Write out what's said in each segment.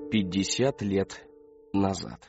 50 лет назад.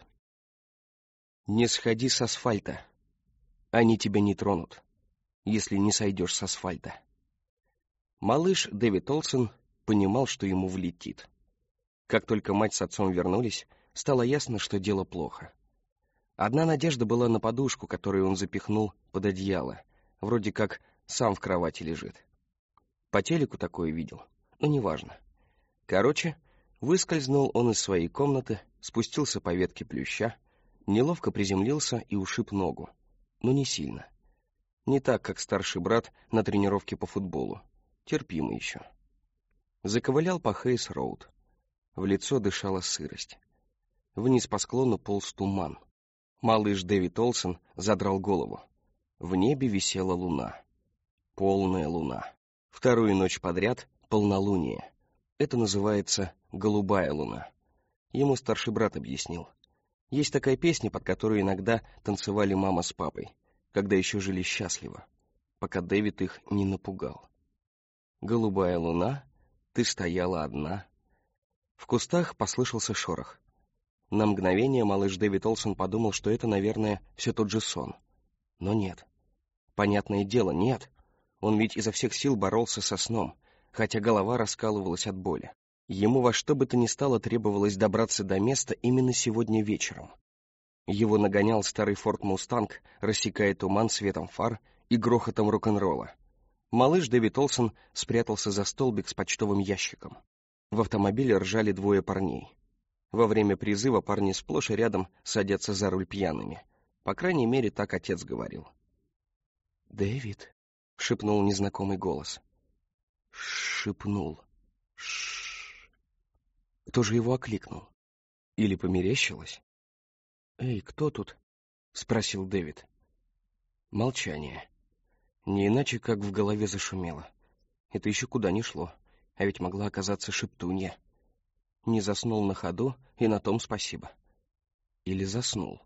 Не сходи с асфальта. Они тебя не тронут, если не сойдешь с асфальта. Малыш Дэвид Олсен понимал, что ему влетит. Как только мать с отцом вернулись, стало ясно, что дело плохо. Одна надежда была на подушку, которую он запихнул под одеяло, вроде как сам в кровати лежит. По телеку такое видел, но неважно. Короче, выскользнул он из своей комнаты, спустился по ветке плюща, неловко приземлился и ушиб ногу, но не сильно. Не так, как старший брат на тренировке по футболу. Терпимо еще. Заковылял по Хейс-роуд. В лицо дышала сырость. Вниз по склону полз туман. Малыш Дэвид Олсен задрал голову. В небе висела луна. Полная луна. Вторую ночь подряд полнолуние. Это называется «голубая луна». Ему старший брат объяснил. Есть такая песня, под которую иногда танцевали мама с папой, когда еще жили счастливо, пока Дэвид их не напугал. «Голубая луна, ты стояла одна». В кустах послышался шорох. На мгновение малыш Дэвид Олсен подумал, что это, наверное, все тот же сон. Но нет. Понятное дело, нет. Он ведь изо всех сил боролся со сном, хотя голова раскалывалась от боли. Ему во что бы то ни стало требовалось добраться до места именно сегодня вечером. Его нагонял старый Форд Мустанг, рассекая туман светом фар и грохотом рок-н-ролла. Малыш Дэвид Олсен спрятался за столбик с почтовым ящиком. В автомобиле ржали двое парней. Во время призыва парни сплошь и рядом садятся за руль пьяными. По крайней мере, так отец говорил. «Дэвид», — шепнул незнакомый голос. Шепнул. Ш. Кто же его окликнул? Или померещилось? «Эй, кто тут?» — спросил Дэвид. Молчание. Не иначе, как в голове зашумело. Это еще куда ни шло, а ведь могла оказаться шептунья. Не заснул на ходу, и на том спасибо. Или заснул.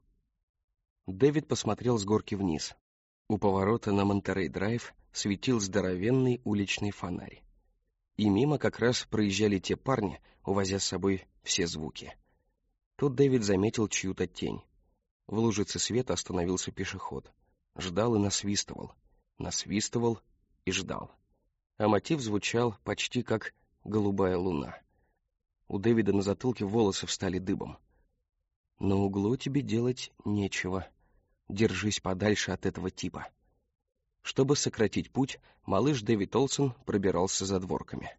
Дэвид посмотрел с горки вниз. У поворота на Монтерей-драйв светил здоровенный уличный фонарь. И мимо как раз проезжали те парни, увозя с собой все звуки. Тут Дэвид заметил чью-то тень. В лужице света остановился пешеход. Ждал и насвистывал. Насвистывал и ждал. А мотив звучал почти как «Голубая луна». У Дэвида на затылке волосы встали дыбом. «На углу тебе делать нечего. Держись подальше от этого типа». Чтобы сократить путь, малыш Дэвид Олсен пробирался задворками.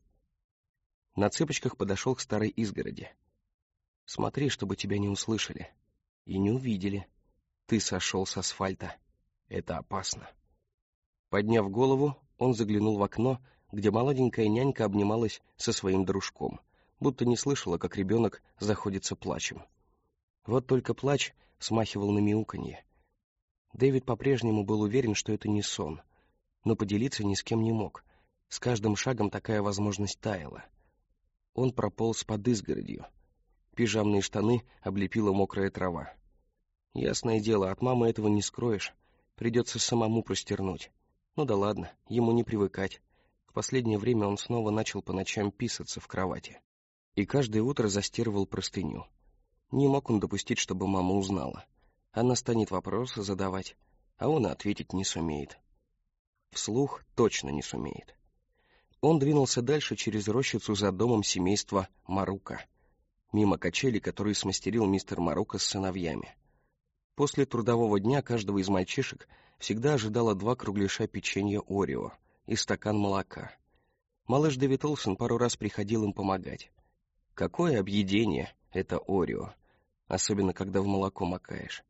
На цыпочках подошел к старой изгороди. «Смотри, чтобы тебя не услышали. И не увидели. Ты сошел с асфальта. Это опасно». Подняв голову, он заглянул в окно, где молоденькая нянька обнималась со своим дружком, будто не слышала, как ребенок заходится плачем. Вот только плач смахивал на мяуканье. Дэвид по-прежнему был уверен, что это не сон, но поделиться ни с кем не мог. С каждым шагом такая возможность таяла. Он прополз под изгородью. Пижамные штаны облепила мокрая трава. Ясное дело, от мамы этого не скроешь. Придется самому простернуть. Ну да ладно, ему не привыкать. В последнее время он снова начал по ночам писаться в кровати. И каждое утро застирывал простыню. Не мог он допустить, чтобы мама узнала. Она станет вопросы задавать, а он и ответить не сумеет. Вслух точно не сумеет. Он двинулся дальше через рощицу за домом семейства Марука, мимо качелей, которые смастерил мистер Марука с сыновьями. После трудового дня каждого из мальчишек всегда ожидало 2 кругляша печенья Орео и стакан молока. Малыш Дэвид Олсен пару раз приходил им помогать. Какое объедение это Орео, особенно когда в молоко макаешь.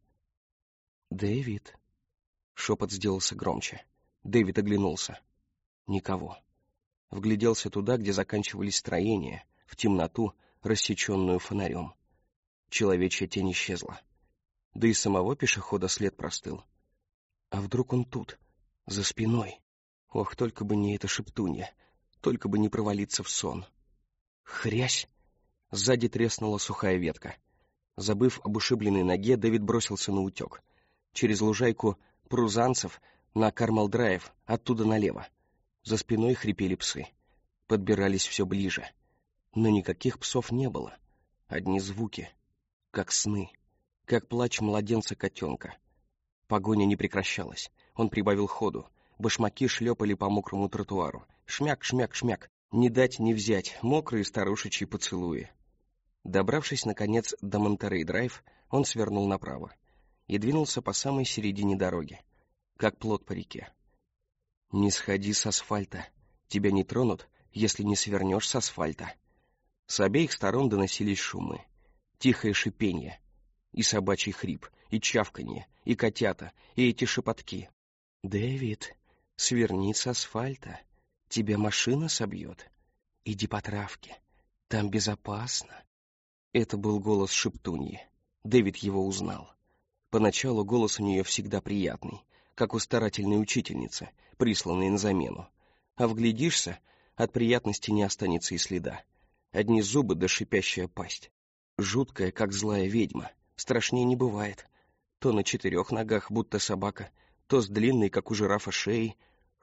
«Дэвид!» Шепот сделался громче. Дэвид оглянулся. Никого. Вгляделся туда, где заканчивались строения, в темноту, рассеченную фонарем. Человечья тень исчезла. Да и самого пешехода след простыл. А вдруг он тут, за спиной? Ох, только бы не эта шептунья, только бы не провалиться в сон. Хрясь! Сзади треснула сухая ветка. Забыв об ушибленной ноге, Дэвид бросился на утек. Через лужайку Прузанцев на Кармал-драйв, оттуда налево. За спиной хрипели псы. Подбирались все ближе. Но никаких псов не было. Одни звуки, как сны, как плач младенца-котенка. Погоня не прекращалась. Он прибавил ходу. Башмаки шлепали по мокрому тротуару. Шмяк, шмяк, шмяк. Не дать не взять. Мокрые старушечьи поцелуи. Добравшись, наконец, до Монтерей-драйв, он свернул направо и двинулся по самой середине дороги, как плот по реке. «Не сходи с асфальта. Тебя не тронут, если не свернешь с асфальта». С обеих сторон доносились шумы. Тихое шипенье, и собачий хрип, и чавканье, и котята, и эти шепотки. «Дэвид, сверни с асфальта. Тебя машина собьет. Иди по травке. Там безопасно». Это был голос шептуньи. Дэвид его узнал. Поначалу голос у нее всегда приятный, как у старательной учительницы, присланной на замену. А вглядишься, от приятности не останется и следа. Одни зубы да шипящая пасть. Жуткая, как злая ведьма. Страшнее не бывает. То на 4 ногах, будто собака, то с длинной, как у жирафа, шеей.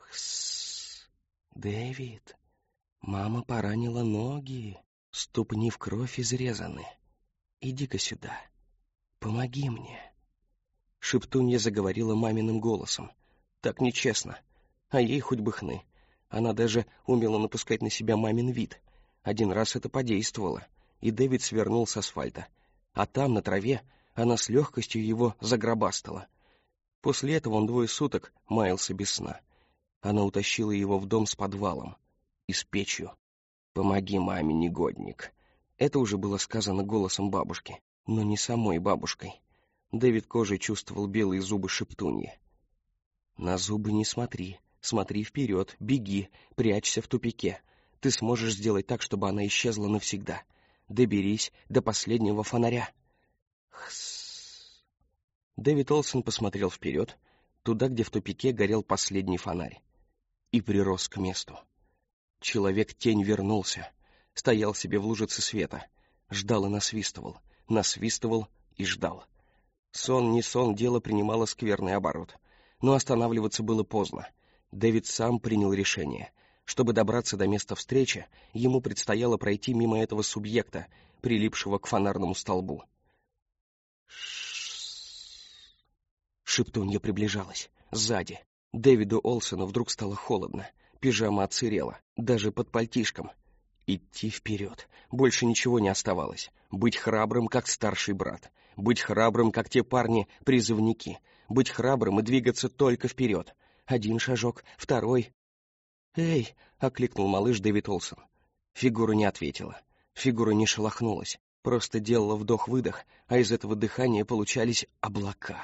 Хсс. Дэвид, мама поранила ноги. Ступни в кровь изрезаны. Иди-ка сюда. Помоги мне. Шептунья заговорила маминым голосом. Так нечестно. А ей хоть бы хны. Она даже умела напускать на себя мамин вид. Один раз это подействовало, и Дэвид свернул с асфальта. А там, на траве, она с легкостью его загробастала. После этого он 2 суток маялся без сна. Она утащила его в дом с подвалом и с печью. «Помоги маме, негодник». Это уже было сказано голосом бабушки, но не самой бабушкой. Дэвид кожей чувствовал белые зубы шептуньи. «На зубы не смотри. Смотри вперед, беги, прячься в тупике. Ты сможешь сделать так, чтобы она исчезла навсегда. Доберись до последнего фонаря». Хсс. Дэвид Олсен посмотрел вперед, туда, где в тупике горел последний фонарь, и прирос к месту. Человек-тень вернулся, стоял себе в лужице света, ждал и насвистывал и ждал. Сон, не сон, дело принимало скверный оборот. Но останавливаться было поздно. Дэвид сам принял решение. Чтобы добраться до места встречи, ему предстояло пройти мимо этого субъекта, прилипшего к фонарному столбу. Шептунья приближалась. Сзади. Дэвиду Олсену вдруг стало холодно. Пижама отсырела, даже под пальтишком. Идти вперед. Больше ничего не оставалось. Быть храбрым, как старший брат. Быть храбрым, как те парни-призывники. Быть храбрым и двигаться только вперед. 1 шажок, 2. «Эй!» — окликнул малыш Дэвид Олсен. Фигура не ответила. Фигура не шелохнулась. Просто делала вдох-выдох, а из этого дыхания получались облака.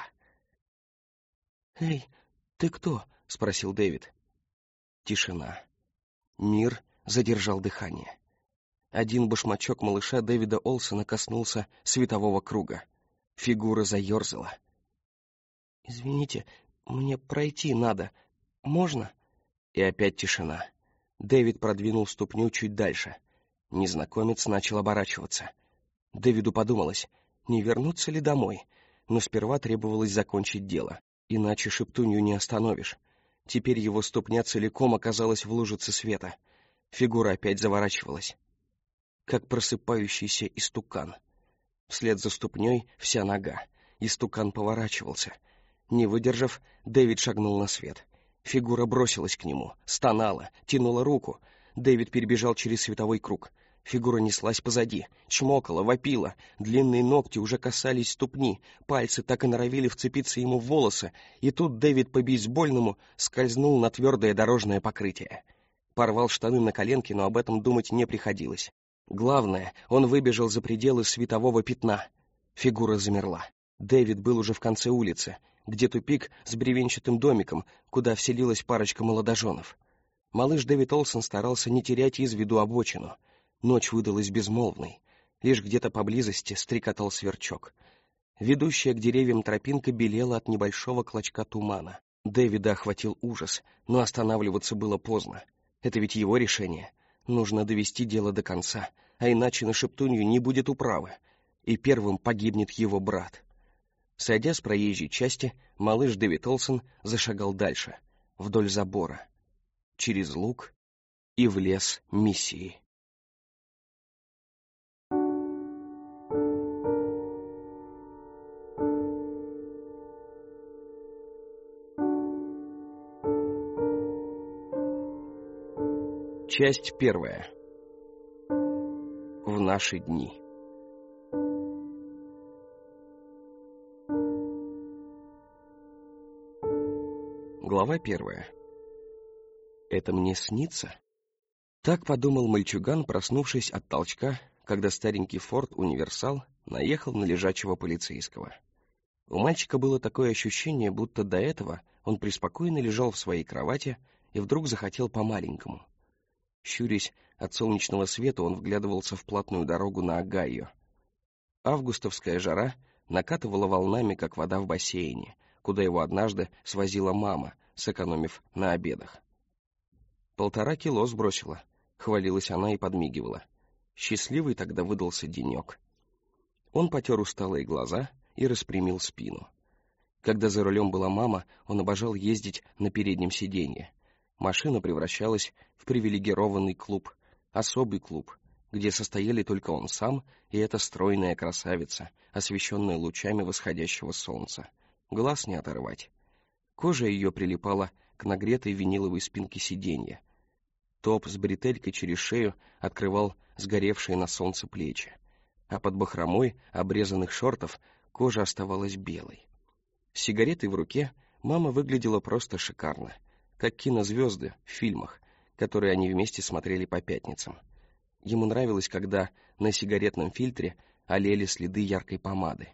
«Эй, ты кто?» — спросил Дэвид. Тишина. Мир задержал дыхание. 1 башмачок малыша Дэвида Олсена коснулся светового круга. Фигура заерзала. «Извините, мне пройти надо. Можно?» И опять тишина. Дэвид продвинул ступню чуть дальше. Незнакомец начал оборачиваться. Дэвиду подумалось, не вернуться ли домой, но сперва требовалось закончить дело, иначе шептунью не остановишь. Теперь его ступня целиком оказалась в лужице света. Фигура опять заворачивалась, как просыпающийся истукан. Вслед за ступней вся нога. Истукан поворачивался. Не выдержав, Дэвид шагнул на свет. Фигура бросилась к нему, стонала, тянула руку. Дэвид перебежал через световой круг. Фигура неслась позади, чмокала, вопила. Длинные ногти уже касались ступни, пальцы так и норовили вцепиться ему в волосы. И тут Дэвид по-бейсбольному скользнул на твердое дорожное покрытие. Порвал штаны на коленке, но об этом думать не приходилось. Главное, он выбежал за пределы светового пятна. Фигура замерла. Дэвид был уже в конце улицы, где тупик с бревенчатым домиком, куда вселилась парочка молодоженов. Малыш Дэвид Олсен старался не терять из виду обочину. Ночь выдалась безмолвной. Лишь где-то поблизости стрекотал сверчок. Ведущая к деревьям тропинка белела от небольшого клочка тумана. Дэвида охватил ужас, но останавливаться было поздно. Это ведь его решение. Нужно довести дело до конца, а иначе на шептунью не будет управы, и первым погибнет его брат. Сойдя с проезжей части, малыш Дэвид Олсен зашагал дальше, вдоль забора, через луг и в лес миссии. Часть 1. В наши дни. Глава 1. Это мне снится? Так подумал мальчуган, проснувшись от толчка, когда старенький Форд Универсал наехал на лежачего полицейского. У мальчика было такое ощущение, будто до этого он преспокойно лежал в своей кровати и вдруг захотел по-маленькому. Щурясь от солнечного света, он вглядывался в платную дорогу на Огайо. Августовская жара накатывала волнами, как вода в бассейне, куда его однажды свозила мама, сэкономив на обедах. 1,5 кило сбросила, хвалилась она и подмигивала. Счастливый тогда выдался денек. Он потер усталые глаза и распрямил спину. Когда за рулем была мама, он обожал ездить на переднем сиденье. Машина превращалась в привилегированный клуб, особый клуб, где состояли только он сам и эта стройная красавица, освещенная лучами восходящего солнца. Глаз не оторвать. Кожа ее прилипала к нагретой виниловой спинке сиденья. Топ с бретелькой через шею открывал сгоревшие на солнце плечи, а под бахромой обрезанных шортов кожа оставалась белой. С сигаретой в руке мама выглядела просто шикарно, как кинозвезды в фильмах, которые они вместе смотрели по пятницам. Ему нравилось, когда на сигаретном фильтре олели следы яркой помады.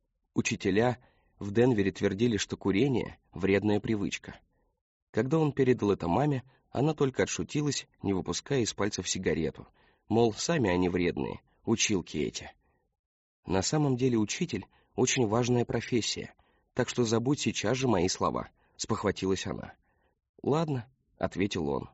Учителя в Денвере твердили, что курение — вредная привычка. Когда он передал это маме, она только отшутилась, не выпуская из пальцев сигарету, мол, сами они вредные, училки эти. На самом деле учитель — очень важная профессия, так что забудь сейчас же мои слова, — спохватилась она. «Ладно», — ответил он.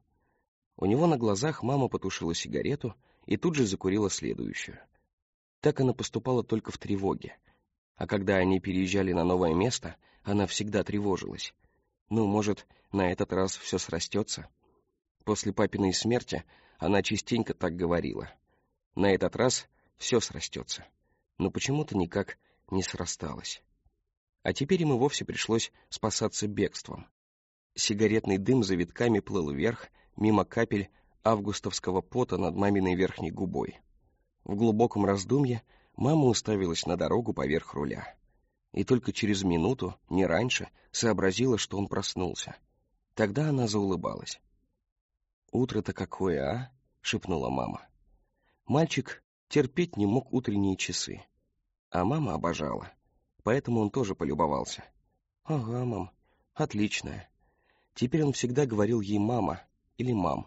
У него на глазах мама потушила сигарету и тут же закурила следующую. Так она поступала только в тревоге. А когда они переезжали на новое место, она всегда тревожилась. Ну, может, на этот раз все срастется? После папиной смерти она частенько так говорила. На этот раз все срастется. Но почему-то никак не срасталось. А теперь им и вовсе пришлось спасаться бегством. Сигаретный дым завитками плыл вверх, мимо капель августовского пота над маминой верхней губой. В глубоком раздумье мама уставилась на дорогу поверх руля. И только через минуту, не раньше, сообразила, что он проснулся. Тогда она заулыбалась. «Утро-то какое, а?» — шепнула мама. Мальчик терпеть не мог утренние часы. А мама обожала. Поэтому он тоже полюбовался. «Ага, мам, отличная». Теперь он всегда говорил ей «мама» или «мам».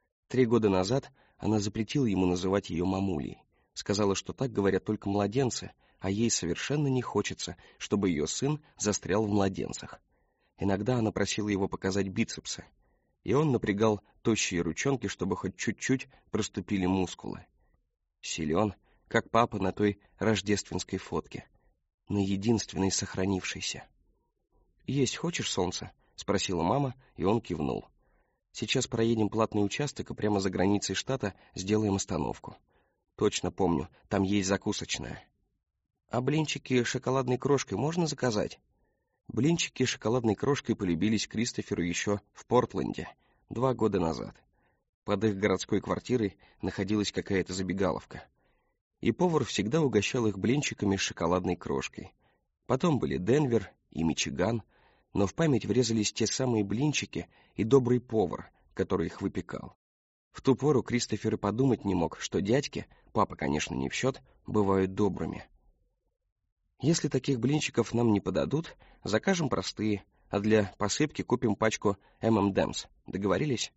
3 года назад она запретила ему называть ее мамулей. Сказала, что так говорят только младенцы, а ей совершенно не хочется, чтобы ее сын застрял в младенцах. Иногда она просила его показать бицепсы, и он напрягал тощие ручонки, чтобы хоть чуть-чуть проступили мускулы. Силен, как папа на той рождественской фотке, на единственной сохранившейся. «Есть хочешь, солнце?» — спросила мама, и он кивнул. «Сейчас проедем платный участок и прямо за границей штата сделаем остановку. Точно помню, там есть закусочная». «А блинчики с шоколадной крошкой можно заказать?» Блинчики с шоколадной крошкой полюбились Кристоферу еще в Портленде 2 года назад. Под их городской квартирой находилась какая-то забегаловка. И повар всегда угощал их блинчиками с шоколадной крошкой. Потом были Денвер и Мичиган, но в память врезались те самые блинчики и добрый повар, который их выпекал. В ту пору Кристофер и подумать не мог, что дядьки, папа, конечно, не в счет, бывают добрыми. «Если таких блинчиков нам не подадут, закажем простые, а для посыпки купим пачку M&M's. Договорились?»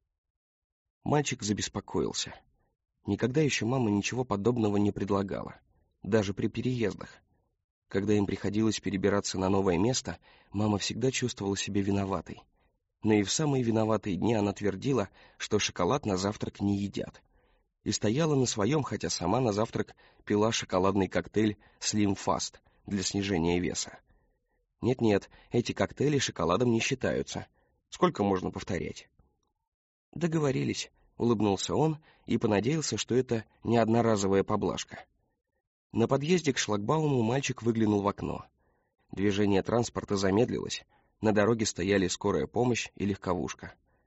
Мальчик забеспокоился. Никогда еще мама ничего подобного не предлагала, даже при переездах. Когда им приходилось перебираться на новое место, мама всегда чувствовала себя виноватой. Но и в самые виноватые дни она твердила, что шоколад на завтрак не едят. И стояла на своем, хотя сама на завтрак пила шоколадный коктейль Slim Fast для снижения веса. Нет-нет, эти коктейли шоколадом не считаются. Сколько можно повторять? «Договорились», — улыбнулся он и понадеялся, что это не одноразовая поблажка. На подъезде к шлагбауму мальчик выглянул в окно. Движение транспорта замедлилось, на дороге стояли скорая помощь и легковушка.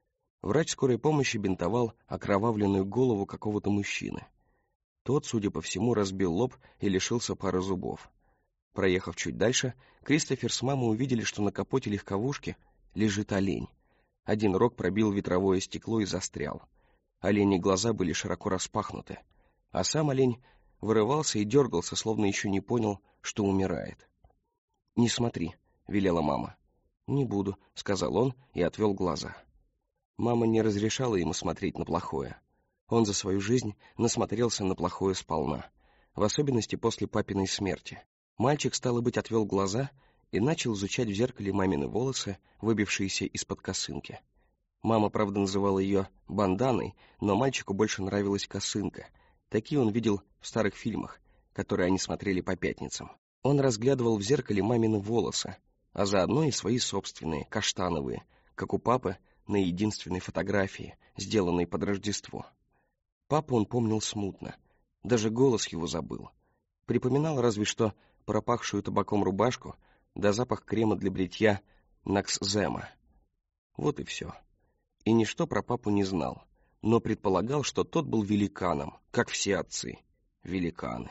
Врач скорой помощи бинтовал окровавленную голову какого-то мужчины. Тот, судя по всему, разбил лоб и лишился пары зубов. Проехав чуть дальше, Кристофер с мамой увидели, что на капоте легковушки лежит олень. Один рог пробил ветровое стекло и застрял. Оленьи глаза были широко распахнуты, а сам олень вырывался и дергался, словно еще не понял, что умирает. «Не смотри», — велела мама. «Не буду», — сказал он и отвел глаза. Мама не разрешала ему смотреть на плохое. Он за свою жизнь насмотрелся на плохое сполна, в особенности после папиной смерти. Мальчик, стало быть, отвел глаза и начал изучать в зеркале мамины волосы, выбившиеся из-под косынки. Мама, правда, называла ее банданой, но мальчику больше нравилась косынка. Такие он видел в старых фильмах, которые они смотрели по пятницам. Он разглядывал в зеркале мамины волосы, а заодно и свои собственные, каштановые, как у папы на единственной фотографии, сделанной под Рождество. Папу он помнил смутно, даже голос его забыл. Припоминал разве что пропахшую табаком рубашку да запах крема для бритья Накс-Зема. Вот и все. И ничто про папу не знал, но предполагал, что тот был великаном, как все отцы. Великаны.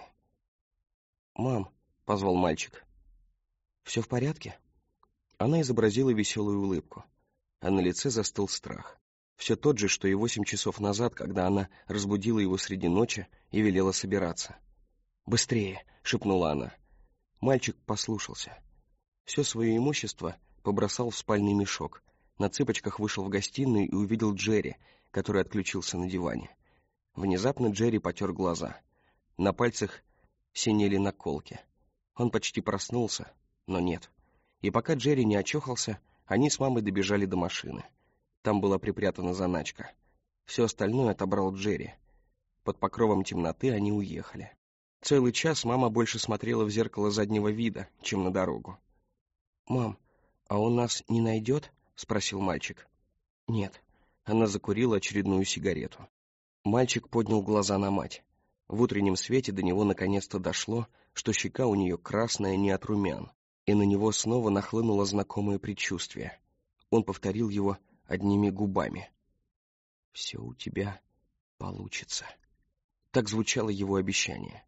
«Мам», — позвал мальчик, — «все в порядке?» Она изобразила веселую улыбку, а на лице застыл страх. Все тот же, что и 8 часов назад, когда она разбудила его среди ночи и велела собираться. «Быстрее!» — шепнула она. Мальчик послушался. Все свое имущество побросал в спальный мешок, на цыпочках вышел в гостиную и увидел Джерри, который отключился на диване. Внезапно Джерри потер глаза. На пальцах синели наколки. Он почти проснулся, но нет. И пока Джерри не очухался, они с мамой добежали до машины. Там была припрятана заначка. Все остальное отобрал Джерри. Под покровом темноты они уехали. Целый час мама больше смотрела в зеркало заднего вида, чем на дорогу. «Мам, а он нас не найдет?» — спросил мальчик. «Нет». Она закурила очередную сигарету. Мальчик поднял глаза на мать. В утреннем свете до него наконец-то дошло, что щека у нее красная не от румян, и на него снова нахлынуло знакомое предчувствие. Он повторил его одними губами. «Все у тебя получится». Так звучало его обещание.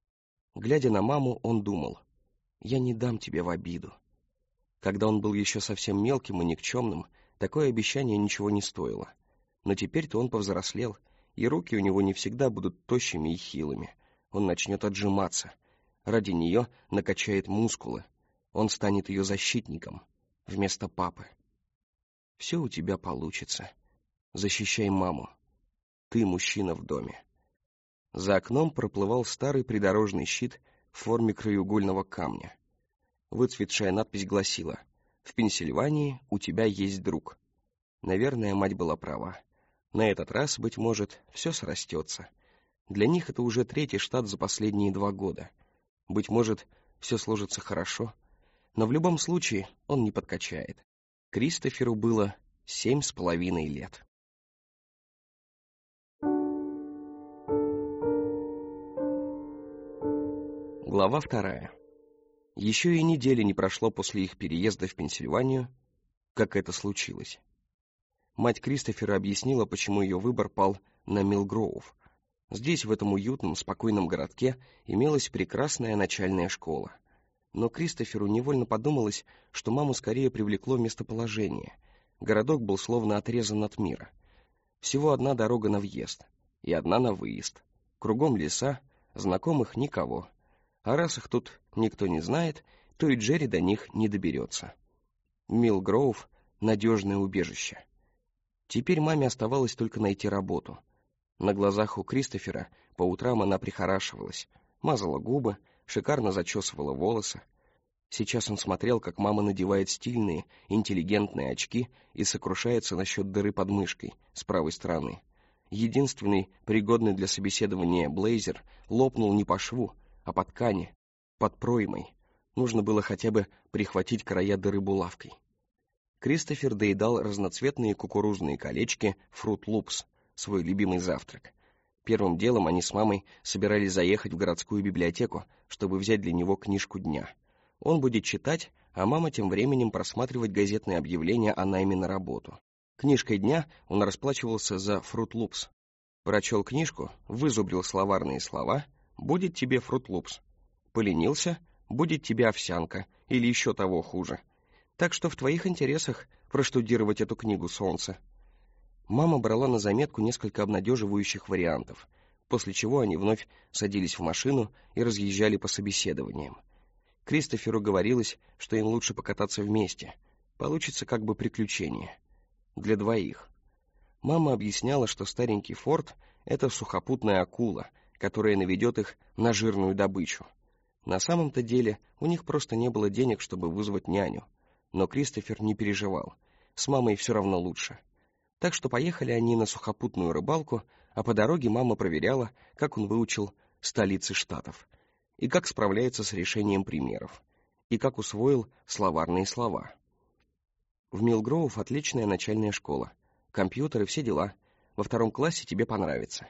Глядя на маму, он думал: «Я не дам тебе в обиду». Когда он был еще совсем мелким и никчемным, такое обещание ничего не стоило. Но теперь-то он повзрослел, и руки у него не всегда будут тощими и хилыми. Он начнет отжиматься. Ради нее накачает мускулы. Он станет ее защитником вместо папы. «Все у тебя получится. Защищай маму. Ты мужчина в доме». За окном проплывал старый придорожный щит в форме краеугольного камня. Выцветшая надпись гласила: «В Пенсильвании у тебя есть друг». Наверное, мать была права. На этот раз, быть может, все срастется. Для них это уже 3-й штат за последние 2 года. Быть может, все сложится хорошо, но в любом случае он не подкачает. Кристоферу было 7,5 лет. Глава 2. Еще и недели не прошло после их переезда в Пенсильванию, как это случилось. Мать Кристофера объяснила, почему ее выбор пал на Милгроув. Здесь, в этом уютном, спокойном городке, имелась прекрасная начальная школа. Но Кристоферу невольно подумалось, что маму скорее привлекло местоположение. Городок был словно отрезан от мира. Всего одна дорога на въезд и одна на выезд. Кругом леса, знакомых никого. А раз их тут никто не знает, то и Джерри до них не доберется. Милгроув — надежное убежище. Теперь маме оставалось только найти работу. На глазах у Кристофера по утрам она прихорашивалась, мазала губы, шикарно зачесывала волосы. Сейчас он смотрел, как мама надевает стильные, интеллигентные очки и сокрушается насчет дыры под мышкой с правой стороны. Единственный пригодный для собеседования блейзер лопнул не по шву, а по ткани, под проймой. Нужно было хотя бы прихватить края дыры булавкой. Кристофер доедал разноцветные кукурузные колечки Fruit Loops, свой любимый завтрак. Первым делом они с мамой собирались заехать в городскую библиотеку, чтобы взять для него книжку дня. Он будет читать, а мама тем временем просматривать газетные объявления о найме на работу. Книжкой дня он расплачивался за Fruit Loops. Прочел книжку, вызубрил словарные слова, будет тебе Fruit Loops. Поленился, будет тебе овсянка, или еще того хуже. Так что в твоих интересах проштудировать эту книгу, солнце. Мама брала на заметку несколько обнадеживающих вариантов, после чего они вновь садились в машину и разъезжали по собеседованиям. Кристоферу говорилось, что им лучше покататься вместе. Получится как бы приключение. Для двоих. Мама объясняла, что старенький Форд — это сухопутная акула, которая наведет их на жирную добычу. На самом-то деле у них просто не было денег, чтобы вызвать няню. Но Кристофер не переживал. С мамой все равно лучше. Так что поехали они на сухопутную рыбалку, а по дороге мама проверяла, как он выучил столицы штатов, и как справляется с решением примеров, и как усвоил словарные слова. В Милгроув отличная начальная школа. Компьютеры, все дела. Во 2 классе тебе понравится.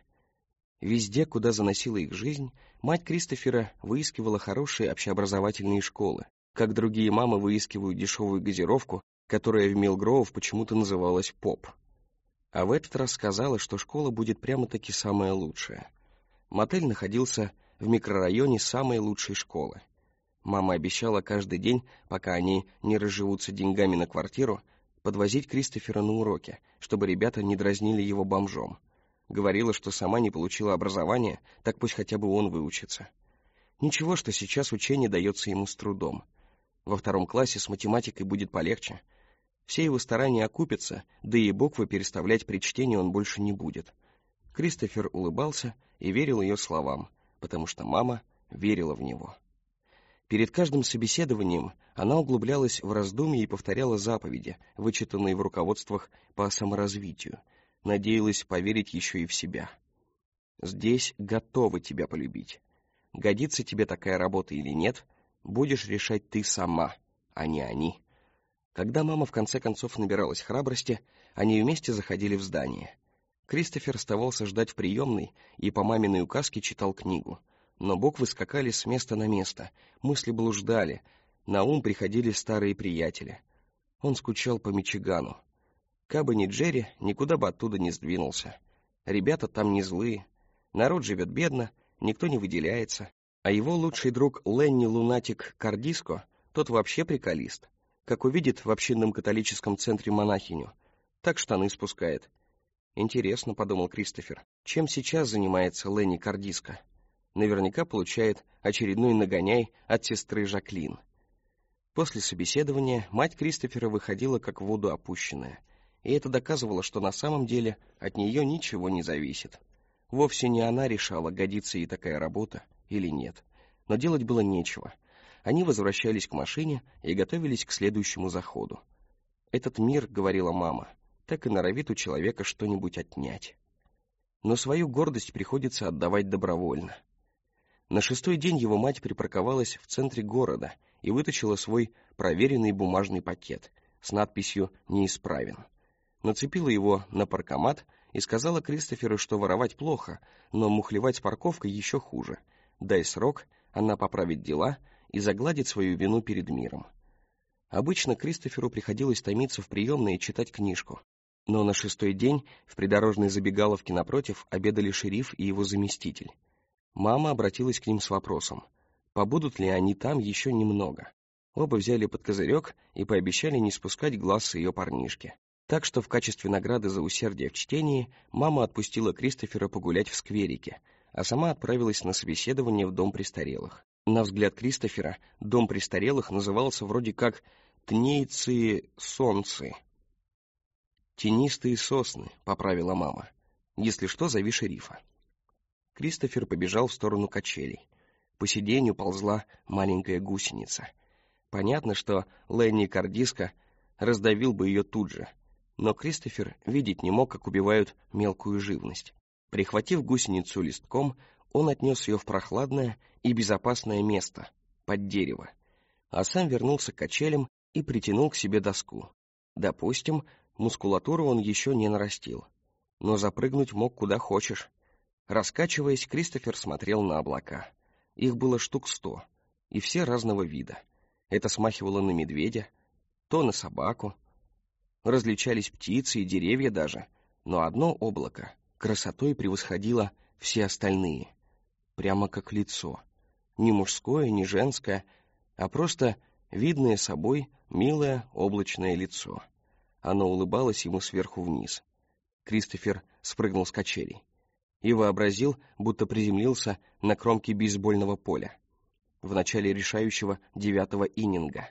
Везде, куда заносила их жизнь, мать Кристофера выискивала хорошие общеобразовательные школы, как другие мамы выискивают дешевую газировку, которая в Милгроув почему-то называлась «Поп». А в этот раз сказала, что школа будет прямо-таки самая лучшая. Мотель находился в микрорайоне самой лучшей школы. Мама обещала каждый день, пока они не разживутся деньгами на квартиру, подвозить Кристофера на уроки, чтобы ребята не дразнили его бомжом. Говорила, что сама не получила образования, так пусть хотя бы он выучится. Ничего, что сейчас учение дается ему с трудом. Во 2 классе с математикой будет полегче. Все его старания окупятся, да и буквы переставлять при чтении он больше не будет. Кристофер улыбался и верил ее словам, потому что мама верила в него. Перед каждым собеседованием она углублялась в раздумья и повторяла заповеди, вычитанные в руководствах по саморазвитию, надеялась поверить еще и в себя. «Здесь готовы тебя полюбить. Годится тебе такая работа или нет, будешь решать ты сама, а не они». Когда мама в конце концов набиралась храбрости, они вместе заходили в здание. Кристофер оставался ждать в приемной и по маминой указке читал книгу. Но буквы скакали с места на место, мысли блуждали, на ум приходили старые приятели. Он скучал по Мичигану. Кабы не Джерри, никуда бы оттуда не сдвинулся. Ребята там не злые, народ живет бедно, никто не выделяется. А его лучший друг Ленни Лунатик Кардиско, тот вообще приколист. Как увидит в общинном католическом центре монахиню, так штаны спускает. Интересно, подумал Кристофер, чем сейчас занимается Ленни Кардиско? Наверняка получает очередной нагоняй от сестры Жаклин. После собеседования мать Кристофера выходила как в воду опущенная, и это доказывало, что на самом деле от нее ничего не зависит. Вовсе не она решала, годится ей такая работа или нет, но делать было нечего. Они возвращались к машине и готовились к следующему заходу. «Этот мир, — говорила мама, — так и норовит у человека что-нибудь отнять. Но свою гордость приходится отдавать добровольно». На 6-й день его мать припарковалась в центре города и вытащила свой проверенный бумажный пакет с надписью «Неисправен». Нацепила его на паркомат и сказала Кристоферу, что воровать плохо, но мухлевать с парковкой еще хуже. Дай срок, она поправит дела и загладит свою вину перед миром. Обычно Кристоферу приходилось томиться в приемной и читать книжку. Но на 6-й день в придорожной забегаловке напротив обедали шериф и его заместитель. Мама обратилась к ним с вопросом, побудут ли они там еще немного. Оба взяли под козырек и пообещали не спускать глаз с ее парнишки. Так что в качестве награды за усердие в чтении мама отпустила Кристофера погулять в скверике, а сама отправилась на собеседование в дом престарелых. На взгляд Кристофера, дом престарелых назывался вроде как «Тнейцы-сонцы». «Тенистые сосны», — поправила мама. «Если что, зови шерифа». Кристофер побежал в сторону качелей. По сиденью ползла маленькая гусеница. Понятно, что Ленни Кардиско раздавил бы ее тут же, но Кристофер видеть не мог, как убивают мелкую живность. Прихватив гусеницу листком, он отнес ее в прохладное и безопасное место, под дерево, а сам вернулся к качелям и притянул к себе доску. Допустим, мускулатуру он еще не нарастил, но запрыгнуть мог куда хочешь. Раскачиваясь, Кристофер смотрел на облака. Их было штук 100, и все разного вида. Это смахивало на медведя, то на собаку. различались птицы и деревья даже, но одно облако красотой превосходило все остальные, прямо как лицо, не мужское, не женское, а просто видное собой милое облачное лицо. Оно улыбалось ему сверху вниз. Кристофер спрыгнул с качелей и вообразил, будто приземлился на кромке бейсбольного поля в начале решающего 9-го иннинга.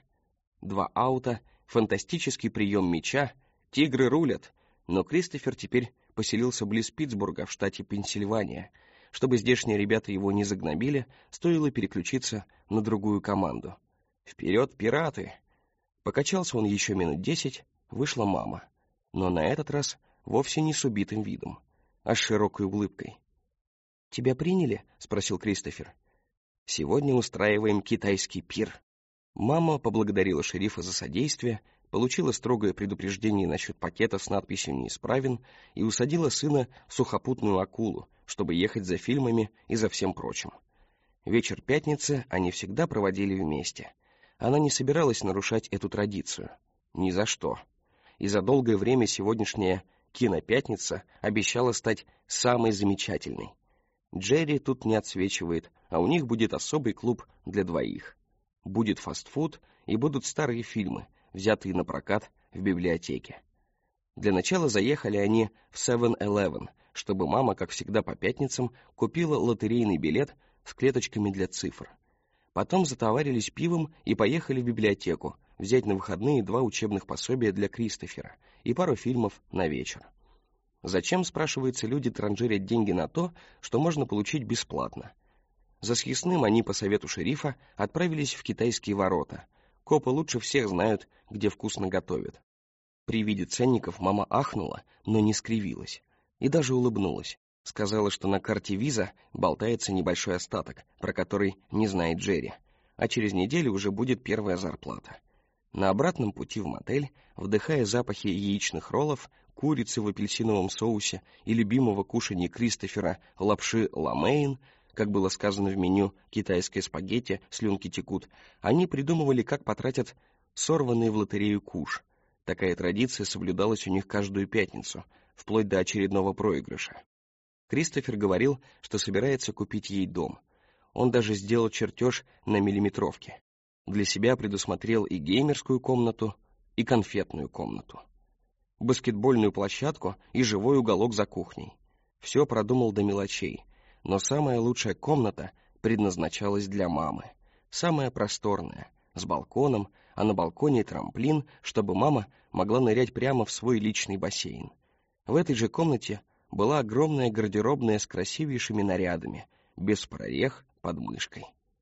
2 аута, фантастический прием мяча, тигры рулят, но Кристофер теперь поселился близ Питтсбурга в штате Пенсильвания. Чтобы здешние ребята его не загнобили, стоило переключиться на другую команду. «Вперед, пираты!» Покачался он еще минут 10, вышла мама, но на этот раз вовсе не с убитым видом, а с широкой улыбкой. «Тебя приняли?» — спросил Кристофер. «Сегодня устраиваем китайский пир». Мама поблагодарила шерифа за содействие, получила строгое предупреждение насчет пакета с надписью «Неисправен» и усадила сына в сухопутную акулу, чтобы ехать за фильмами и за всем прочим. Вечер пятницы они всегда проводили вместе. Она не собиралась нарушать эту традицию. Ни за что. И за долгое время сегодняшняя кинопятница обещала стать самой замечательной. Джерри тут не отсвечивает, а у них будет особый клуб для двоих. Будет фастфуд и будут старые фильмы, взятые на прокат в библиотеке. Для начала заехали они в 7-Eleven, чтобы мама, как всегда по пятницам, купила лотерейный билет с клеточками для цифр. Потом затоварились пивом и поехали в библиотеку, взять на выходные 2 учебных пособия для Кристофера и пару фильмов на вечер. Зачем, спрашивается, люди транжирят деньги на то, что можно получить бесплатно? За съестным они, по совету шерифа, отправились в китайские ворота. Копы лучше всех знают, где вкусно готовят. При виде ценников мама ахнула, но не скривилась. И даже улыбнулась. Сказала, что на карте Виза болтается небольшой остаток, про который не знает Джерри, а через неделю уже будет первая зарплата. На обратном пути в мотель, вдыхая запахи яичных роллов, курицы в апельсиновом соусе и любимого кушанья Кристофера лапши ламейн, как было сказано в меню «Китайское спагетти, слюнки текут», они придумывали, как потратят сорванный в лотерею куш. Такая традиция соблюдалась у них каждую пятницу, вплоть до очередного проигрыша. Кристофер говорил, что собирается купить ей дом. Он даже сделал чертеж на миллиметровке. Для себя предусмотрел и геймерскую комнату, и конфетную комнату, баскетбольную площадку и живой уголок за кухней. Все продумал до мелочей, но самая лучшая комната предназначалась для мамы. Самая просторная, с балконом, а на балконе трамплин, чтобы мама могла нырять прямо в свой личный бассейн. В этой же комнате была огромная гардеробная с красивейшими нарядами, без прорех под мышкой.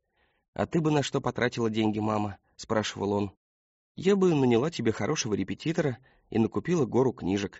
«А ты бы на что потратила деньги, мама?» — спрашивал он. «Я бы наняла тебе хорошего репетитора и накупила гору книжек».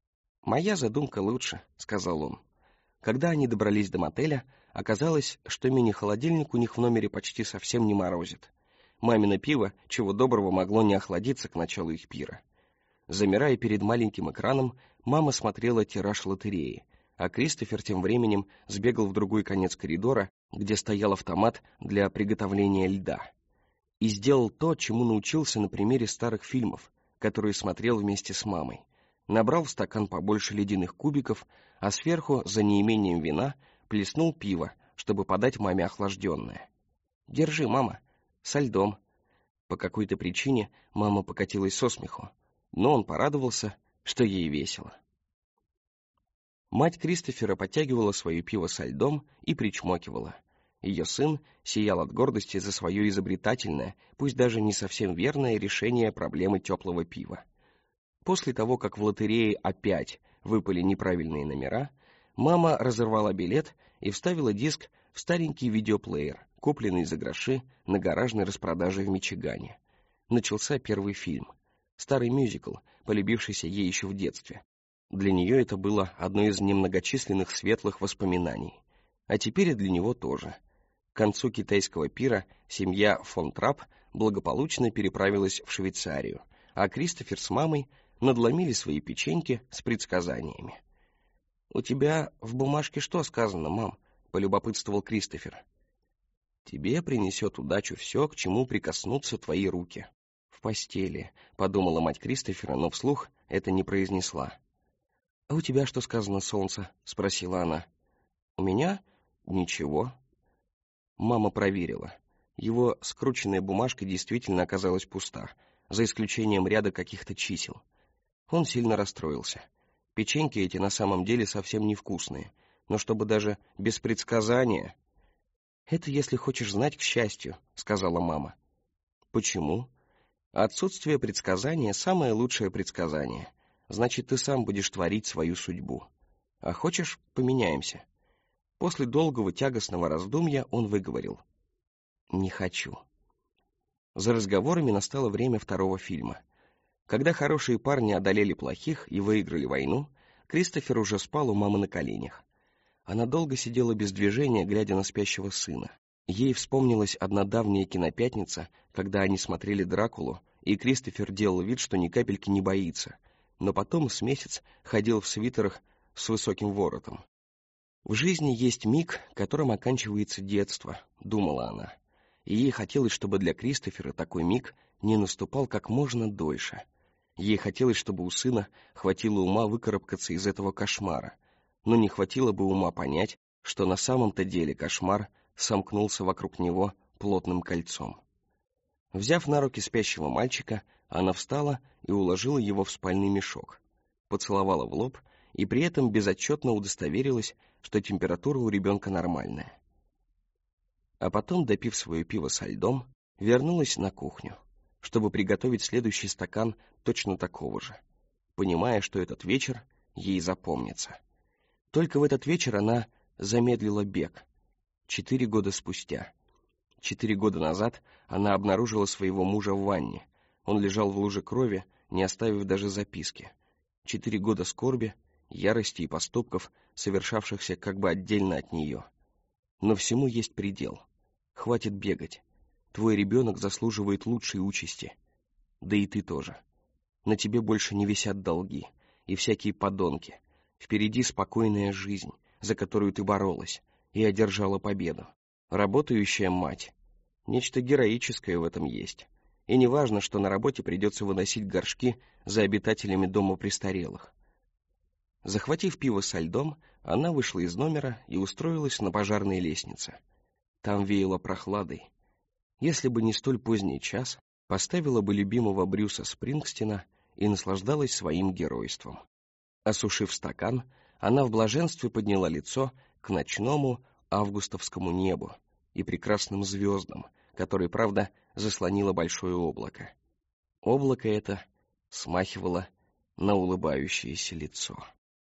«Моя задумка лучше», — сказал он. Когда они добрались до мотеля, оказалось, что мини-холодильник у них в номере почти совсем не морозит. Мамино пиво, чего доброго, могло не охладиться к началу их пира. Замирая перед маленьким экраном, мама смотрела тираж лотереи, а Кристофер тем временем сбегал в другой конец коридора, где стоял автомат для приготовления льда. И сделал то, чему научился на примере старых фильмов, которые смотрел вместе с мамой. Набрал в стакан побольше ледяных кубиков, а сверху, за неимением вина, плеснул пиво, чтобы подать маме охлажденное. «Держи, мама, со льдом». По какой-то причине мама покатилась со смеху, но он порадовался, что ей весело. Мать Кристофера подтягивала свое пиво со льдом и причмокивала. Ее сын сиял от гордости за свое изобретательное, пусть даже не совсем верное решение проблемы теплого пива. После того, как в лотерее опять выпали неправильные номера, мама разорвала билет и вставила диск в старенький видеоплеер, купленный за гроши на гаражной распродаже в Мичигане. Начался первый фильм. Старый мюзикл, полюбившийся ей еще в детстве. Для нее это было одно из немногочисленных светлых воспоминаний. А теперь и для него тоже. К концу китайского пира семья фон Трапп благополучно переправилась в Швейцарию, а Кристофер с мамой надломили свои печеньки с предсказаниями. «У тебя в бумажке что сказано, мам?» — полюбопытствовал Кристофер. «Тебе принесет удачу все, к чему прикоснутся твои руки». «В постели», — подумала мать Кристофера, но вслух это не произнесла. «А у тебя что сказано, солнце?» — спросила она. «У меня? Ничего». Мама проверила. Его скрученная бумажка действительно оказалась пуста, за исключением ряда каких-то чисел. Он сильно расстроился. Печеньки эти на самом деле совсем невкусные, но чтобы даже без предсказания... «Это если хочешь знать, к счастью», — сказала мама. «Почему?» «Отсутствие предсказания — самое лучшее предсказание. Значит, ты сам будешь творить свою судьбу. А хочешь, поменяемся?» После долгого тягостного раздумья он выговорил: «Не хочу». За разговорами настало время второго фильма. Когда хорошие парни одолели плохих и выиграли войну, Кристофер уже спал у мамы на коленях. Она долго сидела без движения, глядя на спящего сына. Ей вспомнилась одна давняя кинопятница, когда они смотрели «Дракулу», и Кристофер делал вид, что ни капельки не боится, но потом с месяц ходил в свитерах с высоким воротом. «В жизни есть миг, которым оканчивается детство», — думала она, и ей хотелось, чтобы для Кристофера такой миг не наступал как можно дольше. Ей хотелось, чтобы у сына хватило ума выкарабкаться из этого кошмара, но не хватило бы ума понять, что на самом-то деле кошмар сомкнулся вокруг него плотным кольцом. Взяв на руки спящего мальчика, она встала и уложила его в спальный мешок, поцеловала в лоб и при этом безотчетно удостоверилась, что температура у ребенка нормальная. А потом, допив свое пиво со льдом, вернулась на кухню, чтобы приготовить следующий стакан точно такого же, понимая, что этот вечер ей запомнится. Только в этот вечер она замедлила бег. 4 года спустя. 4 года назад она обнаружила своего мужа в ванне. Он лежал в луже крови, не оставив даже записки. 4 года скорби, ярости и поступков, совершавшихся как бы отдельно от нее. Но всему есть предел. Хватит бегать. Твой ребенок заслуживает лучшей участи. Да и ты тоже. На тебе больше не висят долги и всякие подонки. Впереди спокойная жизнь, за которую ты боролась и одержала победу. Работающая мать. Нечто героическое в этом есть. И не важно, что на работе придется выносить горшки за обитателями дома престарелых. Захватив пиво со льдом, она вышла из номера и устроилась на пожарной лестнице. Там веяло прохладой. Если бы не столь поздний час, поставила бы любимого Брюса Спрингстина и наслаждалась своим геройством. Осушив стакан, она в блаженстве подняла лицо к ночному августовскому небу и прекрасным звездам, которые, правда, заслонило большое облако. Облако это смахивало на улыбающееся лицо.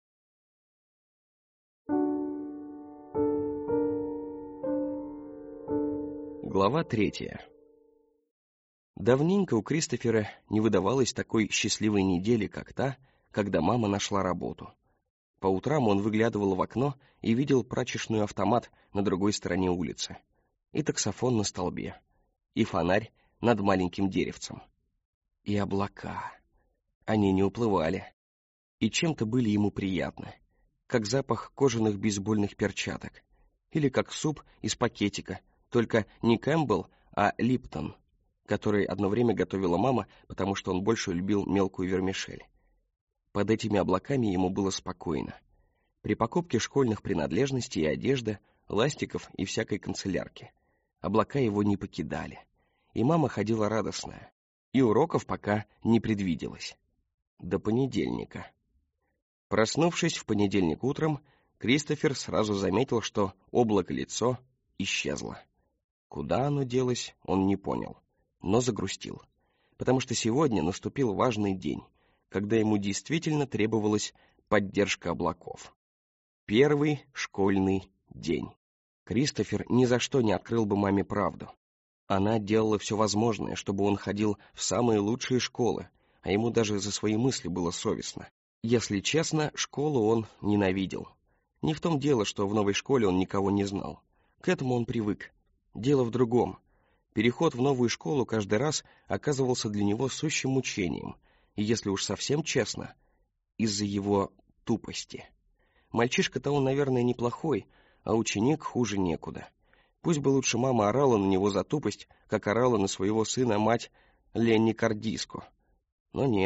Глава 3. Давненько у Кристофера не выдавалось такой счастливой недели, как та, когда мама нашла работу. По утрам он выглядывал в окно и видел прачечную автомат на другой стороне улицы, и таксофон на столбе, и фонарь над маленьким деревцем. И облака. Они не уплывали. И чем-то были ему приятны, как запах кожаных бейсбольных перчаток, или как суп из пакетика, только не Кэмпбелл, а Липтон, который одно время готовила мама, потому что он больше любил мелкую вермишель. Под этими облаками ему было спокойно. При покупке школьных принадлежностей и одежды, ластиков и всякой канцелярки облака его не покидали, и мама ходила радостная, и уроков пока не предвиделось. До понедельника. Проснувшись в понедельник утром, Кристофер сразу заметил, что облако-лицо исчезло. Куда оно делось, он не понял, но загрустил, потому что сегодня наступил важный день, когда ему действительно требовалась поддержка облаков. Первый школьный день. Кристофер ни за что не открыл бы маме правду. Она делала все возможное, чтобы он ходил в самые лучшие школы, а ему даже за свои мысли было совестно. Если честно, школу он ненавидел. Не в том дело, что в новой школе он никого не знал. К этому он привык. Дело в другом. Переход в новую школу каждый раз оказывался для него сущим мучением, и, если уж совсем честно, из-за его тупости. Мальчишка-то он, наверное, неплохой, а ученик хуже некуда. Пусть бы лучше мама орала на него за тупость, как орала на своего сына мать Ленни Кардиско. Но нет,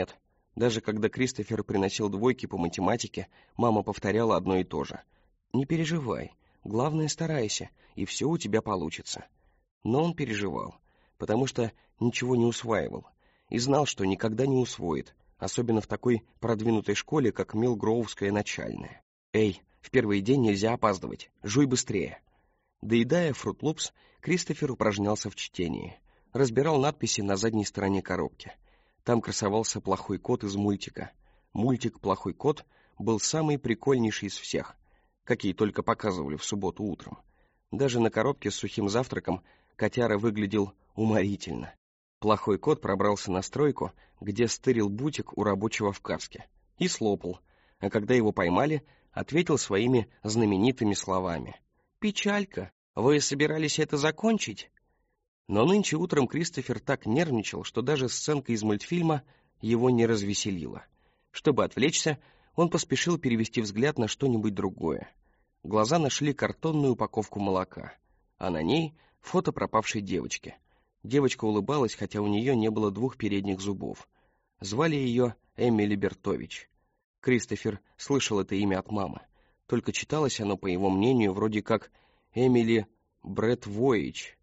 Даже когда Кристофер приносил двойки по математике, мама повторяла одно и то же. «Не переживай, главное старайся, и все у тебя получится». Но он переживал, потому что ничего не усваивал, и знал, что никогда не усвоит, особенно в такой продвинутой школе, как Милгроувская начальная. «Эй, в первый день нельзя опаздывать, жуй быстрее». Доедая Фрут Лупс, Кристофер упражнялся в чтении, разбирал надписи на задней стороне коробки. Там красовался плохой кот из мультика. Мультик «Плохой кот» был самый прикольнейший из всех, какие только показывали в субботу утром. Даже на коробке с сухим завтраком котяра выглядел уморительно. Плохой кот пробрался на стройку, где стырил бутик у рабочего в каске, и слопал, а когда его поймали, ответил своими знаменитыми словами. «Печалька, вы собирались это закончить?» Но нынче утром Кристофер так нервничал, что даже сценка из мультфильма его не развеселила. Чтобы отвлечься, он поспешил перевести взгляд на что-нибудь другое. Глаза нашли картонную упаковку молока, а на ней фото пропавшей девочки. Девочка улыбалась, хотя у нее не было двух передних зубов. Звали ее Эмили Бертович. Кристофер слышал это имя от мамы, только читалось оно, по его мнению, вроде как Эмили Бретвоич.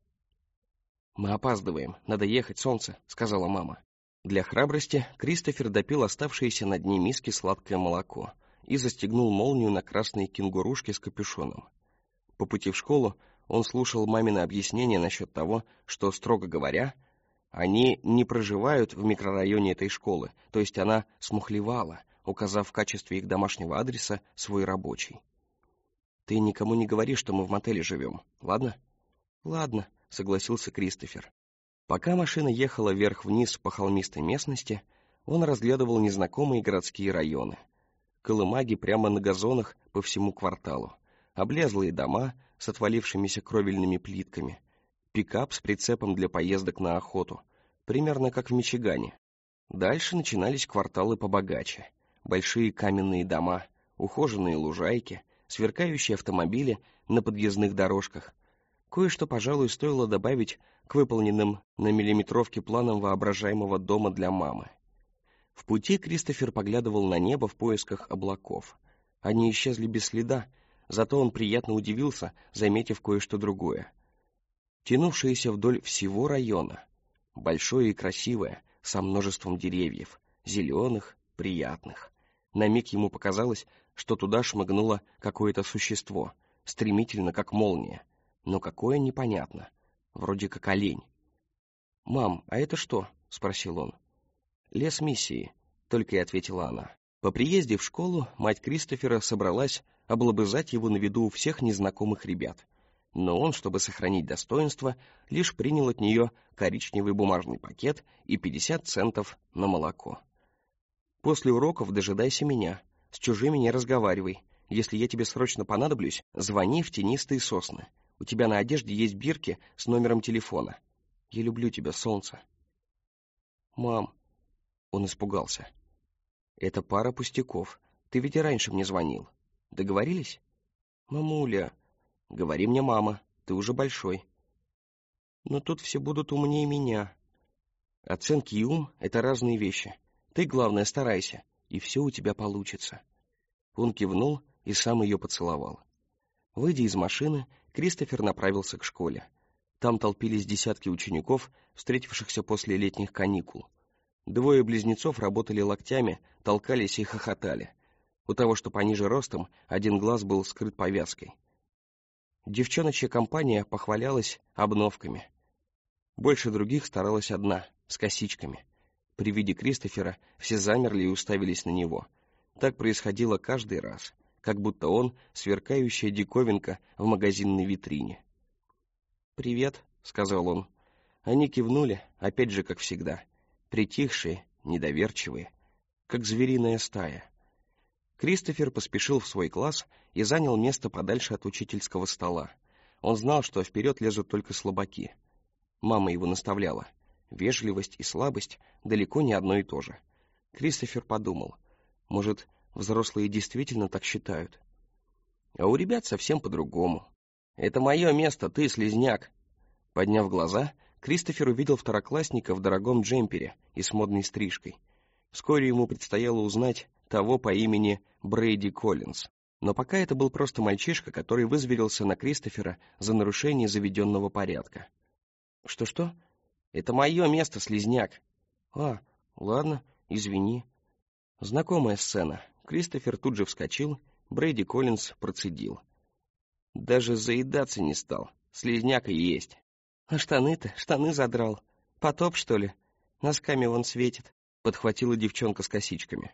«Мы опаздываем, надо ехать, солнце», — сказала мама. Для храбрости Кристофер допил оставшееся на дне миски сладкое молоко и застегнул молнию на красной кенгурушке с капюшоном. По пути в школу он слушал мамины объяснения насчет того, что, строго говоря, они не проживают в микрорайоне этой школы, то есть она смухлевала, указав в качестве их домашнего адреса свой рабочий. «Ты никому не говори, что мы в мотеле живем, ладно?» «Ладно», — согласился Кристофер. Пока машина ехала вверх-вниз по холмистой местности, он разглядывал незнакомые городские районы. Колымаги прямо на газонах по всему кварталу, облезлые дома с отвалившимися кровельными плитками, пикап с прицепом для поездок на охоту, примерно как в Мичигане. Дальше начинались кварталы побогаче, большие каменные дома, ухоженные лужайки, сверкающие автомобили на подъездных дорожках. Кое-что, пожалуй, стоило добавить к выполненным на миллиметровке планам воображаемого дома для мамы. В пути Кристофер поглядывал на небо в поисках облаков. Они исчезли без следа, зато он приятно удивился, заметив кое-что другое. Тянувшееся вдоль всего района, большое и красивое, со множеством деревьев, зеленых, приятных. На миг ему показалось, что туда шмыгнуло какое-то существо, стремительно, как молния. Но какое непонятно, вроде как олень. «Мам, а это что?» — спросил он. «Лес миссии», — только и ответила она. По приезде в школу мать Кристофера собралась облобызать его на виду у всех незнакомых ребят. Но он, чтобы сохранить достоинство, лишь принял от нее коричневый бумажный пакет и 50 центов на молоко. «После уроков дожидайся меня, с чужими не разговаривай. Если я тебе срочно понадоблюсь, звони в тенистые сосны. У тебя на одежде есть бирки с номером телефона. Я люблю тебя, солнце». «Мам», — он испугался. «Это пара пустяков. Ты ведь и раньше мне звонил. Договорились?» «Мамуля...» «Говори мне, мама, ты уже большой». «Но тут все будут умнее меня». «Оценки и ум — это разные вещи. Ты, главное, старайся, и все у тебя получится». Он кивнул и сам ее поцеловал. Выйдя из машины, Кристофер направился к школе. Там толпились десятки учеников, встретившихся после летних каникул. Двое близнецов работали локтями, толкались и хохотали. У того, что пониже ростом, один глаз был скрыт повязкой. Девчоночья компания похвалялась обновками. Больше других старалась одна, с косичками. При виде Кристофера все замерли и уставились на него. Так происходило каждый раз, как будто он сверкающая диковинка в магазинной витрине. «Привет», — сказал он. Они кивнули, опять же, как всегда, притихшие, недоверчивые, как звериная стая. Кристофер поспешил в свой класс и занял место подальше от учительского стола. Он знал, что вперед лезут только слабаки. Мама его наставляла. Вежливость и слабость далеко не одно и то же. Кристофер подумал, может, взрослые действительно так считают. А у ребят совсем по-другому. «Это мое место, ты слизняк!» Подняв глаза, Кристофер увидел второклассника в дорогом джемпере и с модной стрижкой. Вскоре ему предстояло узнать того по имени Брейди Коллинз. Но пока это был просто мальчишка, который вызверился на Кристофера за нарушение заведенного порядка. «Что-что? Это мое место, слизняк!» «А, ладно, извини». Знакомая сцена. Кристофер тут же вскочил, Брейди Коллинз процедил. «Даже заедаться не стал. Слизняк и есть». «А штаны-то? Штаны задрал. Потоп, что ли? Носками вон светит», — подхватила девчонка с косичками.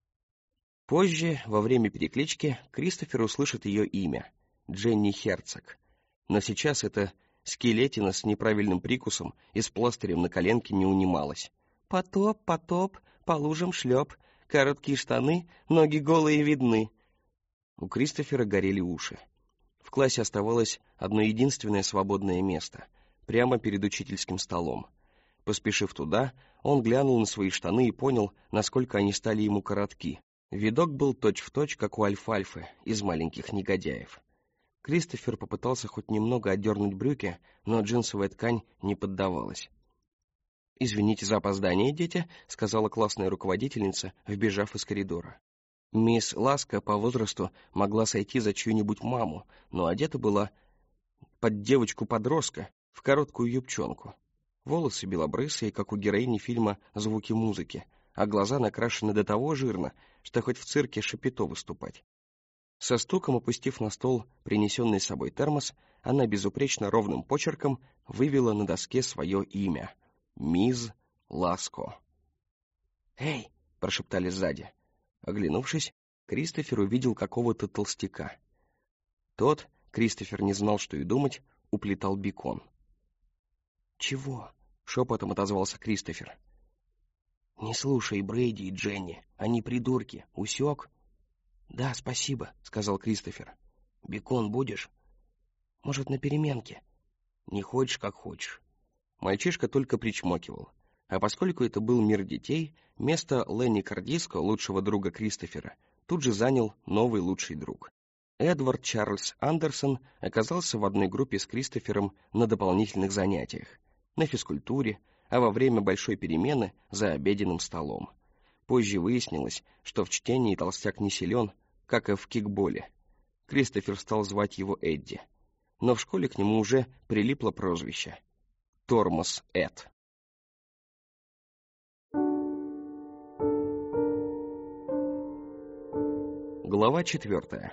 Позже, во время переклички, Кристофер услышит ее имя — Дженни Херцог. Но сейчас эта скелетина с неправильным прикусом и с пластырем на коленке не унималась. «Потоп, потоп, по лужам шлеп, короткие штаны, ноги голые видны». У Кристофера горели уши. В классе оставалось одно единственное свободное место, прямо перед учительским столом. Поспешив туда, он глянул на свои штаны и понял, насколько они стали ему коротки. Видок был точь-в-точь, как у Альфальфы из «Маленьких негодяев». Кристофер попытался хоть немного отдернуть брюки, но джинсовая ткань не поддавалась. «Извините за опоздание, дети», — сказала классная руководительница, вбежав из коридора. Мисс Ласка по возрасту могла сойти за чью-нибудь маму, но одета была под девочку-подростка в короткую юбчонку. Волосы белобрысые, как у героини фильма «Звуки музыки», а глаза накрашены до того жирно, что хоть в цирке Шапито выступать. Со стуком опустив на стол принесенный с собой термос, она безупречно ровным почерком вывела на доске свое имя — Мисс Ласко. «Эй!» — прошептали сзади. Оглянувшись, Кристофер увидел какого-то толстяка. Тот, Кристофер не знал, что и думать, уплетал бекон. «Чего?» — шепотом отозвался Кристофер. «Не слушай Брейди и Дженни, они придурки, усек?» «Да, спасибо», — сказал Кристофер. «Бекон будешь?» «Может, на переменке?» «Не хочешь, как хочешь». Мальчишка только причмокивал. А поскольку это был мир детей, место Ленни Кардиско, лучшего друга Кристофера, тут же занял новый лучший друг. Эдвард Чарльз Андерсон оказался в одной группе с Кристофером на дополнительных занятиях, на физкультуре, а во время большой перемены за обеденным столом. Позже выяснилось, что в чтении толстяк не силен, как и в кикболе. Кристофер стал звать его Эдди. Но в школе к нему уже прилипло прозвище — Тормоз Эд. Глава 4.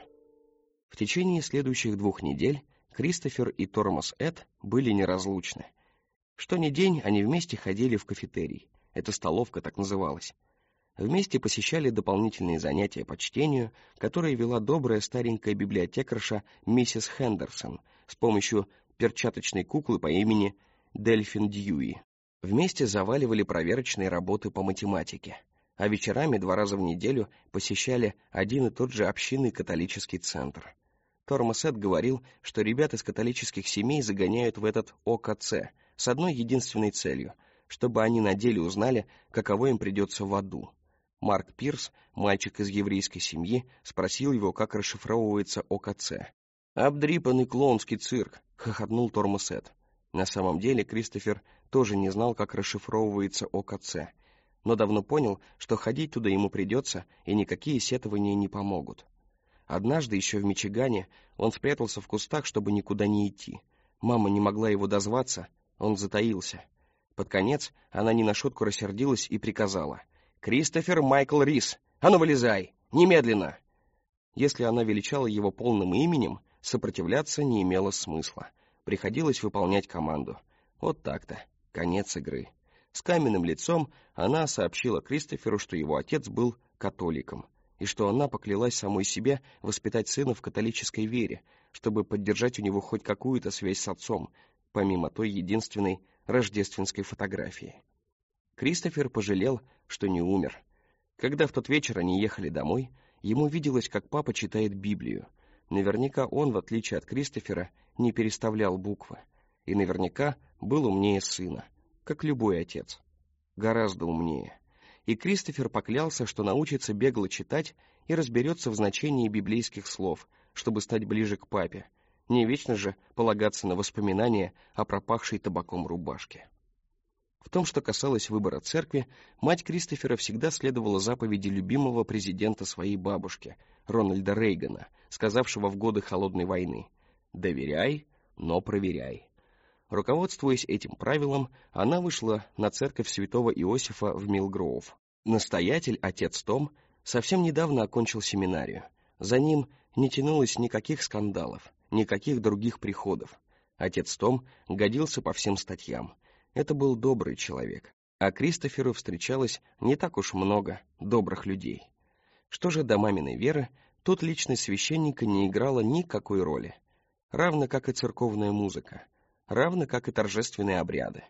В течение следующих 2 недель Кристофер и Тормоз Эд были неразлучны. Что ни день они вместе ходили в кафетерий, эта столовка так называлась. Вместе посещали дополнительные занятия по чтению, которые вела добрая старенькая библиотекарша миссис Хендерсон с помощью перчаточной куклы по имени Дельфин Дьюи. Вместе заваливали проверочные работы по математике, а вечерами 2 раза в неделю посещали один и тот же общинный католический центр. Тормоз Эд говорил, что ребят из католических семей загоняют в этот ОКЦ с одной единственной целью, чтобы они на деле узнали, каково им придется в аду. Марк Пирс, мальчик из еврейской семьи, спросил его, как расшифровывается ОКЦ. «Обдрипанный клоунский цирк», — хохотнул Тормоз Эд. На самом деле Кристофер тоже не знал, как расшифровывается ОКЦ, но давно понял, что ходить туда ему придется, и никакие сетования не помогут. Однажды, еще в Мичигане, он спрятался в кустах, чтобы никуда не идти. Мама не могла его дозваться, он затаился. Под конец она не на шутку рассердилась и приказала: «Кристофер Майкл Рис, а ну вылезай! Немедленно!» Если она величала его полным именем, сопротивляться не имело смысла. Приходилось выполнять команду. Вот так-то. Конец игры. С каменным лицом она сообщила Кристоферу, что его отец был католиком, и что она поклялась самой себе воспитать сына в католической вере, чтобы поддержать у него хоть какую-то связь с отцом, помимо той единственной рождественской фотографии. Кристофер пожалел, что не умер. Когда в тот вечер они ехали домой, ему виделось, как папа читает Библию. Наверняка он, в отличие от Кристофера, не переставлял буквы. И наверняка был умнее сына, как любой отец. Гораздо умнее. И Кристофер поклялся, что научится бегло читать и разберется в значении библейских слов, чтобы стать ближе к папе. Не вечно же полагаться на воспоминания о пропахшей табаком рубашке. В том, что касалось выбора церкви, мать Кристофера всегда следовала заповеди любимого президента своей бабушки, Рональда Рейгана, сказавшего в годы Холодной войны: «Доверяй, но проверяй». Руководствуясь этим правилом, она вышла на церковь святого Иосифа в Милгроув. Настоятель, отец Том, совсем недавно окончил семинарию. За ним не тянулось никаких скандалов, никаких других приходов. Отец Том годился по всем статьям. Это был добрый человек, а Кристоферу встречалось не так уж много добрых людей. Что же до маминой веры, тут личность священника не играла никакой роли, равно как и церковная музыка, равно как и торжественные обряды.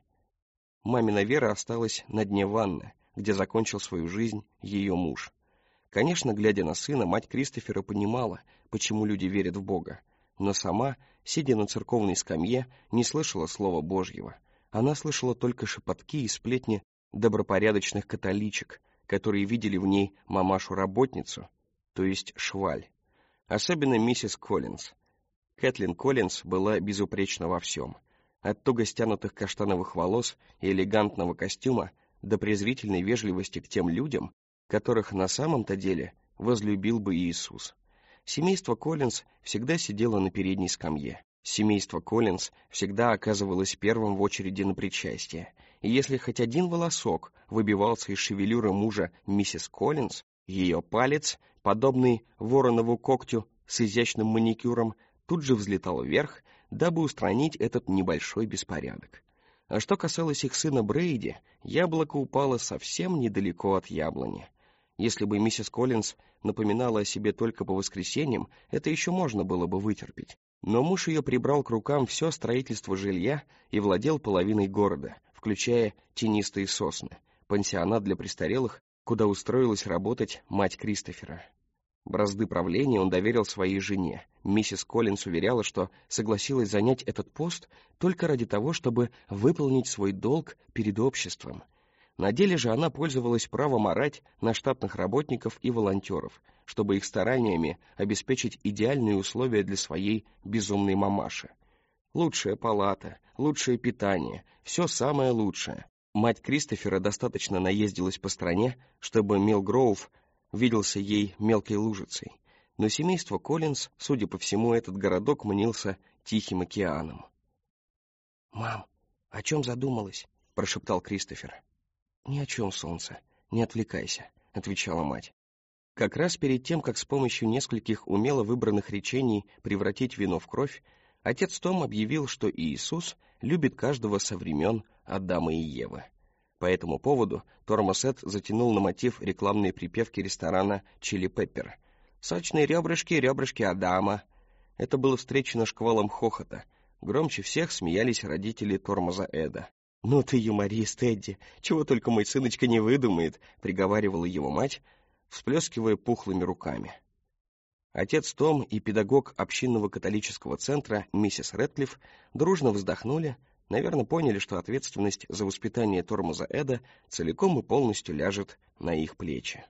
Мамина вера осталась на дне ванны, где закончил свою жизнь ее муж. Конечно, глядя на сына, мать Кристофера понимала, почему люди верят в Бога, но сама, сидя на церковной скамье, не слышала слова Божьего. Она слышала только шепотки и сплетни добропорядочных католичек, которые видели в ней мамашу-работницу, то есть шваль. Особенно миссис Коллинз. Кэтлин Коллинз была безупречна во всем. От туго стянутых каштановых волос и элегантного костюма до презрительной вежливости к тем людям, которых на самом-то деле возлюбил бы Иисус. Семейство Коллинз всегда сидело на передней скамье. Семейство Коллинз всегда оказывалось первым в очереди на причастие, и если хоть один волосок выбивался из шевелюры мужа миссис Коллинз, ее палец, подобный воронову когтю с изящным маникюром, тут же взлетал вверх, дабы устранить этот небольшой беспорядок. А что касалось их сына Брейди, яблоко упало совсем недалеко от яблони. Если бы миссис Коллинз напоминала о себе только по воскресеньям, это еще можно было бы вытерпеть. Но муж ее прибрал к рукам все строительство жилья и владел половиной города, включая тенистые сосны, пансионат для престарелых, куда устроилась работать мать Кристофера. Бразды правления он доверил своей жене. Миссис Коллинз уверяла, что согласилась занять этот пост только ради того, чтобы выполнить свой долг перед обществом. На деле же она пользовалась правом орать на штатных работников и волонтеров, чтобы их стараниями обеспечить идеальные условия для своей безумной мамаши. Лучшая палата, лучшее питание, все самое лучшее. Мать Кристофера достаточно наездилась по стране, чтобы Милгроув виделся ей мелкой лужицей. Но семейство Коллинз, судя по всему, этот городок мнился Тихим океаном. «Мам, о чем задумалась?» — прошептал Кристофер. «Ни о чем, солнце, не отвлекайся», — отвечала мать. Как раз перед тем, как с помощью нескольких умело выбранных речений превратить вино в кровь, отец Том объявил, что Иисус любит каждого со времен Адама и Евы. По этому поводу Тормосет затянул на мотив рекламной припевки ресторана «Чили Пеппер». «Сочные ребрышки, ребрышки Адама». Это было встречено шквалом хохота. Громче всех смеялись родители Тормоза Эда. «Ну ты юморист, Эдди, чего только мой сыночка не выдумает», — приговаривала его мать, всплескивая пухлыми руками. Отец Том и педагог общинного католического центра миссис Рэдклифф дружно вздохнули, наверное, поняли, что ответственность за воспитание Тормоза Эда целиком и полностью ляжет на их плечи.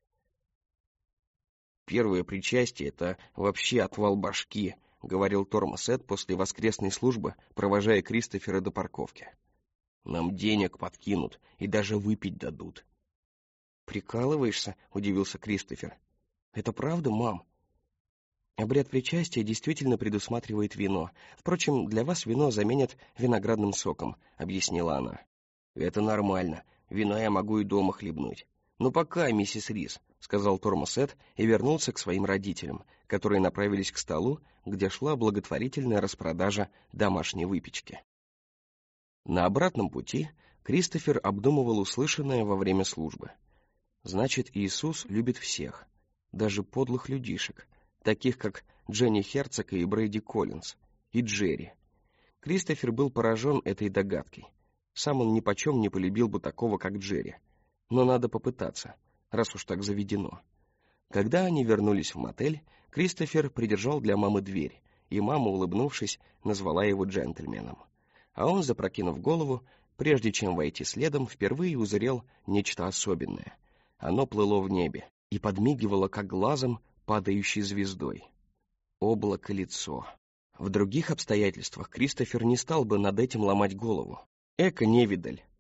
«Первое причастие — это вообще отвал башки», — говорил Тормоз Эд после воскресной службы, провожая Кристофера до парковки. «Нам денег подкинут и даже выпить дадут». «Прикалываешься?» — удивился Кристофер. «Это правда, мам?» «Обряд причастия действительно предусматривает вино. Впрочем, для вас вино заменят виноградным соком», — объяснила она. «Это нормально. Вино я могу и дома хлебнуть». «Ну пока, миссис Рис», — сказал Тормоз Эд и вернулся к своим родителям, которые направились к столу, где шла благотворительная распродажа домашней выпечки. На обратном пути Кристофер обдумывал услышанное во время службы. Значит, Иисус любит всех, даже подлых людишек, таких как Дженни Херцог и Брейди Коллинз, и Джерри. Кристофер был поражен этой догадкой. Сам он нипочем не полюбил бы такого, как Джерри. Но надо попытаться, раз уж так заведено. Когда они вернулись в мотель, Кристофер придержал для мамы дверь, и мама, улыбнувшись, назвала его джентльменом. А он, запрокинув голову, прежде чем войти следом, впервые узрел нечто особенное. Оно плыло в небе и подмигивало, как глазом, падающей звездой. Облако-лицо. В других обстоятельствах Кристофер не стал бы над этим ломать голову. Эко-невидаль,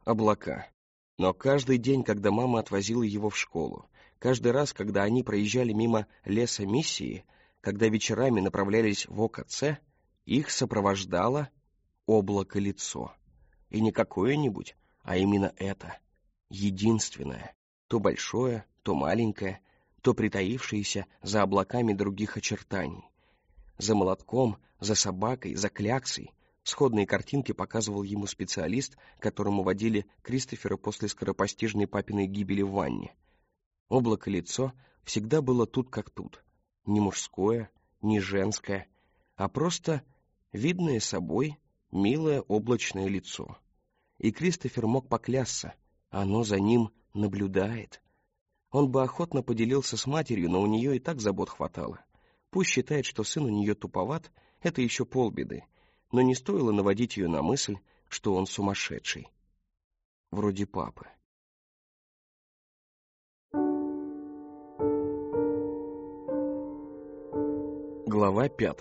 облака. Но каждый день, когда мама отвозила его в школу, каждый раз, когда они проезжали мимо леса Миссии, когда вечерами направлялись в ОКЦ, их сопровождало облако-лицо. И не какое-нибудь, а именно это, единственное, то большое, то маленькое, то притаившееся за облаками других очертаний. За молотком, за собакой, за кляксой. Сходные картинки показывал ему специалист, которому водили Кристофера после скоропостижной папиной гибели в ванне. Облако-лицо всегда было тут как тут. Не мужское, не женское, а просто видное собой милое облачное лицо. И Кристофер мог поклясться, оно за ним наблюдает. Он бы охотно поделился с матерью, но у нее и так забот хватало. Пусть считает, что сын у нее туповат, это еще полбеды, но не стоило наводить ее на мысль, что он сумасшедший. Вроде папы. Глава 5.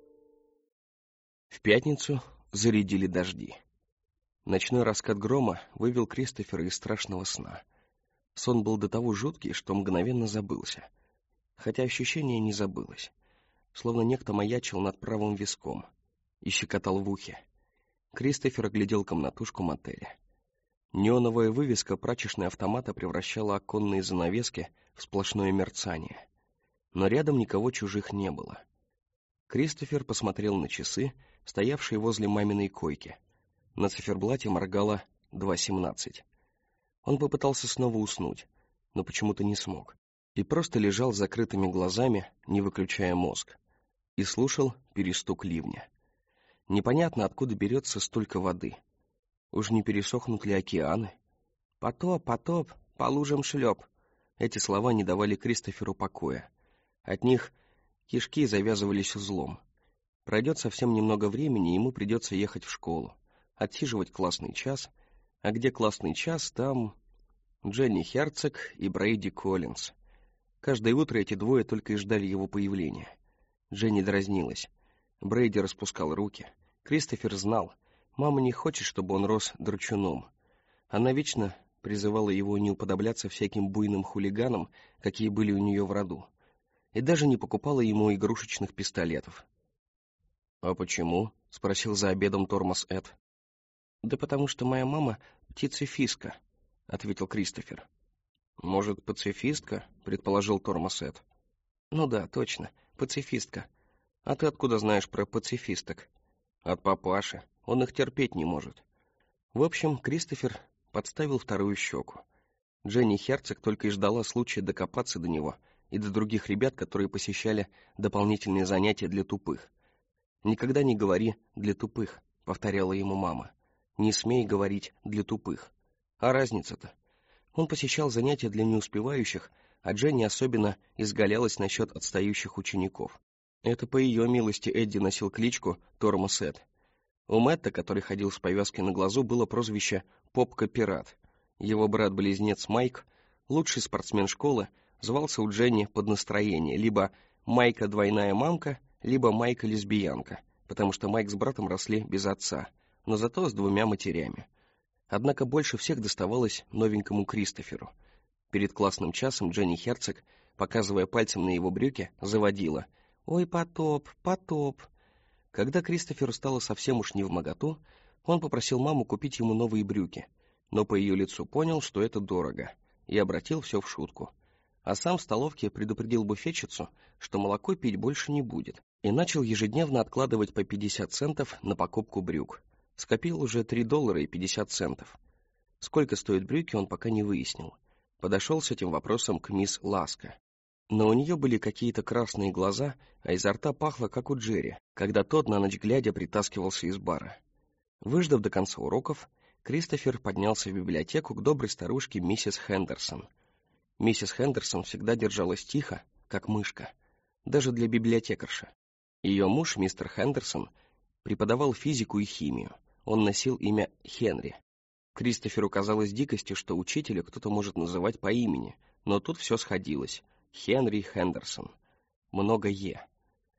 В пятницу зарядили дожди. Ночной раскат грома вывел Кристофера из страшного сна. Сон был до того жуткий, что мгновенно забылся. Хотя ощущение не забылось. Словно некто маячил над правым виском и щекотал в ухе. Кристофер оглядел комнатушку мотеля. Неоновая вывеска прачечной автомата превращала оконные занавески в сплошное мерцание. Но рядом никого чужих не было. Кристофер посмотрел на часы, стоявшие возле маминой койки. На циферблате моргало 2:17. Он попытался снова уснуть, но почему-то не смог. И просто лежал с закрытыми глазами, не выключая мозг, и слушал перестук ливня. Непонятно, откуда берется столько воды. Уж не пересохнут ли океаны? «Потоп, потоп, по лужам шлеп». Эти слова не давали Кристоферу покоя. От них кишки завязывались узлом. Пройдет совсем немного времени, и ему придется ехать в школу, отсиживать классный час. А где классный час, там Дженни Херцог и Брейди Коллинз. Каждое утро эти двое только и ждали его появления. Дженни дразнилась. Брейди распускал руки. Кристофер знал, мама не хочет, чтобы он рос драчуном. Она вечно призывала его не уподобляться всяким буйным хулиганам, какие были у нее в роду, и даже не покупала ему игрушечных пистолетов. «А почему?» — спросил за обедом Тормоз Эд. «Да потому что моя мама птицефиска», — ответил Кристофер. «Может, пацифистка?» — предположил Тормоз Эд. «Ну да, точно, пацифистка. А ты откуда знаешь про пацифисток?» «От папаши. Он их терпеть не может». В общем, Кристофер подставил вторую щеку. Дженни Херцог только и ждала случая докопаться до него и до других ребят, которые посещали дополнительные занятия для тупых. «Никогда не говори «для тупых», — повторяла ему мама. «Не смей говорить «для тупых». А разница-то? Он посещал занятия для неуспевающих, а Дженни особенно изгалялась насчет отстающих учеников. Это по ее милости Эдди носил кличку Тормоз Эд. У Мэтта, который ходил с повязкой на глазу, было прозвище «Попка-пират». Его брат-близнец Майк, лучший спортсмен школы, звался у Дженни под настроение либо Майка двойная мамка, либо Майка лесбиянка, потому что Майк с братом росли без отца, но зато с двумя матерями. Однако больше всех доставалось новенькому Кристоферу. Перед классным часом Дженни Херцог, показывая пальцем на его брюки, заводила: «Ой, потоп, потоп». Когда Кристоферу стало совсем уж невмоготу, он попросил маму купить ему новые брюки, но по ее лицу понял, что это дорого, и обратил все в шутку. А сам в столовке предупредил буфетчицу, что молоко пить больше не будет, и начал ежедневно откладывать по 50 центов на покупку брюк. Скопил уже $3.50. Сколько стоят брюки, он пока не выяснил. Подошел с этим вопросом к мисс Ласко. Но у нее были какие-то красные глаза, а изо рта пахло, как у Джерри, когда тот на ночь глядя притаскивался из бара. Выждав до конца уроков, Кристофер поднялся в библиотеку к доброй старушке миссис Хендерсон. Миссис Хендерсон всегда держалась тихо, как мышка, даже для библиотекарши. Ее муж, мистер Хендерсон, преподавал физику и химию. Он носил имя Хенри. Кристоферу казалось дикостью, что учителя кто-то может называть по имени, но тут все сходилось. Хенри Хендерсон. Много «е».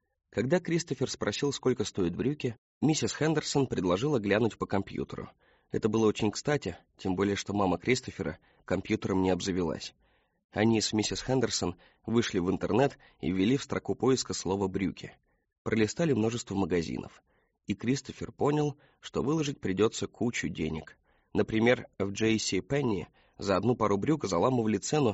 Когда Кристофер спросил, сколько стоят брюки, миссис Хендерсон предложила глянуть по компьютеру. Это было очень кстати, тем более, что мама Кристофера компьютером не обзавелась. Они с миссис Хендерсон вышли в интернет и ввели в строку поиска слово «брюки». Пролистали множество магазинов. И Кристофер понял, что выложить придется кучу денег. Например, в J.C. Penney за одну пару брюк заламывали цену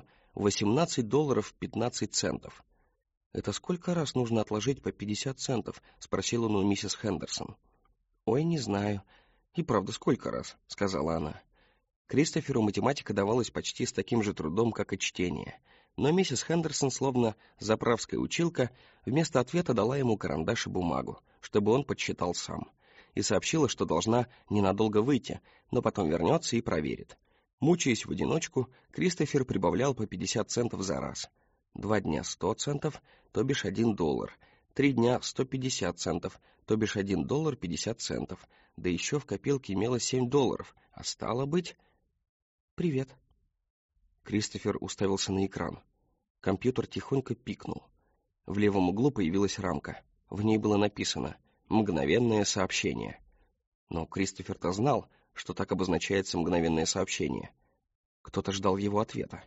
$18.15. «Это сколько раз нужно отложить по 50 центов?» — спросил он у миссис Хендерсон. «Ой, не знаю. И правда, сколько раз?» — сказала она. Кристоферу математика давалась почти с таким же трудом, как и чтение. Но миссис Хендерсон, словно заправская училка, вместо ответа дала ему карандаш и бумагу, чтобы он подсчитал сам, и сообщила, что должна ненадолго выйти, но потом вернется и проверит. Мучаясь в одиночку, Кристофер прибавлял по 50 центов за раз. 2 дня 100 центов, то бишь $1. 3 дня 150 центов, то бишь $1.50, да еще в копилке имелось $7, а стало быть... «Привет». Кристофер уставился на экран. Компьютер тихонько пикнул. В левом углу появилась рамка. В ней было написано «Мгновенное сообщение». Но Кристофер-то знал, что так обозначается мгновенное сообщение. Кто-то ждал его ответа.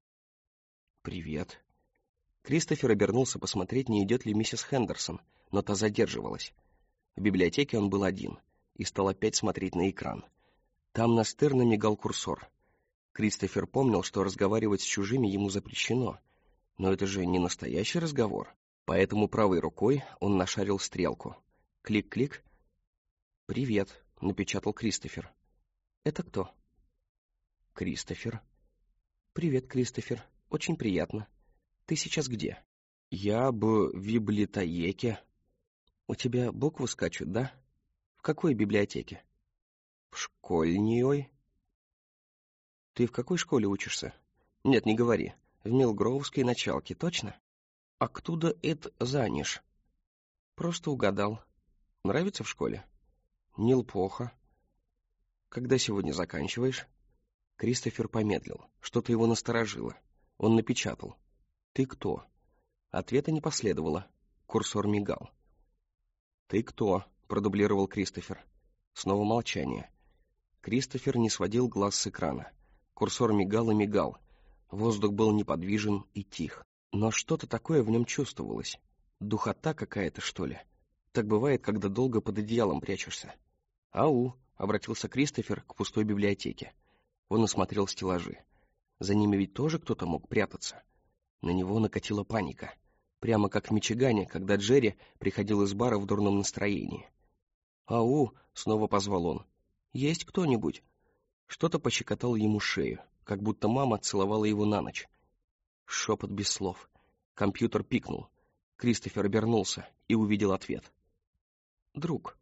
«Привет». Кристофер обернулся посмотреть, не идет ли миссис Хендерсон, но та задерживалась. В библиотеке он был один и стал опять смотреть на экран. Там настырно мигал курсор. Кристофер помнил, что разговаривать с чужими ему запрещено, но это же не настоящий разговор, поэтому правой рукой он нашарил стрелку. Клик-клик. «Привет», — напечатал Кристофер. «Это кто?» «Кристофер». «Привет, Кристофер. Очень приятно. Ты сейчас где?» «Я в библиотеке». «У тебя буквы скачут, да? В какой библиотеке?» «В школьной». «Ты в какой школе учишься?» «Нет, не говори. В Милгроувской началке, точно?» «А кто это занешь?» «Просто угадал. Нравится в школе?» «Неплохо». «Когда сегодня заканчиваешь?» Кристофер помедлил. Что-то его насторожило. Он напечатал. «Ты кто?» Ответа не последовало. Курсор мигал. «Ты кто?» — продублировал Кристофер. Снова молчание. Кристофер не сводил глаз с экрана. Курсор мигал и мигал. Воздух был неподвижен и тих. Но что-то такое в нем чувствовалось. Духота какая-то, что ли. Так бывает, когда долго под одеялом прячешься. «Ау!» — обратился Кристофер к пустой библиотеке. Он осмотрел стеллажи. За ними ведь тоже кто-то мог прятаться. На него накатила паника. Прямо как в Мичигане, когда Джерри приходил из бара в дурном настроении. «Ау!» — снова позвал он. «Есть кто-нибудь?» Что-то пощекотало ему шею, как будто мама целовала его на ночь. Шепот без слов. Компьютер пикнул. Кристофер обернулся и увидел ответ. «Друг».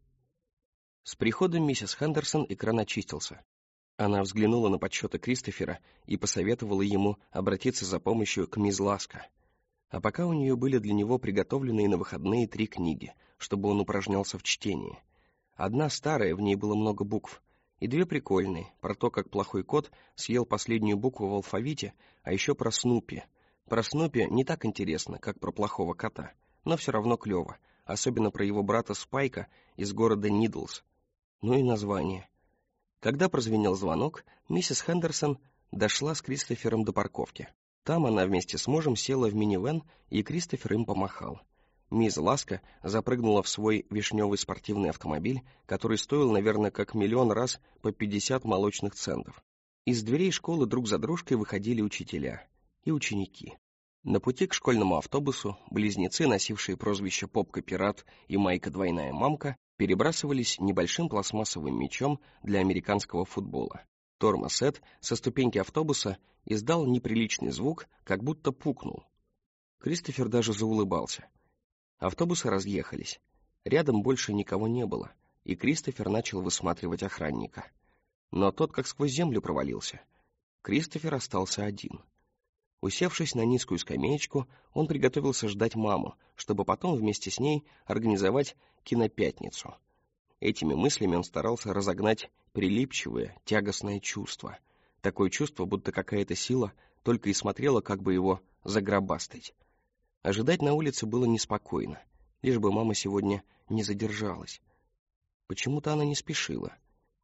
С приходом миссис Хендерсон экран очистился. Она взглянула на подсчеты Кристофера и посоветовала ему обратиться за помощью к мисс Ласко. А пока у нее были для него приготовленные на выходные 3 книги, чтобы он упражнялся в чтении. Одна старая, в ней было много букв, и 2 прикольные, про то, как плохой кот съел последнюю букву в алфавите, а еще про Снупи. Про Снупи не так интересно, как про плохого кота, но все равно клево, особенно про его брата Спайка из города Нидлс. Ну и название. Когда прозвенел звонок, миссис Хендерсон дошла с Кристофером до парковки. Там она вместе с мужем села в минивэн, и Кристофер им помахал. Мисс Ласко запрыгнула в свой вишневый спортивный автомобиль, который стоил, наверное, как 1 000 000 раз по 50 молочных центов. Из дверей школы друг за дружкой выходили учителя и ученики. На пути к школьному автобусу близнецы, носившие прозвище «Попка-пират» и «Майка-двойная мамка», перебрасывались небольшим пластмассовым мячом для американского футбола. Тормоз Эд со ступеньки автобуса издал неприличный звук, как будто пукнул. Кристофер даже заулыбался. Автобусы разъехались. Рядом больше никого не было, и Кристофер начал высматривать охранника. Но тот как сквозь землю провалился. Кристофер остался один. Усевшись на низкую скамеечку, он приготовился ждать маму, чтобы потом вместе с ней организовать кинопятницу. Этими мыслями он старался разогнать прилипчивое, тягостное чувство. Такое чувство, будто какая-то сила только и смотрела, как бы его загробастать. Ожидать на улице было неспокойно, лишь бы мама сегодня не задержалась. Почему-то она не спешила.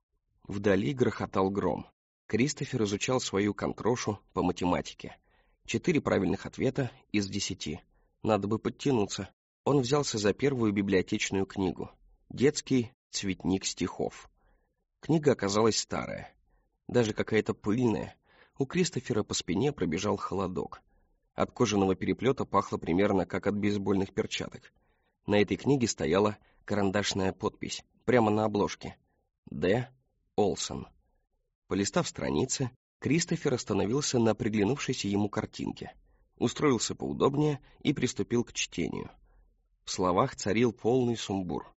Вдали грохотал гром. Кристофер изучал свою контрошу по математике. 4 правильных ответа из 10. Надо бы подтянуться. Он взялся за первую библиотечную книгу. «Детский цветник стихов». Книга оказалась старая, даже какая-то пыльная. У Кристофера по спине пробежал холодок. От кожаного переплета пахло примерно как от бейсбольных перчаток. На этой книге стояла карандашная подпись, прямо на обложке. Д. Олсон. Полистав страницы, Кристофер остановился на приглянувшейся ему картинке, устроился поудобнее и приступил к чтению. В словах царил полный сумбур.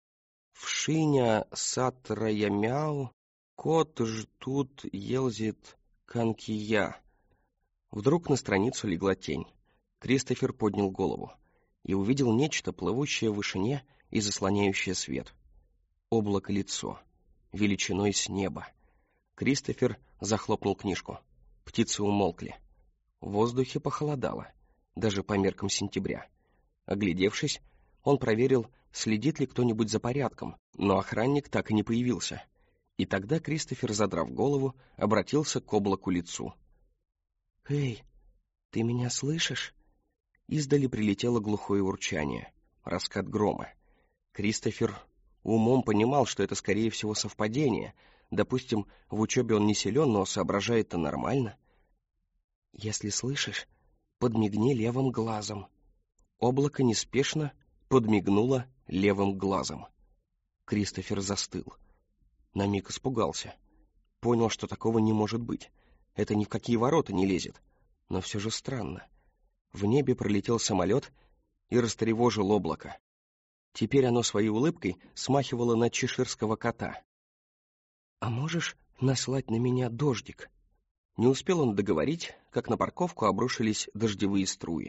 «Вшиня сатрая мяу, кот жтут елзит канкия». Вдруг на страницу легла тень. Кристофер поднял голову и увидел нечто, плывущее в вышине и заслоняющее свет. Облако-лицо, величиной с неба. Кристофер захлопнул книжку. Птицы умолкли. В воздухе похолодало, даже по меркам сентября. Оглядевшись, он проверил, следит ли кто-нибудь за порядком, но охранник так и не появился. И тогда Кристофер, задрав голову, обратился к облаку-лицу. «Эй, ты меня слышишь?» Издали прилетело глухое урчание, раскат грома. Кристофер умом понимал, что это, скорее всего, совпадение. Допустим, в учебе он не силен, но соображает-то нормально. «Если слышишь, подмигни левым глазом». Облако неспешно подмигнуло левым глазом. Кристофер застыл. На миг испугался. Понял, что такого не может быть. Это ни в какие ворота не лезет. Но все же странно. В небе пролетел самолет и растревожил облако. Теперь оно своей улыбкой смахивало на чеширского кота. «А можешь наслать на меня дождик?» Не успел он договорить, как на парковку обрушились дождевые струи.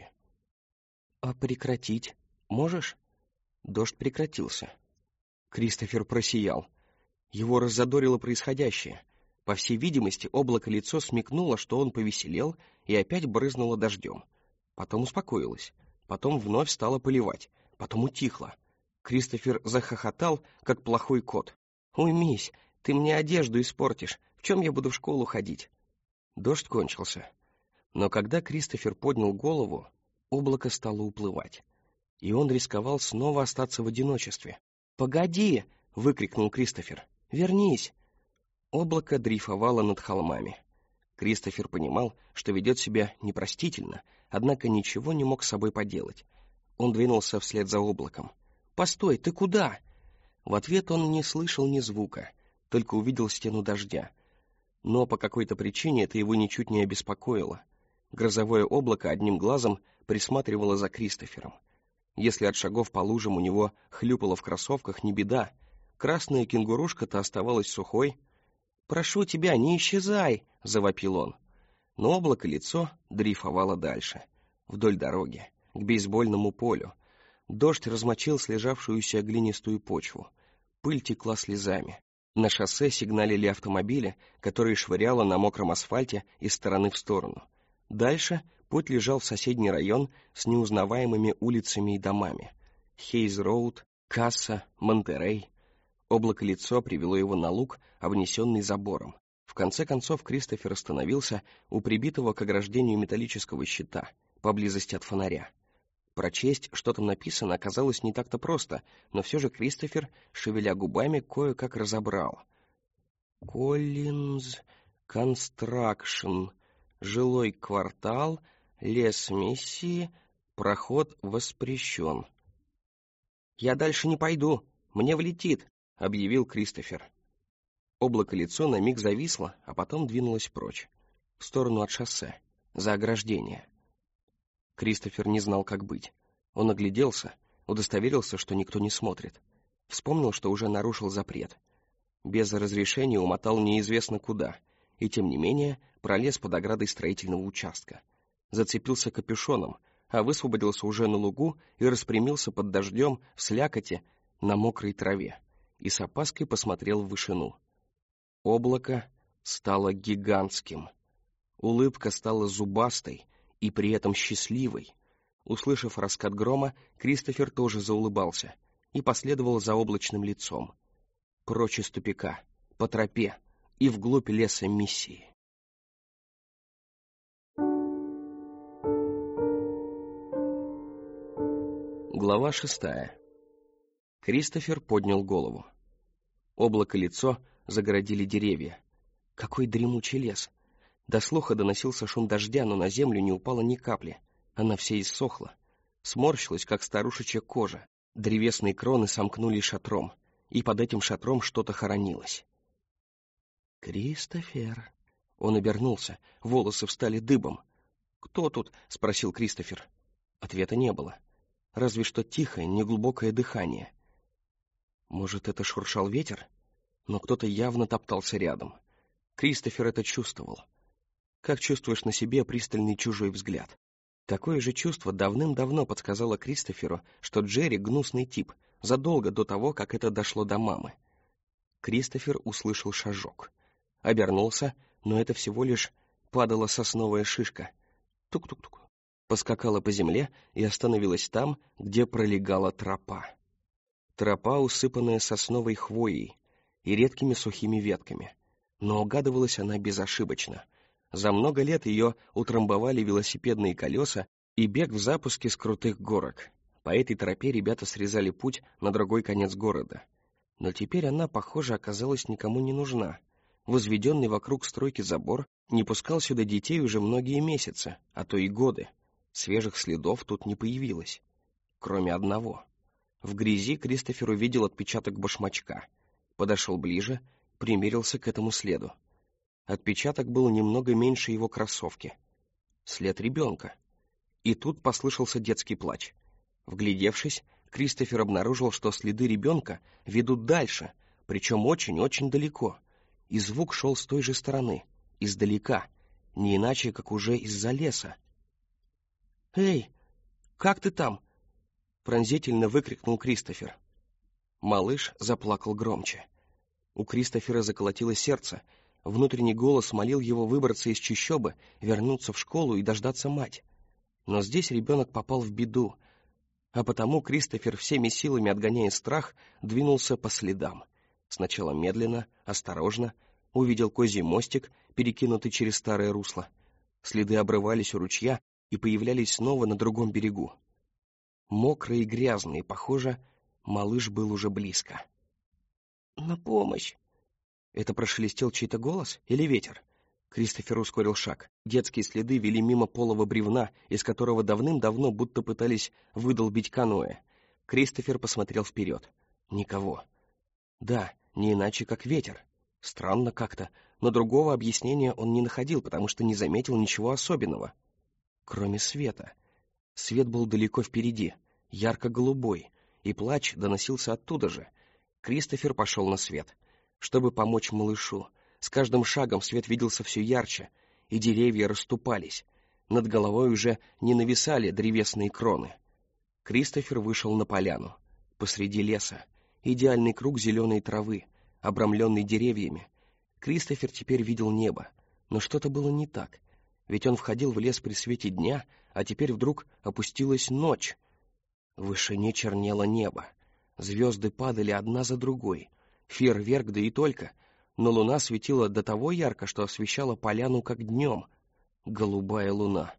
«А прекратить можешь?» Дождь прекратился. Кристофер просиял. Его раззадорило происходящее. По всей видимости, облако-лицо смекнуло, что он повеселел, и опять брызнуло дождем. Потом успокоилось. Потом вновь стало поливать. Потом утихло. Кристофер захохотал, как плохой кот. «Уймись, ты мне одежду испортишь. В чем я буду в школу ходить?» Дождь кончился. Но когда Кристофер поднял голову, облако стало уплывать. И он рисковал снова остаться в одиночестве. «Погоди!» — выкрикнул Кристофер. «Вернись!» Облако дрейфовало над холмами. Кристофер понимал, что ведет себя непростительно, однако ничего не мог с собой поделать. Он двинулся вслед за облаком. «Постой, ты куда?» В ответ он не слышал ни звука, только увидел стену дождя. Но по какой-то причине это его ничуть не обеспокоило. Грозовое облако одним глазом присматривало за Кристофером. Если от шагов по лужам у него хлюпало в кроссовках, не беда. Красная кенгурушка-то оставалась сухой. «Прошу тебя, не исчезай!» — завопил он. Но облако-лицо дрейфовало дальше, вдоль дороги, к бейсбольному полю. Дождь размочил слежавшуюся глинистую почву. Пыль текла слезами. На шоссе сигналили автомобили, которые швыряло на мокром асфальте из стороны в сторону. Дальше путь лежал в соседний район с неузнаваемыми улицами и домами. Хейз-Роуд, Касса, Монтерей. Облако-лицо привело его на луг, обнесенный забором. В конце концов Кристофер остановился у прибитого к ограждению металлического щита, поблизости от фонаря. Прочесть, что там написано, оказалось не так-то просто, но все же Кристофер, шевеля губами, кое-как разобрал. «Коллинз Констракшн. Жилой квартал. Лес Миссии. Проход воспрещен». «Я дальше не пойду. Мне влетит», — объявил Кристофер. Облако-лицо на миг зависло, а потом двинулось прочь, в сторону от шоссе, за ограждение. Кристофер не знал, как быть. Он огляделся, удостоверился, что никто не смотрит. Вспомнил, что уже нарушил запрет. Без разрешения умотал неизвестно куда, и тем не менее пролез под оградой строительного участка. Зацепился капюшоном, а высвободился уже на лугу и распрямился под дождем в слякоти на мокрой траве, и с опаской посмотрел в вышину. Облако стало гигантским. Улыбка стала зубастой и при этом счастливой. Услышав раскат грома, Кристофер тоже заулыбался и последовал за облачным лицом. Прочь из тупика, по тропе и вглубь леса миссии. Глава 6. Кристофер поднял голову. Облако лицо загородили деревья. Какой дремучий лес! До слуха доносился шум дождя, но на землю не упало ни капли. Она вся иссохла, сморщилась, как старушечья кожа. Древесные кроны сомкнулись шатром, и под этим шатром что-то хоронилось. «Кристофер!» Он обернулся, волосы встали дыбом. «Кто тут?» — спросил Кристофер. Ответа не было. Разве что тихое, неглубокое дыхание. Может, это шуршал ветер? Но кто-то явно топтался рядом. Кристофер это чувствовал. Как чувствуешь на себе пристальный чужой взгляд. Такое же чувство давным-давно подсказало Кристоферу, что Джерри гнусный тип, задолго до того, как это дошло до мамы. Кристофер услышал шажок. Обернулся, но это всего лишь падала сосновая шишка. Тук-тук-тук. Поскакала по земле и остановилась там, где пролегала тропа. Тропа, усыпанная сосновой хвоей и редкими сухими ветками. Но угадывалась она безошибочно. За много лет ее утрамбовали велосипедные колеса и бег в запуске с крутых горок. По этой тропе ребята срезали путь на другой конец города. Но теперь она, похоже, оказалась никому не нужна. Возведенный вокруг стройки забор не пускал сюда детей уже многие месяцы, а то и годы. Свежих следов тут не появилось. Кроме одного. В грязи Кристофер увидел отпечаток башмачка. Подошел ближе, примерился к этому следу. Отпечаток был немного меньше его кроссовки. След ребенка. И тут послышался детский плач. Вглядевшись, Кристофер обнаружил, что следы ребенка ведут дальше, причем очень-очень далеко. И звук шел с той же стороны, издалека, не иначе, как уже из-за леса. «Эй, как ты там?» — пронзительно выкрикнул Кристофер. Малыш заплакал громче. У Кристофера заколотилось сердце. Внутренний голос молил его выбраться из чащобы, вернуться в школу и дождаться мать. Но здесь ребенок попал в беду, а потому Кристофер, всеми силами отгоняя страх, двинулся по следам. Сначала медленно, осторожно, увидел козий мостик, перекинутый через старое русло. Следы обрывались у ручья и появлялись снова на другом берегу. Мокрые и грязные, похоже, малыш был уже близко. «На помощь!» Это прошелестел чей-то голос или ветер? Кристофер ускорил шаг. Детские следы вели мимо полого бревна, из которого давным-давно будто пытались выдолбить каноэ. Кристофер посмотрел вперед. Никого. Да, не иначе, как ветер. Странно как-то, но другого объяснения он не находил, потому что не заметил ничего особенного. Кроме света. Свет был далеко впереди, ярко-голубой, и плач доносился оттуда же. Кристофер пошел на свет, чтобы помочь малышу. С каждым шагом свет виделся все ярче, и деревья расступались. Над головой уже не нависали древесные кроны. Кристофер вышел на поляну. Посреди леса. Идеальный круг зеленой травы, обрамленный деревьями. Кристофер теперь видел небо, но что-то было не так. Ведь он входил в лес при свете дня, а теперь вдруг опустилась ночь. В вышине чернело небо. Звезды падали одна за другой. Фейерверк, да и только. Но луна светила до того ярко, что освещала поляну, как днем. Голубая луна.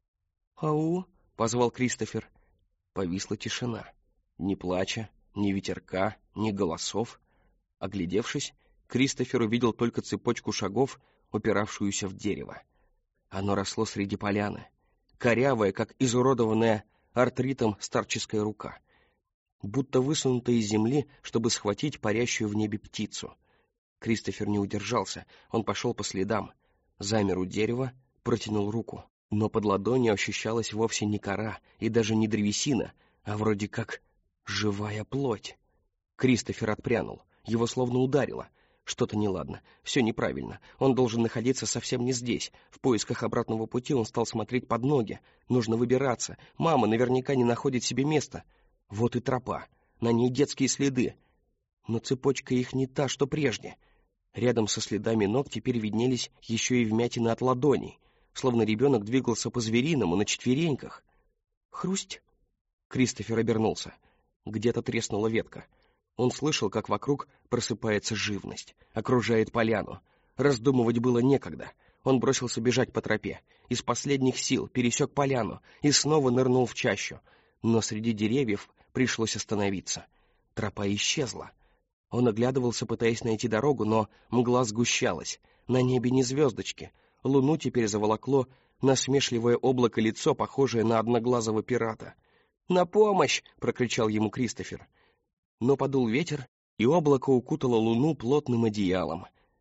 «Ау!» — позвал Кристофер. Повисла тишина. Ни плача, ни ветерка, ни голосов. Оглядевшись, Кристофер увидел только цепочку шагов, упиравшуюся в дерево. Оно росло среди поляны, корявое, как изуродованная артритом старческая рука, будто высунутая из земли, чтобы схватить парящую в небе птицу. Кристофер не удержался, он пошел по следам, замер у дерева, протянул руку. Но под ладонью ощущалась вовсе не кора и даже не древесина, а вроде как живая плоть. Кристофер отпрянул, его словно ударило. Что-то неладно, все неправильно. Он должен находиться совсем не здесь. В поисках обратного пути он стал смотреть под ноги. Нужно выбираться. Мама наверняка не находит себе места. Вот и тропа. На ней детские следы. Но цепочка их не та, что прежде. Рядом со следами ног теперь виднелись еще и вмятины от ладоней, словно ребенок двигался по-звериному на четвереньках. Хрусть! Кристофер обернулся. Где-то треснула ветка. Он слышал, как вокруг просыпается живность, окружает поляну. Раздумывать было некогда. Он бросился бежать по тропе, из последних сил пересек поляну и снова нырнул в чащу. Но среди деревьев пришлось остановиться. Тропа исчезла. Он оглядывался, пытаясь найти дорогу, но мгла сгущалась. На небе не звездочки. Луну теперь заволокло насмешливое облако лицо, похожее на одноглазого пирата. «На помощь!» — прокричал ему Кристофер. Но подул ветер, и облако укутало луну плотным одеялом.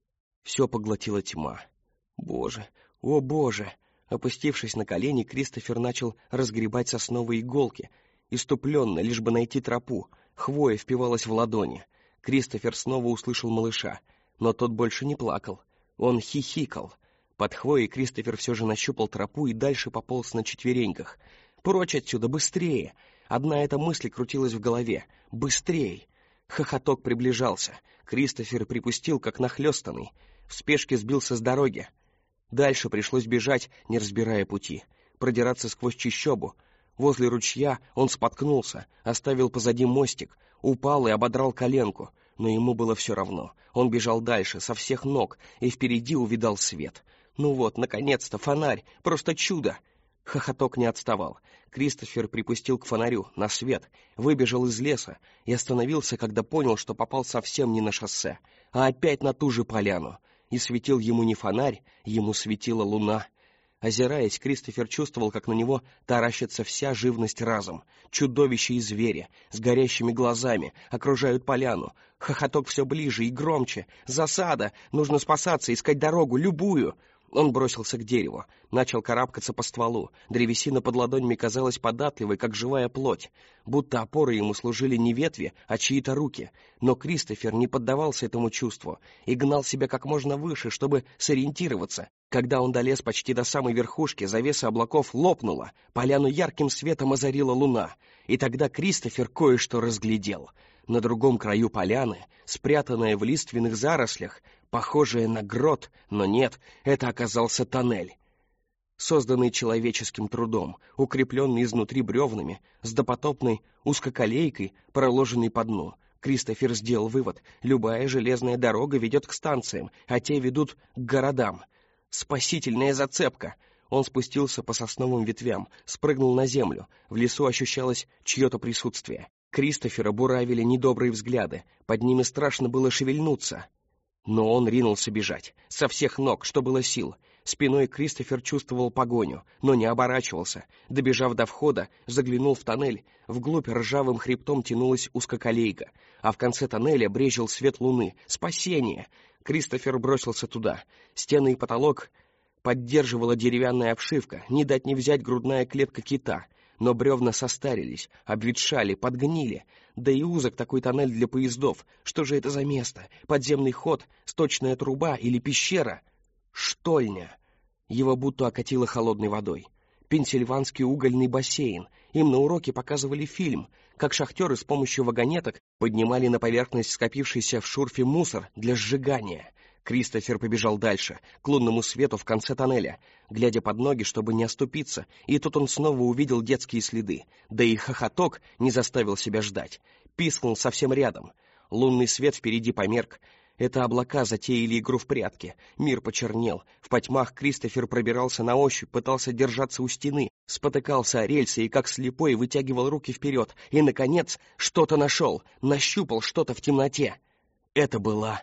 Все поглотила тьма. «Боже! О, Боже!» Опустившись на колени, Кристофер начал разгребать сосновые иголки, иступленно, лишь бы найти тропу. Хвоя впивалась в ладони. Кристофер снова услышал малыша, но тот больше не плакал. Он хихикал. Под хвоей Кристофер все же нащупал тропу и дальше пополз на четвереньках. «Прочь отсюда, быстрее!» Одна эта мысль крутилась в голове. «Быстрей!» Хохоток приближался. Кристофер припустил, как нахлёстанный. В спешке сбился с дороги. Дальше пришлось бежать, не разбирая пути. Продираться сквозь чащобу. Возле ручья он споткнулся, оставил позади мостик, упал и ободрал коленку. Но ему было все равно. Он бежал дальше, со всех ног, и впереди увидал свет. Ну вот, наконец-то, фонарь! Просто чудо! Хохоток не отставал. Кристофер припустил к фонарю, на свет, выбежал из леса и остановился, когда понял, что попал совсем не на шоссе, а опять на ту же поляну. И светил ему не фонарь, ему светила луна. Озираясь, Кристофер чувствовал, как на него таращится вся живность разом. Чудовища и звери с горящими глазами окружают поляну. Хохоток все ближе и громче. «Засада! Нужно спасаться, искать дорогу, любую!» Он бросился к дереву, начал карабкаться по стволу. Древесина под ладонями казалась податливой, как живая плоть. Будто опорой ему служили не ветви, а чьи-то руки. Но Кристофер не поддавался этому чувству и гнал себя как можно выше, чтобы сориентироваться. Когда он долез почти до самой верхушки, завеса облаков лопнула, поляну ярким светом озарила луна. И тогда Кристофер кое-что разглядел. На другом краю поляны, спрятанная в лиственных зарослях, похожая на грот, но нет, это оказался тоннель. Созданный человеческим трудом, укрепленный изнутри бревнами, с допотопной узкоколейкой, проложенной по дну. Кристофер сделал вывод: любая железная дорога ведет к станциям, а те ведут к городам. Спасительная зацепка! Он спустился по сосновым ветвям, спрыгнул на землю. В лесу ощущалось чье-то присутствие. Кристофера буравили недобрые взгляды, под ними страшно было шевельнуться. Но он ринулся бежать, со всех ног, что было сил. Спиной Кристофер чувствовал погоню, но не оборачивался. Добежав до входа, заглянул в тоннель. Вглубь ржавым хребтом тянулась узкоколейка, а в конце тоннеля брезжил свет луны. Спасение! Кристофер бросился туда. Стены и потолок поддерживала деревянная обшивка, не дать не взять грудная клетка кита. Но бревна состарились, обветшали, подгнили. Да и узок такой тоннель для поездов. Что же это за место? Подземный ход, сточная труба или пещера? Штольня. Его будто окатило холодной водой. Пенсильванский угольный бассейн. Им на уроке показывали фильм, как шахтеры с помощью вагонеток поднимали на поверхность скопившийся в шурфе мусор для сжигания. Кристофер побежал дальше, к лунному свету в конце тоннеля, глядя под ноги, чтобы не оступиться, и тут он снова увидел детские следы, да и хохоток не заставил себя ждать. Пискнул совсем рядом. Лунный свет впереди померк. Это облака затеяли игру в прятки. Мир почернел. В потьмах Кристофер пробирался на ощупь, пытался держаться у стены, спотыкался о рельсы и как слепой вытягивал руки вперед. И, наконец, что-то нашел, нащупал что-то в темноте. Это была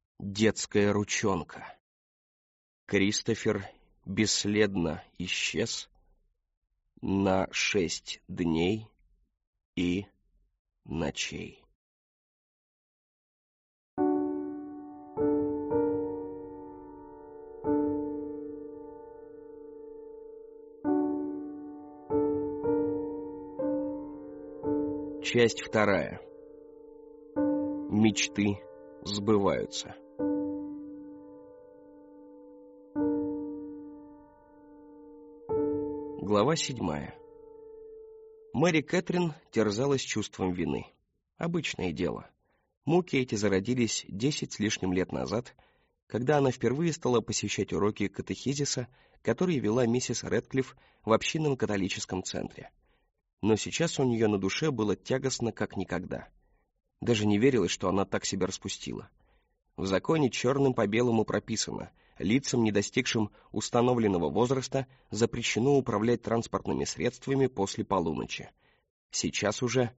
детская ручонка. Кристофер бесследно исчез на 6 дней и ночей. Часть 2. Мечты сбываются. Глава 7. Мэри Кэтрин терзалась чувством вины. Обычное дело. Муки эти зародились 10 с лишним лет назад, когда она впервые стала посещать уроки катехизиса, которые вела миссис Рэдклифф в общинном католическом центре. Но сейчас у нее на душе было тягостно как никогда. Даже не верилось, что она так себя распустила. В законе черным по белому прописано: лицам, не достигшим установленного возраста, запрещено управлять транспортными средствами после полуночи. Сейчас уже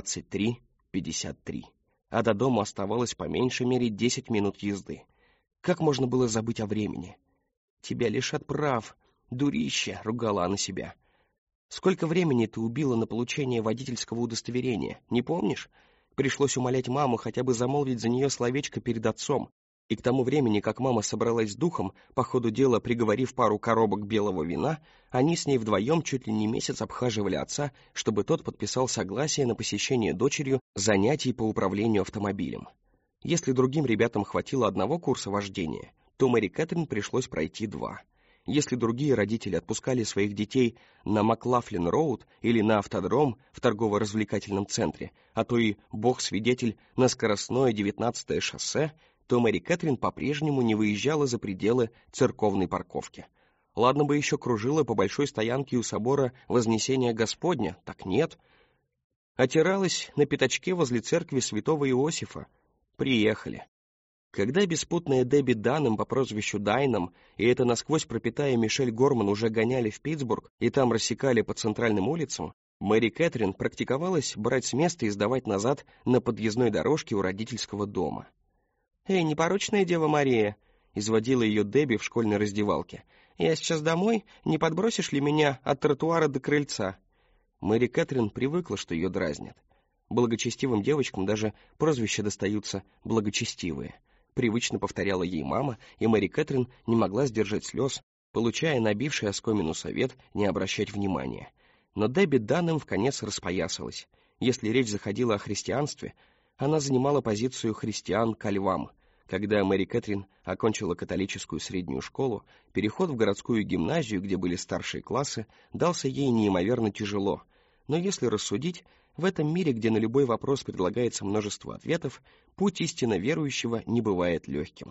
23:53, а до дома оставалось по меньшей мере 10 минут езды. Как можно было забыть о времени? «Тебя лишат прав, дурище!» — ругала она себя. «Сколько времени ты убила на получение водительского удостоверения, не помнишь? Пришлось умолять маму хотя бы замолвить за нее словечко перед отцом. И к тому времени, как мама собралась с духом, по ходу дела приговорив пару коробок белого вина, они с ней вдвоем чуть ли не месяц обхаживали отца, чтобы тот подписал согласие на посещение дочерью занятий по управлению автомобилем. Если другим ребятам хватило одного курса вождения, то Мэри Кэтрин пришлось пройти 2. Если другие родители отпускали своих детей на Маклафлин-роуд или на автодром в торгово-развлекательном центре, а то и, бог-свидетель, на скоростное 19-е шоссе, то Мэри Кэтрин по-прежнему не выезжала за пределы церковной парковки. Ладно бы еще кружила по большой стоянке у собора Вознесения Господня, так нет. Отиралась на пятачке возле церкви святого Иосифа. Приехали. Когда беспутная Дебби Даннем по прозвищу Дайном и эта насквозь пропитая Мишель Горман уже гоняли в Питтсбург и там рассекали по центральным улицам, Мэри Кэтрин практиковалась брать с места и сдавать назад на подъездной дорожке у родительского дома. «Эй, непорочная Дева Мария!» — изводила ее Дебби в школьной раздевалке. «Я сейчас домой, не подбросишь ли меня от тротуара до крыльца?» Мэри Кэтрин привыкла, что ее дразнят. Благочестивым девочкам даже прозвища достаются «благочестивые». Привычно повторяла ей мама, и Мэри Кэтрин не могла сдержать слез, получая набивший оскомину совет не обращать внимания. Но Дебби Даннем вконец распоясалась. Если речь заходила о христианстве, она занимала позицию христиан ко львам. Когда Мэри Кэтрин окончила католическую среднюю школу, переход в городскую гимназию, где были старшие классы, дался ей неимоверно тяжело. Но если рассудить, в этом мире, где на любой вопрос предлагается множество ответов, путь истинно верующего не бывает легким.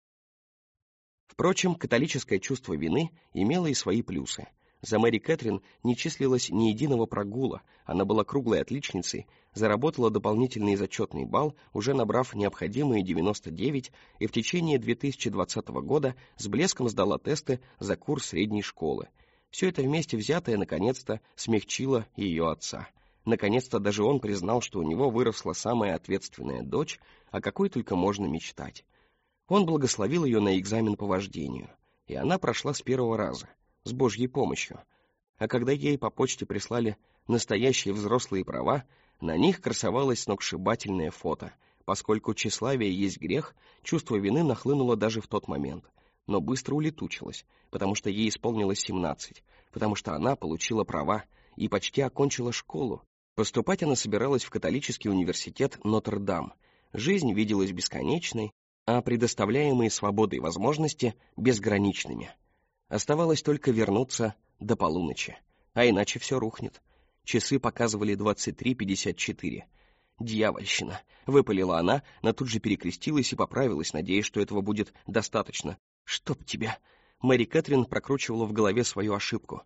Впрочем, католическое чувство вины имело и свои плюсы. За Мэри Кэтрин не числилось ни единого прогула, она была круглой отличницей, заработала дополнительный зачетный балл, уже набрав необходимые 99, и в течение 2020 года с блеском сдала тесты за курс средней школы. Все это вместе взятое, наконец-то, смягчило ее отца. Наконец-то даже он признал, что у него выросла самая ответственная дочь, о какой только можно мечтать. Он благословил ее на экзамен по вождению, и она прошла с первого раза, с Божьей помощью. А когда ей по почте прислали настоящие взрослые права, на них красовалось сногсшибательное фото. Поскольку тщеславие есть грех, чувство вины нахлынуло даже в тот момент, но быстро улетучилось, потому что ей исполнилось 17, потому что она получила права и почти окончила школу. Поступать она собиралась в католический университет Нотр-Дам. Жизнь виделась бесконечной, а предоставляемые свободы и возможности безграничными. Оставалось только вернуться до полуночи, а иначе все рухнет. Часы показывали 23:54. «Дьявольщина!» — выпалила она, но тут же перекрестилась и поправилась, надеясь, что этого будет достаточно. «Чтоб тебя!» Мэри Кэтрин прокручивала в голове свою ошибку.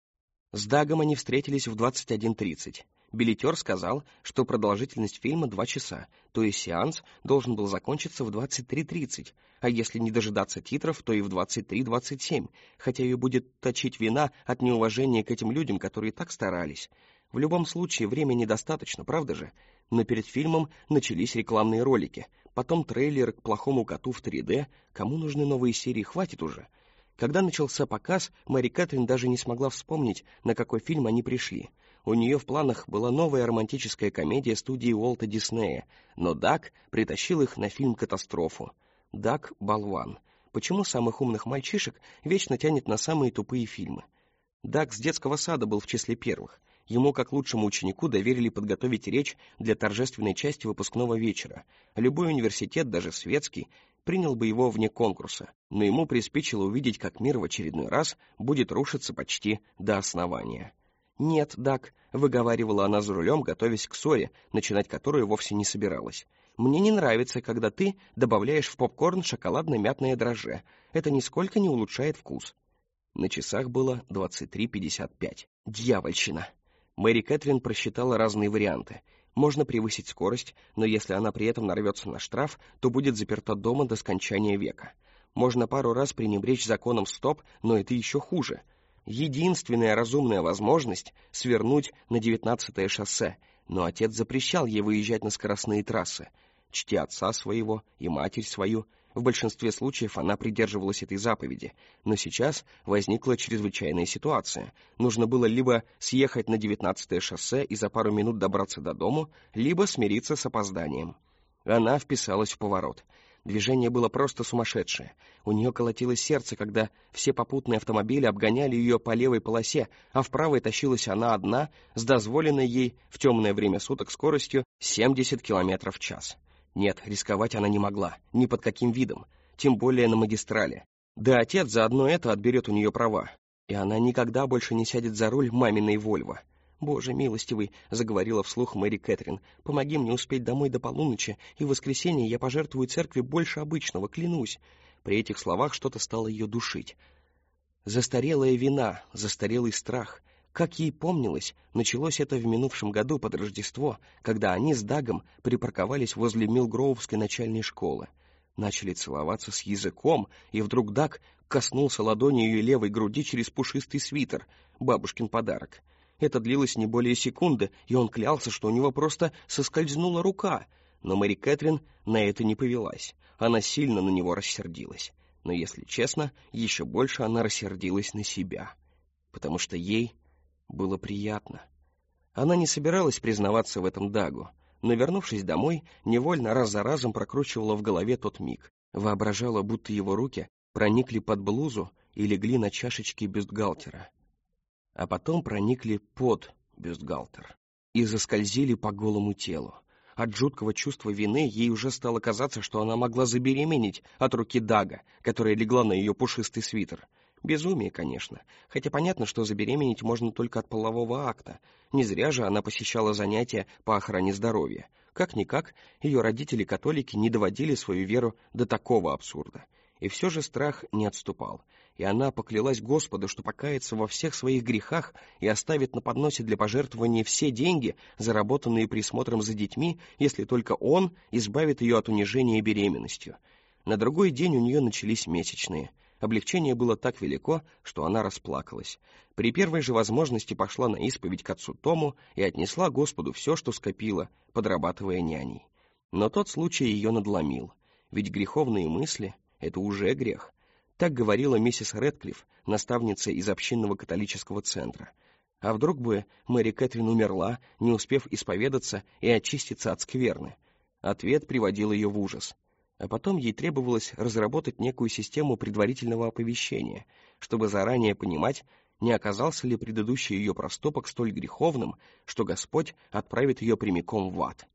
С Дагом они встретились в 21:30. Билетер сказал, что продолжительность фильма 2 часа, то есть сеанс должен был закончиться в 23:30, а если не дожидаться титров, то и в 23:27, хотя ее будет точить вина от неуважения к этим людям, которые так старались. В любом случае, времени достаточно, правда же? Но перед фильмом начались рекламные ролики, потом трейлер к «Плохому коту» в 3D. Кому нужны новые серии, хватит уже. Когда начался показ, Мэри Кэтрин даже не смогла вспомнить, на какой фильм они пришли. У нее в планах была новая романтическая комедия студии Уолта Диснея, но Даг притащил их на фильм-катастрофу. Даг — болван. Почему самых умных мальчишек вечно тянет на самые тупые фильмы? Даг с детского сада был в числе первых. Ему, как лучшему ученику, доверили подготовить речь для торжественной части выпускного вечера. Любой университет, даже светский, принял бы его вне конкурса, но ему приспичило увидеть, как мир в очередной раз будет рушиться почти до основания. «Нет, Даг», — выговаривала она за рулем, готовясь к ссоре, начинать которую вовсе не собиралась. «Мне не нравится, когда ты добавляешь в попкорн шоколадно-мятное дрожжи. Это нисколько не улучшает вкус». На часах было 23:55. Дьявольщина. Мэри Кэтрин просчитала разные варианты. Можно превысить скорость, но если она при этом нарвется на штраф, то будет заперта дома до скончания века. Можно пару раз пренебречь законом «стоп», но это еще хуже. Единственная разумная возможность — свернуть на 19-е шоссе, но отец запрещал ей выезжать на скоростные трассы. Чти отца своего и матерь свою. В большинстве случаев она придерживалась этой заповеди, но сейчас возникла чрезвычайная ситуация. Нужно было либо съехать на 19-е шоссе и за пару минут добраться до дому, либо смириться с опозданием. Она вписалась в поворот. Движение было просто сумасшедшее. У нее колотилось сердце, когда все попутные автомобили обгоняли ее по левой полосе, а в правой тащилась она одна с дозволенной ей в темное время суток скоростью 70 км в час. Нет, рисковать она не могла, ни под каким видом, тем более на магистрали. Да отец заодно это отберет у нее права, и она никогда больше не сядет за руль маминой Вольво. «Боже милостивый», — заговорила вслух Мэри Кэтрин, — «помоги мне успеть домой до полуночи, и в воскресенье я пожертвую церкви больше обычного, клянусь». При этих словах что-то стало ее душить. Застарелая вина, застарелый страх. Как ей помнилось, началось это в минувшем году под Рождество, когда они с Дагом припарковались возле Милгроувской начальной школы. Начали целоваться с языком, и вдруг Даг коснулся ладонью ее левой груди через пушистый свитер, бабушкин подарок. Это длилось не более секунды, и он клялся, что у него просто соскользнула рука. Но Мэри Кэтрин на это не повелась. Она сильно на него рассердилась. Но, если честно, еще больше она рассердилась на себя. Потому что ей было приятно. Она не собиралась признаваться в этом Дагу, но, вернувшись домой, невольно раз за разом прокручивала в голове тот миг. Воображала, будто его руки проникли под блузу и легли на чашечки бюстгальтера. А потом проникли под бюстгальтер и заскользили по голому телу. От жуткого чувства вины ей уже стало казаться, что она могла забеременеть от руки Дага, которая легла на ее пушистый свитер. Безумие, конечно, хотя понятно, что забеременеть можно только от полового акта. Не зря же она посещала занятия по охране здоровья. Как-никак, ее родители-католики не доводили свою веру до такого абсурда. И все же страх не отступал, и она поклялась Господу, что покается во всех своих грехах и оставит на подносе для пожертвования все деньги, заработанные присмотром за детьми, если только Он избавит ее от унижения беременностью. На другой день у нее начались месячные. Облегчение было так велико, что она расплакалась. При первой же возможности пошла на исповедь к отцу Тому и отнесла Господу все, что скопила, подрабатывая няней. Но тот случай ее надломил, ведь греховные мысли — это уже грех. Так говорила миссис Рэдклифф, наставница из общинного католического центра. А вдруг бы Мэри Кэтрин умерла, не успев исповедаться и очиститься от скверны? Ответ приводил ее в ужас. А потом ей требовалось разработать некую систему предварительного оповещения, чтобы заранее понимать, не оказался ли предыдущий ее проступок столь греховным, что Господь отправит ее прямиком в ад.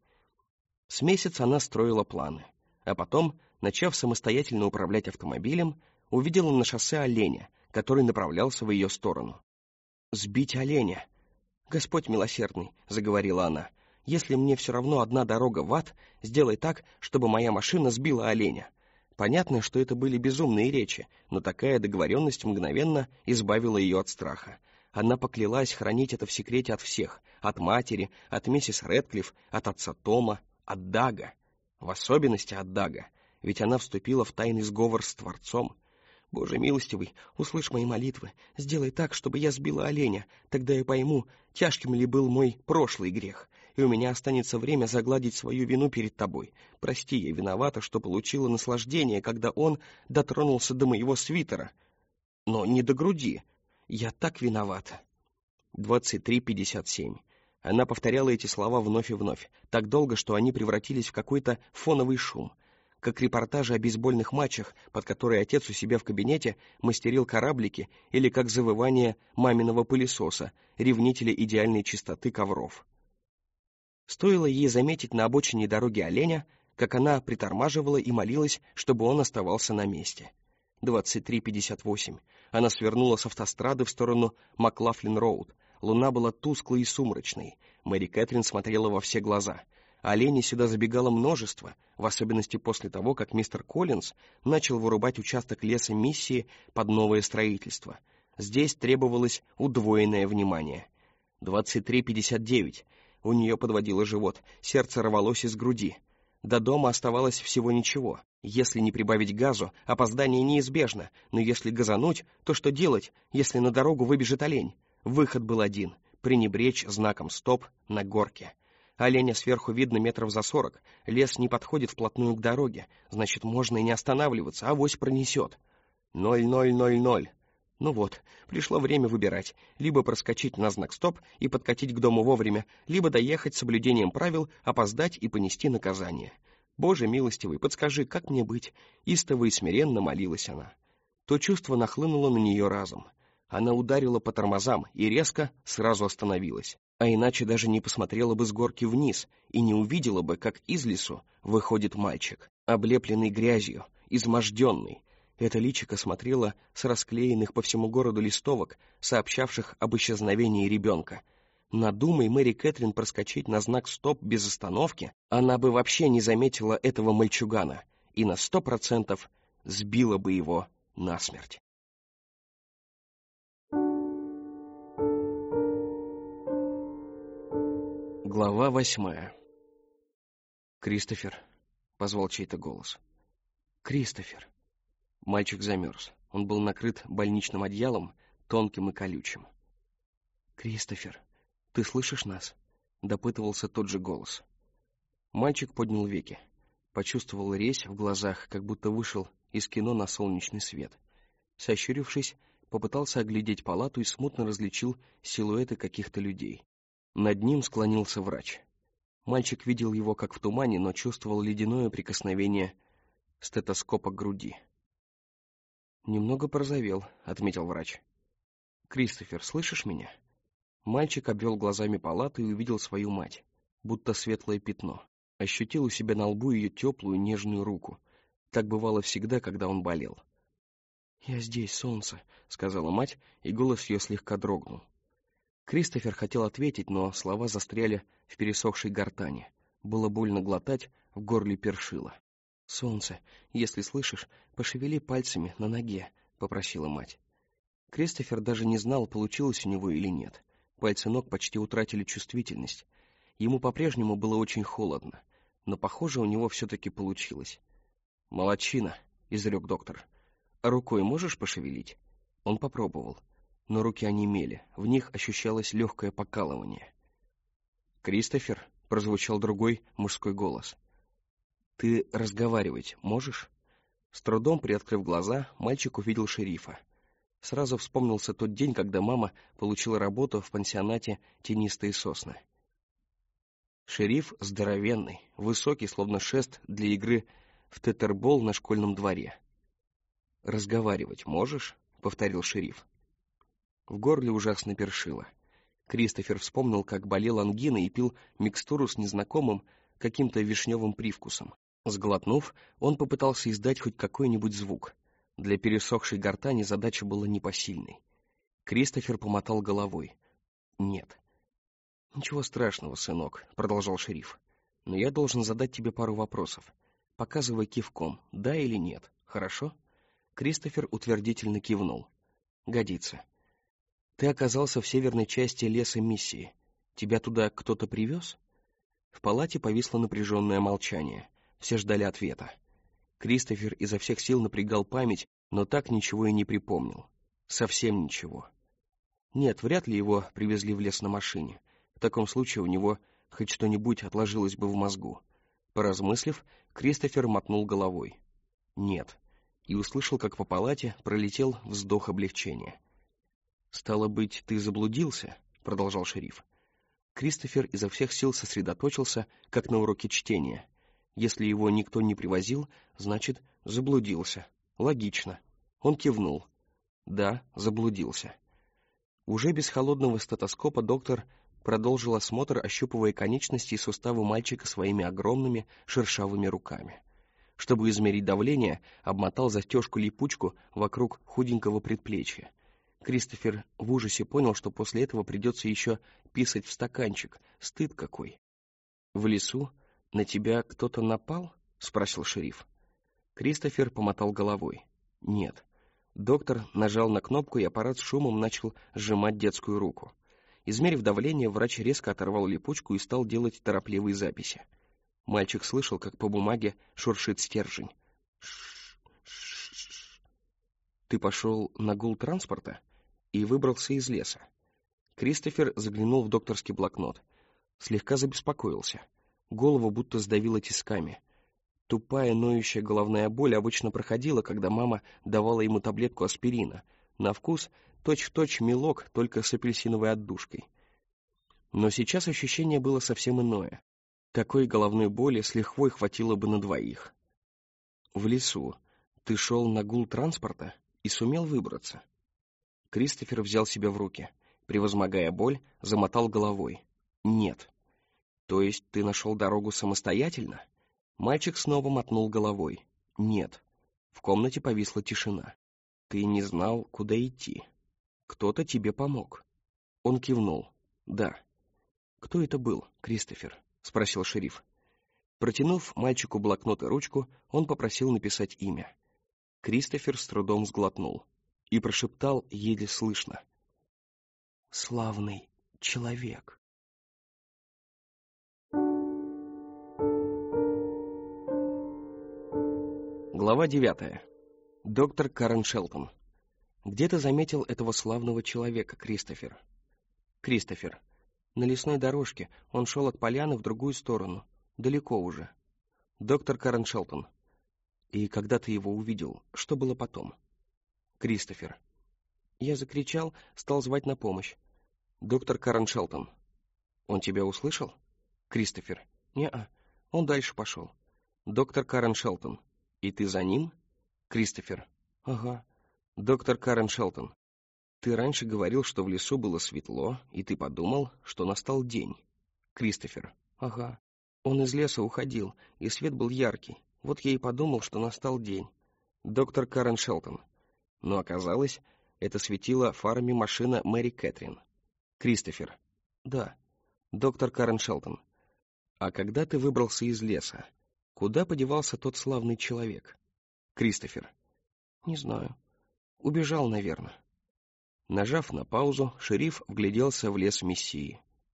С месяца она строила планы, а потом, начав самостоятельно управлять автомобилем, увидела на шоссе оленя, который направлялся в ее сторону. «Сбить оленя! Господь милосердный!» — заговорила она. «Если мне все равно одна дорога в ад, сделай так, чтобы моя машина сбила оленя». Понятно, что это были безумные речи, но такая договоренность мгновенно избавила ее от страха. Она поклялась хранить это в секрете от всех, от матери, от миссис Рэдклифф, от отца Тома, от Дага. В особенности от Дага, ведь она вступила в тайный сговор с Творцом. «Боже милостивый, услышь мои молитвы, сделай так, чтобы я сбила оленя, тогда я пойму, тяжким ли был мой прошлый грех, и у меня останется время загладить свою вину перед тобой. Прости, я виновата, что получила наслаждение, когда он дотронулся до моего свитера, но не до груди. Я так виновата». 23:57. Она повторяла эти слова вновь и вновь, так долго, что они превратились в какой-то фоновый шум, как репортажи о бейсбольных матчах, под которые отец у себя в кабинете мастерил кораблики, или как завывание маминого пылесоса, ревнителя идеальной чистоты ковров. Стоило ей заметить на обочине дороги оленя, как она притормаживала и молилась, чтобы он оставался на месте. 23:58. Она свернула с автострады в сторону Маклафлин-Роуд. Луна была тусклой и сумрачной. Мэри Кэтрин смотрела во все глаза. Оленей сюда забегало множество, в особенности после того, как мистер Коллинз начал вырубать участок леса миссии под новое строительство. Здесь требовалось удвоенное внимание. 23:59. У нее подводило живот, сердце рвалось из груди. До дома оставалось всего ничего. Если не прибавить газу, опоздание неизбежно, но если газануть, то что делать, если на дорогу выбежит олень? Выход был один — пренебречь знаком «Стоп» на горке. Оленя сверху видно метров за 40, лес не подходит вплотную к дороге, значит, можно и не останавливаться, авось пронесет. 0-0-0-0. Ну вот, пришло время выбирать. Либо проскочить на знак «Стоп» и подкатить к дому вовремя, либо доехать с соблюдением правил, опоздать и понести наказание. «Боже милостивый, подскажи, как мне быть?» Истово и смиренно молилась она. То чувство нахлынуло на нее разом. Она ударила по тормозам и резко сразу остановилась. А иначе даже не посмотрела бы с горки вниз и не увидела бы, как из лесу выходит мальчик, облепленный грязью, изможденный. Это личико смотрело с расклеенных по всему городу листовок, сообщавших об исчезновении ребенка. Надумай Мэри Кэтрин проскочить на знак «Стоп» без остановки, она бы вообще не заметила этого мальчугана и на 100% сбила бы его насмерть. Глава 8. «Кристофер», — позвал чей-то голос. «Кристофер». Мальчик замерз. Он был накрыт больничным одеялом, тонким и колючим. «Кристофер, ты слышишь нас?» — допытывался тот же голос. Мальчик поднял веки. Почувствовал резь в глазах, как будто вышел из кино на солнечный свет. Сощурившись, попытался оглядеть палату и смутно различил силуэты каких-то людей. Над ним склонился врач. Мальчик видел его как в тумане, но чувствовал ледяное прикосновение стетоскопа к груди. «Немного порозовел», — отметил врач. «Кристофер, слышишь меня?» Мальчик обвел глазами палату и увидел свою мать, будто светлое пятно. Ощутил у себя на лбу ее теплую, нежную руку. Так бывало всегда, когда он болел. «Я здесь, солнце», — сказала мать, и голос ее слегка дрогнул. Кристофер хотел ответить, но слова застряли в пересохшей гортани. Было больно глотать, в горле першило. «Солнце, если слышишь, пошевели пальцами на ноге», — попросила мать. Кристофер даже не знал, получилось у него или нет. Пальцы ног почти утратили чувствительность. Ему по-прежнему было очень холодно, но, похоже, у него все-таки получилось. «Молодчина», — изрек доктор. «А рукой можешь пошевелить?» Он попробовал, но руки онемели, в них ощущалось легкое покалывание. «Кристофер», — прозвучал другой мужской голос. «Ты разговаривать можешь?» С трудом приоткрыв глаза, мальчик увидел шерифа. Сразу вспомнился тот день, когда мама получила работу в пансионате «Тенистые сосны». Шериф здоровенный, высокий, словно шест для игры в тетербол на школьном дворе. «Разговаривать можешь?» — повторил шериф. В горле ужасно першило. Кристофер вспомнил, как болел ангиной и пил микстуру с незнакомым каким-то вишневым привкусом. Сглотнув, он попытался издать хоть какой-нибудь звук. Для пересохшей гортани задача была непосильной. Кристофер помотал головой. «Нет». «Ничего страшного, сынок», — продолжал шериф. «Но я должен задать тебе пару вопросов. Показывай кивком, да или нет, хорошо?» Кристофер утвердительно кивнул. «Годится. Ты оказался в северной части леса Миссии. Тебя туда кто-то привез?» В палате повисло напряженное молчание. Все ждали ответа. Кристофер изо всех сил напрягал память, но так ничего и не припомнил. Совсем ничего. Нет, вряд ли его привезли в лес на машине. В таком случае у него хоть что-нибудь отложилось бы в мозгу. Поразмыслив, Кристофер мотнул головой. Нет. И услышал, как по палате пролетел вздох облегчения. «Стало быть, ты заблудился?» — продолжал шериф. Кристофер изо всех сил сосредоточился, как на уроке чтения. Если его никто не привозил, значит, заблудился. Логично. Он кивнул. Да, заблудился. Уже без холодного стетоскопа доктор продолжил осмотр, ощупывая конечности и суставы мальчика своими огромными шершавыми руками. Чтобы измерить давление, обмотал застежку-липучку вокруг худенького предплечья. Кристофер в ужасе понял, что после этого придется еще писать в стаканчик. Стыд какой. «В лесу на тебя кто-то напал?» — спросил шериф. Кристофер помотал головой. «Нет». Доктор нажал на кнопку, и аппарат с шумом начал сжимать детскую руку. Измерив давление, врач резко оторвал липучку и стал делать торопливые записи. Мальчик слышал, как по бумаге шуршит стержень. «Ты пошел на гул транспорта и выбрался из леса». Кристофер заглянул в докторский блокнот. Слегка забеспокоился. Голову будто сдавило тисками. Тупая, ноющая головная боль обычно проходила, когда мама давала ему таблетку аспирина. На вкус точь-в-точь мелок, только с апельсиновой отдушкой. Но сейчас ощущение было совсем иное. Такой головной боли с лихвой хватило бы на двоих. «В лесу ты шел на гул транспорта и сумел выбраться?» Кристофер взял себя в руки. Превозмогая боль, замотал головой. «Нет». «То есть ты нашел дорогу самостоятельно?» Мальчик снова мотнул головой. «Нет». В комнате повисла тишина. «Ты не знал, куда идти. Кто-то тебе помог». Он кивнул. «Да». «Кто это был, Кристофер?» — спросил шериф. Протянув мальчику блокнот и ручку, он попросил написать имя. Кристофер с трудом сглотнул и прошептал еле слышно: «Славный человек». Глава 9. Доктор Карен Шелтон. «Где ты заметил этого славного человека, Кристофер?» Кристофер. «На лесной дорожке. Он шел от поляны в другую сторону. Далеко уже». Доктор Карен Шелтон. «И когда ты его увидел, что было потом?» Кристофер. «Я закричал, стал звать на помощь». Доктор Карен Шелтон. «Он тебя услышал?» Кристофер. «Не-а, он дальше пошел». Доктор Карен Шелтон. «И ты за ним?» Кристофер. «Ага». Доктор Карен Шелтон. «Ты раньше говорил, что в лесу было светло, и ты подумал, что настал день». Кристофер. «Ага. Он из леса уходил, и свет был яркий. Вот я и подумал, что настал день». Доктор Карен Шелтон. Но оказалось, это светила фарами машина Мэри Кэтрин. Кристофер. «Да». Доктор Карен Шелтон. «А когда ты выбрался из леса, куда подевался тот славный человек?» Кристофер. «Не знаю. Убежал, наверное». Нажав на паузу, шериф вгляделся в лес Мессии.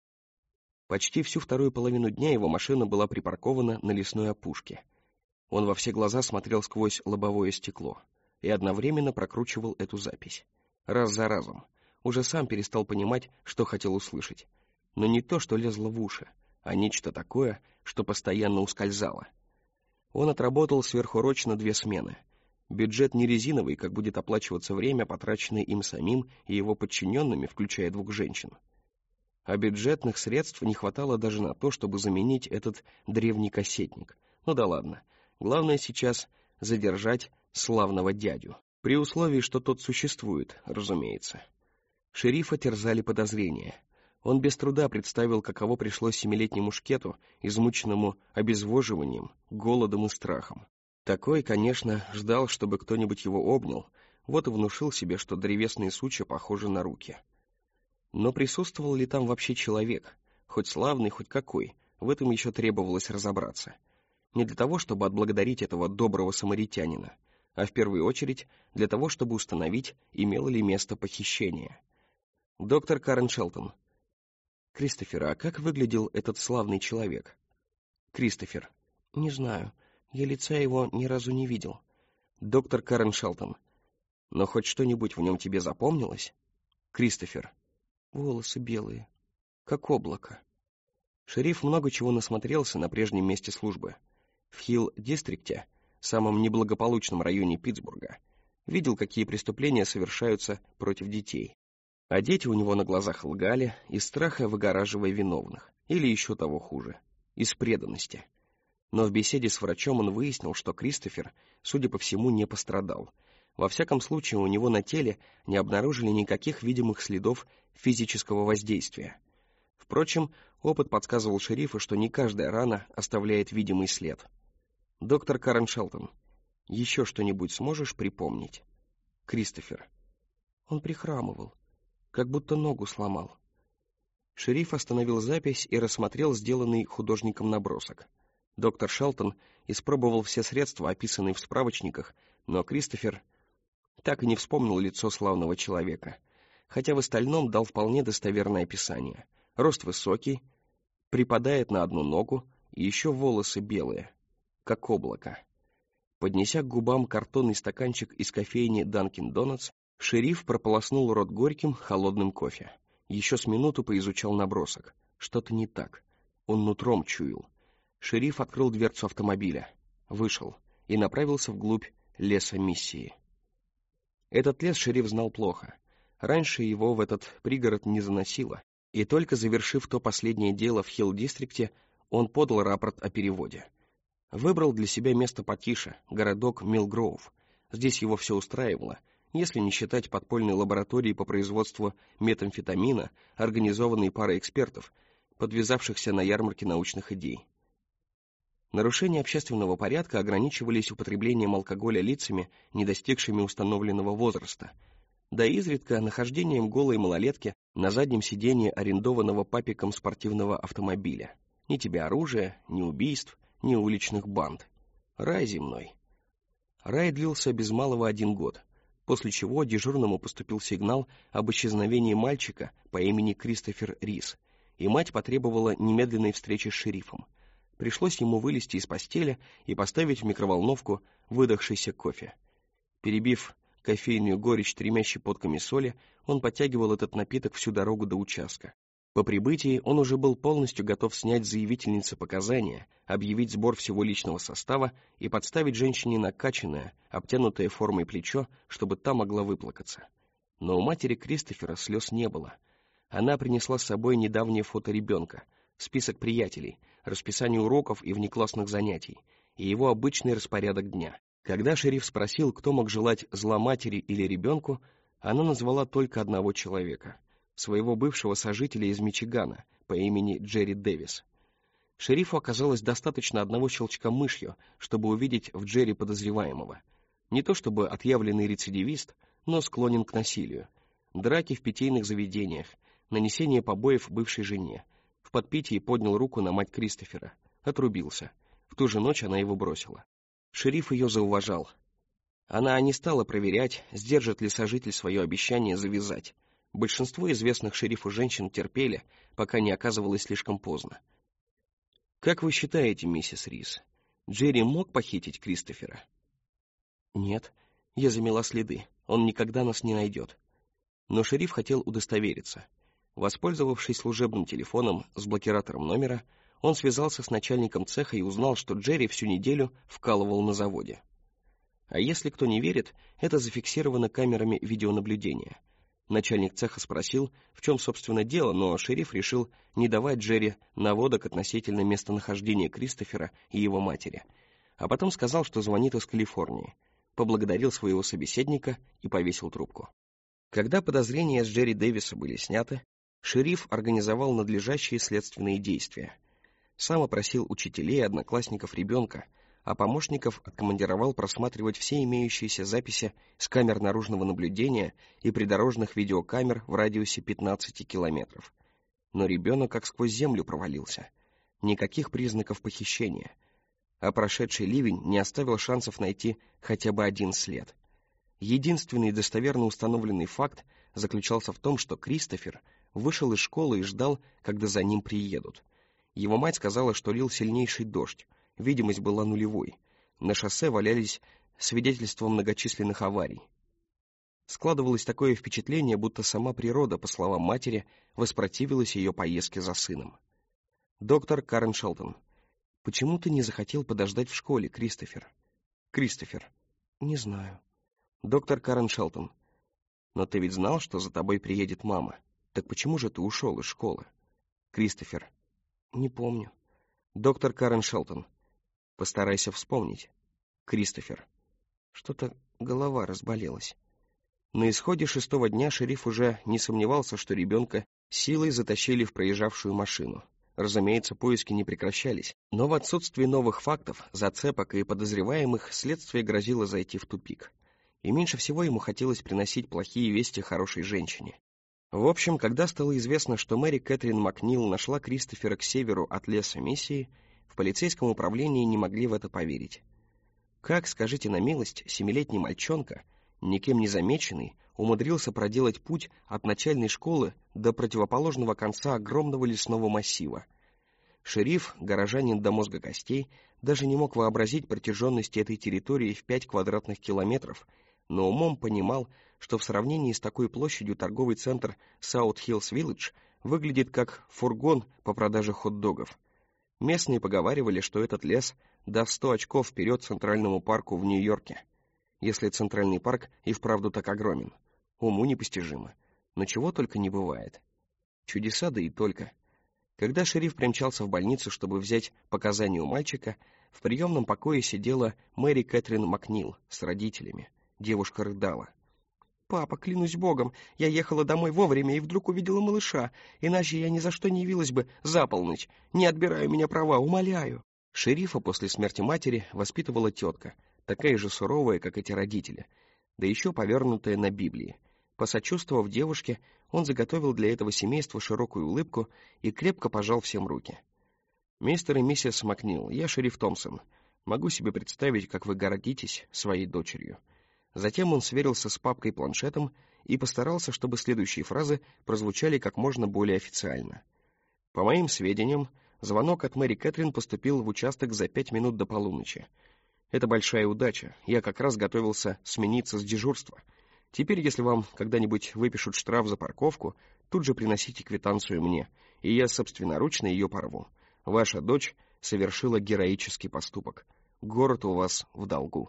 Почти всю вторую половину дня его машина была припаркована на лесной опушке. Он во все глаза смотрел сквозь лобовое стекло и одновременно прокручивал эту запись. Раз за разом. Уже сам перестал понимать, что хотел услышать. Но не то, что лезло в уши, а нечто такое, что постоянно ускользало. Он отработал сверхурочно 2 смены. Бюджет не резиновый, как будет оплачиваться время, потраченное им самим и его подчиненными, включая 2 женщин. А бюджетных средств не хватало даже на то, чтобы заменить этот древний кассетник. Ну да ладно. Главное сейчас задержать славного дядю. При условии, что тот существует, разумеется. Шерифа терзали подозрения. Он без труда представил, каково пришлось 7-летнему шкету, измученному обезвоживанием, голодом и страхом. Такой, конечно, ждал, чтобы кто-нибудь его обнял, вот и внушил себе, что древесные сучья похожи на руки. Но присутствовал ли там вообще человек, хоть славный, хоть какой, в этом еще требовалось разобраться. Не для того, чтобы отблагодарить этого доброго самаритянина, а в первую очередь для того, чтобы установить, имело ли место похищение. Доктор Карен Шелтон. Кристофер, а как выглядел этот славный человек? Кристофер. Не знаю. Я лица его ни разу не видел. Доктор Карен Шелтон. Но хоть что-нибудь в нем тебе запомнилось? Кристофер. Волосы белые, как облако. Шериф много чего насмотрелся на прежнем месте службы. В Хилл-дистрикте, самом неблагополучном районе Питтсбурга, видел, какие преступления совершаются против детей. А дети у него на глазах лгали, из страха выгораживая виновных, или еще того хуже, из преданности. Но в беседе с врачом он выяснил, что Кристофер, судя по всему, не пострадал. Во всяком случае, у него на теле не обнаружили никаких видимых следов физического воздействия. Впрочем, опыт подсказывал шерифу, что не каждая рана оставляет видимый след. Доктор Карен Шелтон, еще что-нибудь сможешь припомнить? Кристофер. Он прихрамывал, как будто ногу сломал. Шериф остановил запись и рассмотрел сделанный художником набросок. Доктор Шелтон испробовал все средства, описанные в справочниках, но Кристофер так и не вспомнил лицо славного человека. хотя в остальном дал вполне достоверное описание. Рост высокий, припадает на одну ногу, и еще волосы белые, как облако. Поднеся к губам картонный стаканчик из кофейни Dunkin' Donuts, шериф прополоснул рот горьким, холодным кофе. Еще с минуту поизучал набросок. Что-то не так. Он нутром чуял. Шериф открыл дверцу автомобиля, вышел и направился вглубь леса Миссии. Этот лес шериф знал плохо. Раньше его в этот пригород не заносило, и только завершив то последнее дело в Хилл-дистрикте, он подал рапорт о переводе. Выбрал для себя место потише, городок Милгроув. Здесь его все устраивало, если не считать подпольной лаборатории по производству метамфетамина, организованной парой экспертов, подвязавшихся на ярмарке научных идей. Нарушения общественного порядка ограничивались употреблением алкоголя лицами, не достигшими установленного возраста, да и изредка нахождением голой малолетки на заднем сиденье арендованного папиком спортивного автомобиля. Ни тебе оружия, ни убийств, ни уличных банд. Рай земной. Рай длился без малого 1 год, после чего дежурному поступил сигнал об исчезновении мальчика по имени Кристофер Рис, и мать потребовала немедленной встречи с шерифом. Пришлось ему вылезти из постели и поставить в микроволновку выдохшийся кофе. Перебив кофейную горечь 3 щепотками соли, он подтягивал этот напиток всю дорогу до участка. По прибытии он уже был полностью готов снять с заявительницы показания, объявить сбор всего личного состава и подставить женщине накачанное, обтянутое формой плечо, чтобы та могла выплакаться. Но у матери Кристофера слез не было. Она принесла с собой недавнее фото ребенка, список приятелей, расписание уроков и внеклассных занятий, и его обычный распорядок дня. Когда шериф спросил, кто мог желать зла матери или ребенку, она назвала только одного человека — своего бывшего сожителя из Мичигана по имени Джерри Дэвис. Шерифу оказалось достаточно одного щелчка мышью, чтобы увидеть в Джерри подозреваемого. Не то чтобы отъявленный рецидивист, но склонен к насилию. Драки в питейных заведениях, нанесение побоев бывшей жене. В подпитии поднял руку на мать Кристофера. Отрубился. В ту же ночь она его бросила. Шериф ее зауважал. Она не стала проверять, сдержит ли сожитель свое обещание завязать. Большинство известных шерифу женщин терпели, пока не оказывалось слишком поздно. «Как вы считаете, миссис Рис, Джерри мог похитить Кристофера?» «Нет, я замела следы. Он никогда нас не найдет». Но шериф хотел удостовериться. Воспользовавшись служебным телефоном с блокиратором номера, он связался с начальником цеха и узнал, что Джерри всю неделю вкалывал на заводе. А если кто не верит, это зафиксировано камерами видеонаблюдения. Начальник цеха спросил, в чем, собственно, дело, но шериф решил не давать Джерри наводок относительно местонахождения Кристофера и его матери, а потом сказал, что звонит из Калифорнии, поблагодарил своего собеседника и повесил трубку. Когда подозрения с Джерри Дэвиса были сняты, шериф организовал надлежащие следственные действия. Сам опросил учителей и одноклассников ребенка, а помощников откомандировал просматривать все имеющиеся записи с камер наружного наблюдения и придорожных видеокамер в радиусе 15 километров. Но ребенок как сквозь землю провалился. Никаких признаков похищения. А прошедший ливень не оставил шансов найти хотя бы один след. Единственный достоверно установленный факт заключался в том, что Кристофер вышел из школы и ждал, когда за ним приедут. Его мать сказала, что лил сильнейший дождь, видимость была нулевой. На шоссе валялись свидетельства многочисленных аварий. Складывалось такое впечатление, будто сама природа, по словам матери, воспротивилась ее поездке за сыном. Доктор Карен Шелтон. Почему ты не захотел подождать в школе, Кристофер? Кристофер. Не знаю. Доктор Карен Шелтон. Но ты ведь знал, что за тобой приедет мама. Так почему же ты ушел из школы? Кристофер. Не помню. Доктор Карен Шелтон. Постарайся вспомнить. Кристофер. Что-то голова разболелась. На исходе 6-го дня шериф уже не сомневался, что ребенка силой затащили в проезжавшую машину. Разумеется, поиски не прекращались, но в отсутствии новых фактов, зацепок и подозреваемых следствие грозило зайти в тупик. И меньше всего ему хотелось приносить плохие вести хорошей женщине. В общем, когда стало известно, что Мэри Кэтрин Макнил нашла Кристофера к северу от леса Миссии, в полицейском управлении не могли в это поверить. Как, скажите на милость, 7-летний мальчонка, никем не замеченный, умудрился проделать путь от начальной школы до противоположного конца огромного лесного массива. Шериф, горожанин до мозга костей, даже не мог вообразить протяженности этой территории в 5 квадратных километров, но умом понимал, что в сравнении с такой площадью торговый центр Саут-Хиллз-Виллидж выглядит как фургон по продаже хот-догов. Местные поговаривали, что этот лес даст 100 очков вперед Центральному парку в Нью-Йорке. Если Центральный парк и вправду так огромен. Уму непостижимо. Но чего только не бывает. Чудеса, да и только. Когда шериф примчался в больницу, чтобы взять показания у мальчика, в приемном покое сидела Мэри Кэтрин Макнил с родителями. Девушка рыдала. «Папа, клянусь богом, я ехала домой вовремя и вдруг увидела малыша, иначе я ни за что не явилась бы за полночь. Не отбирай у меня права, умоляю». Шерифа после смерти матери воспитывала тетка, такая же суровая, как эти родители, да еще повернутая на Библии. Посочувствовав девушке, он заготовил для этого семейства широкую улыбку и крепко пожал всем руки. «Мистер и миссис Макнил, я шериф Томпсон. Могу себе представить, как вы гордитесь своей дочерью». Затем он сверился с папкой-планшетом и постарался, чтобы следующие фразы прозвучали как можно более официально. «По моим сведениям, звонок от Мэри Кэтрин поступил в участок за 5 минут до полуночи. Это большая удача, я как раз готовился смениться с дежурства. Теперь, если вам когда-нибудь выпишут штраф за парковку, тут же приносите квитанцию мне, и я собственноручно ее порву. Ваша дочь совершила героический поступок. Город у вас в долгу».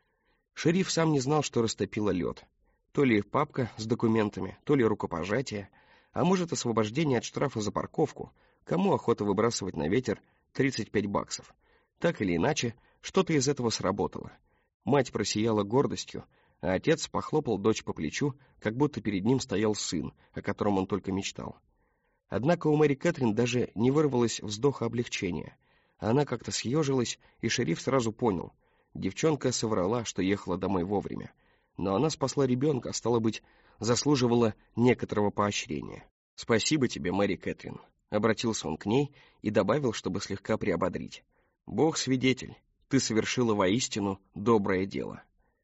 Шериф сам не знал, что растопило лед. То ли папка с документами, то ли рукопожатие, а может, освобождение от штрафа за парковку. Кому охота выбрасывать на ветер 35 баксов? Так или иначе, что-то из этого сработало. Мать просияла гордостью, а отец похлопал дочь по плечу, как будто перед ним стоял сын, о котором он только мечтал. Однако у Мэри Кэтрин даже не вырвалось вздоха облегчения. Она как-то съежилась, и шериф сразу понял — девчонка соврала, что ехала домой вовремя. Но она спасла ребенка, стало быть, заслуживала некоторого поощрения. «Спасибо тебе, Мэри Кэтрин», — обратился он к ней и добавил, чтобы слегка приободрить. «Бог свидетель, ты совершила воистину доброе дело».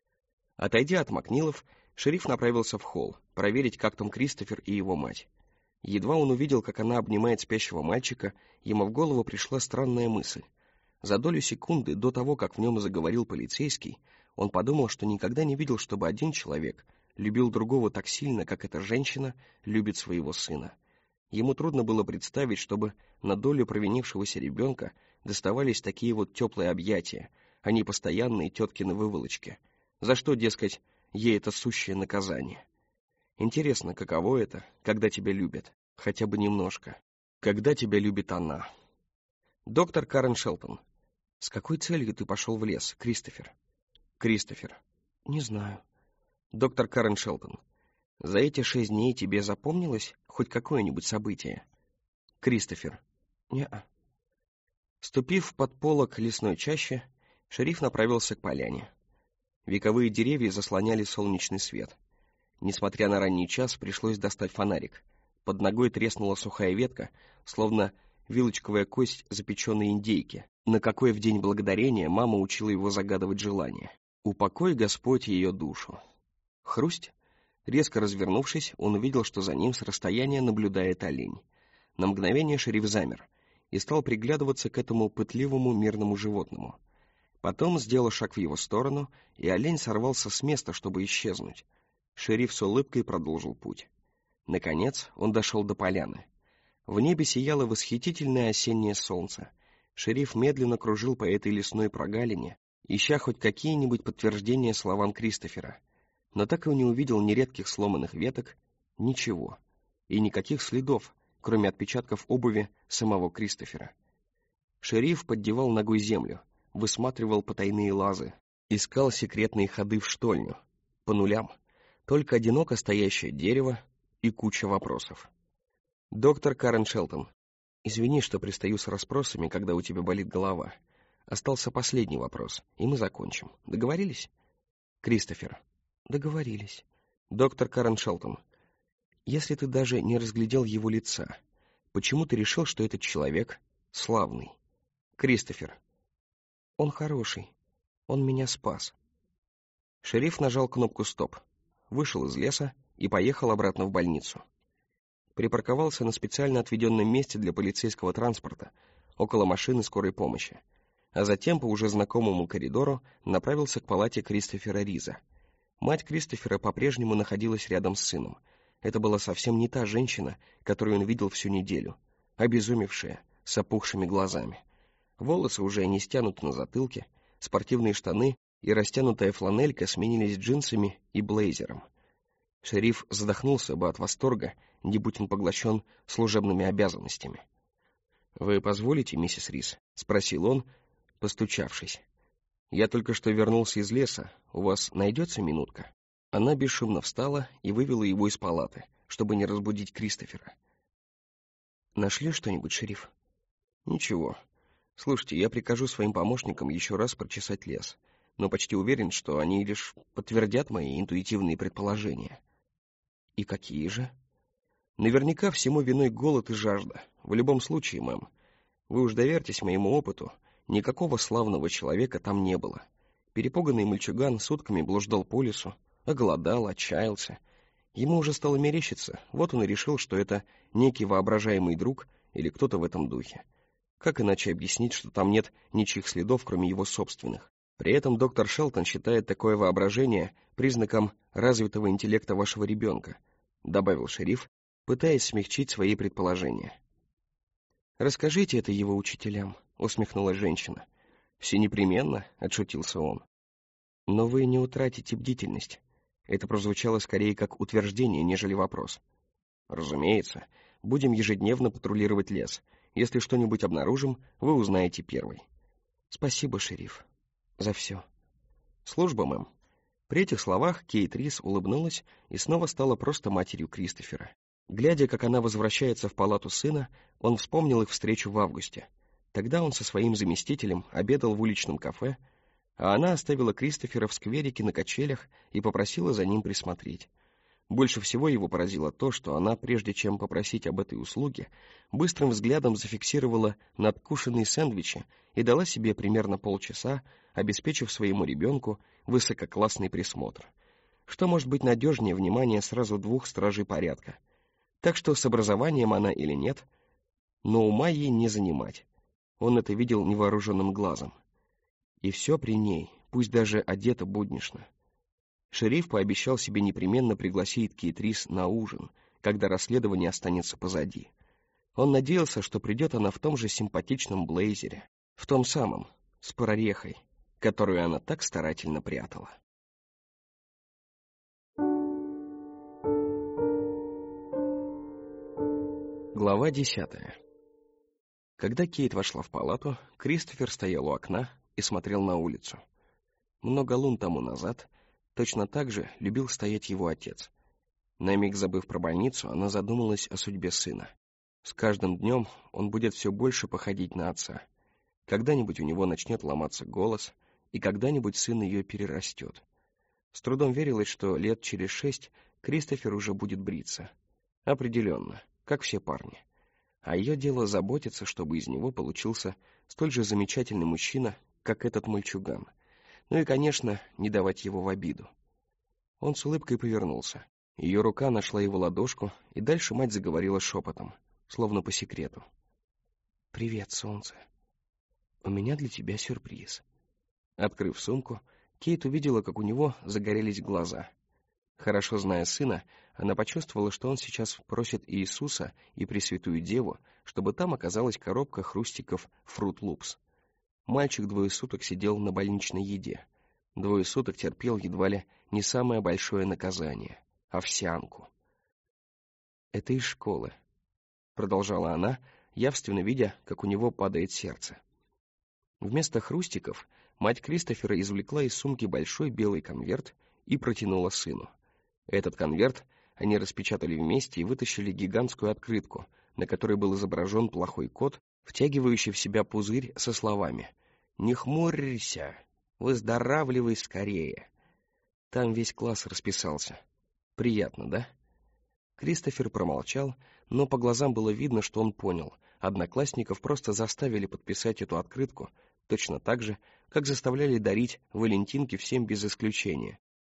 Отойдя от Макнилов, шериф направился в холл, проверить, как там Кристофер и его мать. Едва он увидел, как она обнимает спящего мальчика, ему в голову пришла странная мысль. За долю секунды до того, как в нем заговорил полицейский, он подумал, что никогда не видел, чтобы один человек любил другого так сильно, как эта женщина любит своего сына. Ему трудно было представить, чтобы на долю провинившегося ребенка доставались такие вот теплые объятия, а не постоянные теткины выволочки. За что, дескать, ей это сущее наказание? Интересно, каково это, когда тебя любят, хотя бы немножко, когда тебя любит она. Доктор Карен Шелтон. «С какой целью ты пошел в лес, Кристофер?» «Кристофер. Не знаю». Доктор Карен Шелтон. «За эти 6 дней тебе запомнилось хоть какое-нибудь событие?» Кристофер. Не-а. Ступив под полог лесной чащи, шериф направился к поляне. Вековые деревья заслоняли солнечный свет. Несмотря на ранний час, пришлось достать фонарик. Под ногой треснула сухая ветка, словно вилочковая кость запеченной индейки, на какой в день благодарения мама учила его загадывать желание. «Упокой, Господь, ее душу». Хрусть. Резко развернувшись, он увидел, что за ним с расстояния наблюдает олень. На мгновение шериф замер и стал приглядываться к этому пытливому мирному животному. Потом сделал шаг в его сторону, и олень сорвался с места, чтобы исчезнуть. Шериф с улыбкой продолжил путь. Наконец он дошел до поляны. В небе сияло восхитительное осеннее солнце. Шериф медленно кружил по этой лесной прогалине, ища хоть какие-нибудь подтверждения словам Кристофера, но так и не увидел ни редких сломанных веток, ничего, и никаких следов, кроме отпечатков обуви самого Кристофера. Шериф поддевал ногой землю, высматривал потайные лазы, искал секретные ходы в штольню. По нулям, только одиноко стоящее дерево и куча вопросов. «Доктор Карен Шелтон, извини, что пристаю с расспросами, когда у тебя болит голова. Остался последний вопрос, и мы закончим. Договорились?» Кристофер. «Договорились». «Доктор Карен Шелтон, если ты даже не разглядел его лица, почему ты решил, что этот человек славный?» Кристофер. «Он хороший. Он меня спас». Шериф нажал кнопку «Стоп», вышел из леса и поехал обратно в больницу. Припарковался на специально отведенном месте для полицейского транспорта, около машины скорой помощи, а затем по уже знакомому коридору направился к палате Кристофера Риза. Мать Кристофера по-прежнему находилась рядом с сыном. Это была совсем не та женщина, которую он видел всю неделю, обезумевшая, с опухшими глазами. Волосы уже не стянуты на затылке, спортивные штаны и растянутая фланелька сменились джинсами и блейзером. Шериф задохнулся бы от восторга, не будь он поглощен служебными обязанностями. «Вы позволите, миссис Риз?» — спросил он, постучавшись. «Я только что вернулся из леса. У вас найдется минутка?» Она бесшумно встала и вывела его из палаты, чтобы не разбудить Кристофера. «Нашли что-нибудь, шериф?» «Ничего. Слушайте, я прикажу своим помощникам еще раз прочесать лес, но почти уверен, что они лишь подтвердят мои интуитивные предположения». «И какие же?» «Наверняка всему виной голод и жажда. В любом случае, мэм. Вы уж доверьтесь моему опыту. Никакого славного человека там не было. Перепуганный мальчуган сутками блуждал по лесу, оголодал, отчаялся. Ему уже стало мерещиться, вот он и решил, что это некий воображаемый друг или кто-то в этом духе. Как иначе объяснить, что там нет ничьих следов, кроме его собственных? При этом доктор Шелтон считает такое воображение признаком развитого интеллекта вашего ребенка», — добавил шериф, пытаясь смягчить свои предположения. «Расскажите это его учителям», — усмехнулась женщина. «Все непременно», — отшутился он. «Но вы не утратите бдительность». Это прозвучало скорее как утверждение, нежели вопрос. «Разумеется, будем ежедневно патрулировать лес. Если что-нибудь обнаружим, вы узнаете первый». «Спасибо, шериф, за все». «Служба, мэм». При этих словах Кейт Риз улыбнулась и снова стала просто матерью Кристофера. Глядя, как она возвращается в палату сына, он вспомнил их встречу в августе. Тогда он со своим заместителем обедал в уличном кафе, а она оставила Кристофера в скверике на качелях и попросила за ним присмотреть. Больше всего его поразило то, что она, прежде чем попросить об этой услуге, быстрым взглядом зафиксировала надкушенные сэндвичи и дала себе примерно полчаса, обеспечив своему ребенку высококлассный присмотр. Что может быть надежнее внимания сразу двух стражей порядка? Так что с образованием она или нет, но ума ей не занимать. Он это видел невооруженным глазом. И все при ней, пусть даже одета буднично. Шериф пообещал себе непременно пригласить Кейт Риз на ужин, когда расследование останется позади. Он надеялся, что придет она в том же симпатичном блейзере, в том самом, с прорехой, которую она так старательно прятала. Глава 10. Когда Кейт вошла в палату, Кристофер стоял у окна и смотрел на улицу. Много лун тому назад точно так же любил стоять его отец. На миг забыв про больницу, она задумалась о судьбе сына. С каждым днем он будет все больше походить на отца. Когда-нибудь у него начнет ломаться голос, и когда-нибудь сын ее перерастет. С трудом верилось, что лет через 6 Кристофер уже будет бриться. Определенно, как все парни. А ее дело заботиться, чтобы из него получился столь же замечательный мужчина, как этот мальчуган. Ну и, конечно, не давать его в обиду. Он с улыбкой повернулся. Ее рука нашла его ладошку, и дальше мать заговорила шепотом, словно по секрету. «Привет, солнце. У меня для тебя сюрприз». Открыв сумку, Кейт увидела, как у него загорелись глаза. Хорошо зная сына, она почувствовала, что он сейчас просит Иисуса и Пресвятую Деву, чтобы там оказалась коробка хрустиков Fruit Loops. Мальчик 2 суток сидел на больничной еде. 2 суток терпел едва ли не самое большое наказание — овсянку. «Это из школы», — продолжала она, явственно видя, как у него падает сердце. Вместо хрустиков мать Кристофера извлекла из сумки большой белый конверт и протянула сыну. Этот конверт они распечатали вместе и вытащили гигантскую открытку, на которой был изображен плохой кот, втягивающий в себя пузырь со словами «Не хмурься, выздоравливай скорее». Там весь класс расписался. Приятно, да? Кристофер промолчал, но по глазам было видно, что он понял. Одноклассников просто заставили подписать эту открытку, точно так же, как заставляли дарить валентинки всем без исключения,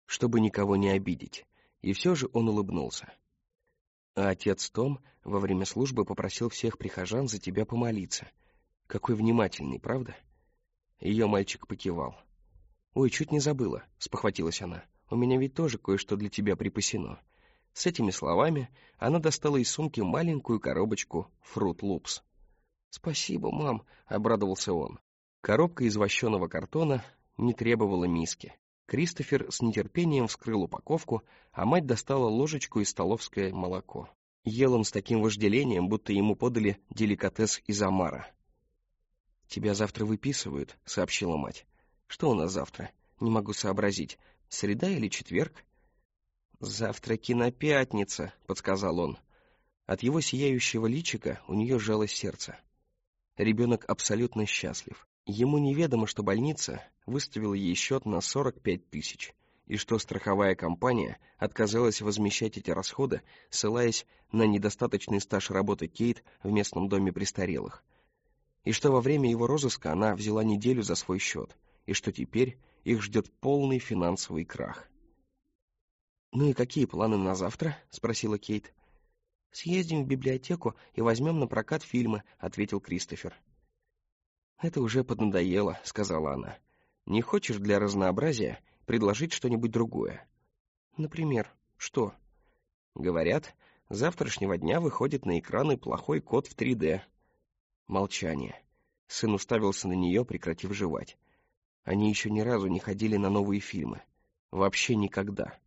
чтобы никого не обидеть, и все же он улыбнулся. А отец Том во время службы попросил всех прихожан за тебя помолиться. Какой внимательный, правда? Ее мальчик покивал. «Ой, чуть не забыла», — спохватилась она. «У меня ведь тоже кое-что для тебя припасено». С этими словами она достала из сумки маленькую коробочку Fruit Loops. «Спасибо, мам», — обрадовался он. Коробка из вощеного картона не требовала миски. Кристофер с нетерпением вскрыл упаковку, а мать достала ложечку и столовское молоко. Ел он с таким вожделением, будто ему подали деликатес из омара. «Тебя завтра выписывают», — сообщила мать. «Что у нас завтра? Не могу сообразить. Среда или четверг?» «Завтра кинопятница», — подсказал он. От его сияющего личика у нее сжалось сердце. Ребенок абсолютно счастлив. Ему неведомо, что больница выставила ей счет на 45 тысяч, и что страховая компания отказалась возмещать эти расходы, ссылаясь на недостаточный стаж работы Кейт в местном доме престарелых, и что во время его розыска она взяла неделю за свой счет, и что теперь их ждет полный финансовый крах. «Ну и какие планы на завтра?» — спросила Кейт. «Съездим в библиотеку и возьмем на прокат фильмы», — ответил Кристофер. «Это уже поднадоело», — сказала она. «Не хочешь для разнообразия предложить что-нибудь другое?» «Например, что?» «Говорят, с завтрашнего дня выходит на экраны «Плохой кот» в 3D». Молчание. Сын уставился на нее, прекратив жевать. Они еще ни разу не ходили на новые фильмы. Вообще никогда.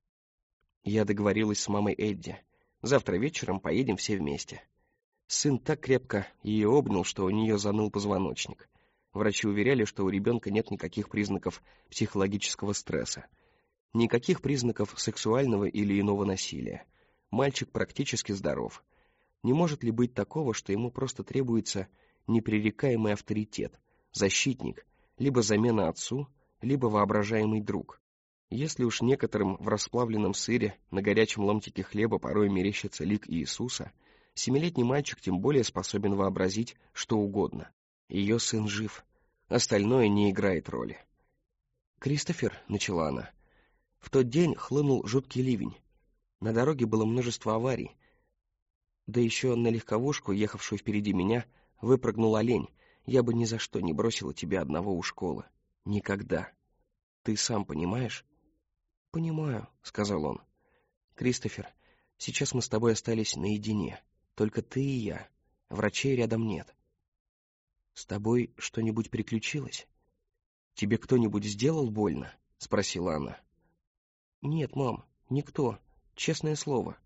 Я договорилась с мамой Эдди. Завтра вечером поедем все вместе. Сын так крепко ее обнял, что у нее заныл позвоночник. Врачи уверяли, что у ребенка нет никаких признаков психологического стресса, никаких признаков сексуального или иного насилия. Мальчик практически здоров. Не может ли быть такого, что ему просто требуется непререкаемый авторитет, защитник, либо замена отцу, либо воображаемый друг? Если уж некоторым в расплавленном сыре на горячем ломтике хлеба порой мерещится лик Иисуса, 7-летний мальчик тем более способен вообразить что угодно. Ее сын жив, остальное не играет роли. «Кристофер», — начала она, — «в тот день хлынул жуткий ливень. На дороге было множество аварий. Да еще на легковушку, ехавшую впереди меня, выпрыгнул олень. Я бы ни за что не бросила тебя одного у школы. Никогда. Ты сам понимаешь?» «Понимаю», — сказал он. «Кристофер, сейчас мы с тобой остались наедине. Только ты и я. Врачей рядом нет. С тобой что-нибудь приключилось? Тебе кто-нибудь сделал больно?» — спросила она. «Нет, мам, никто. Честное слово».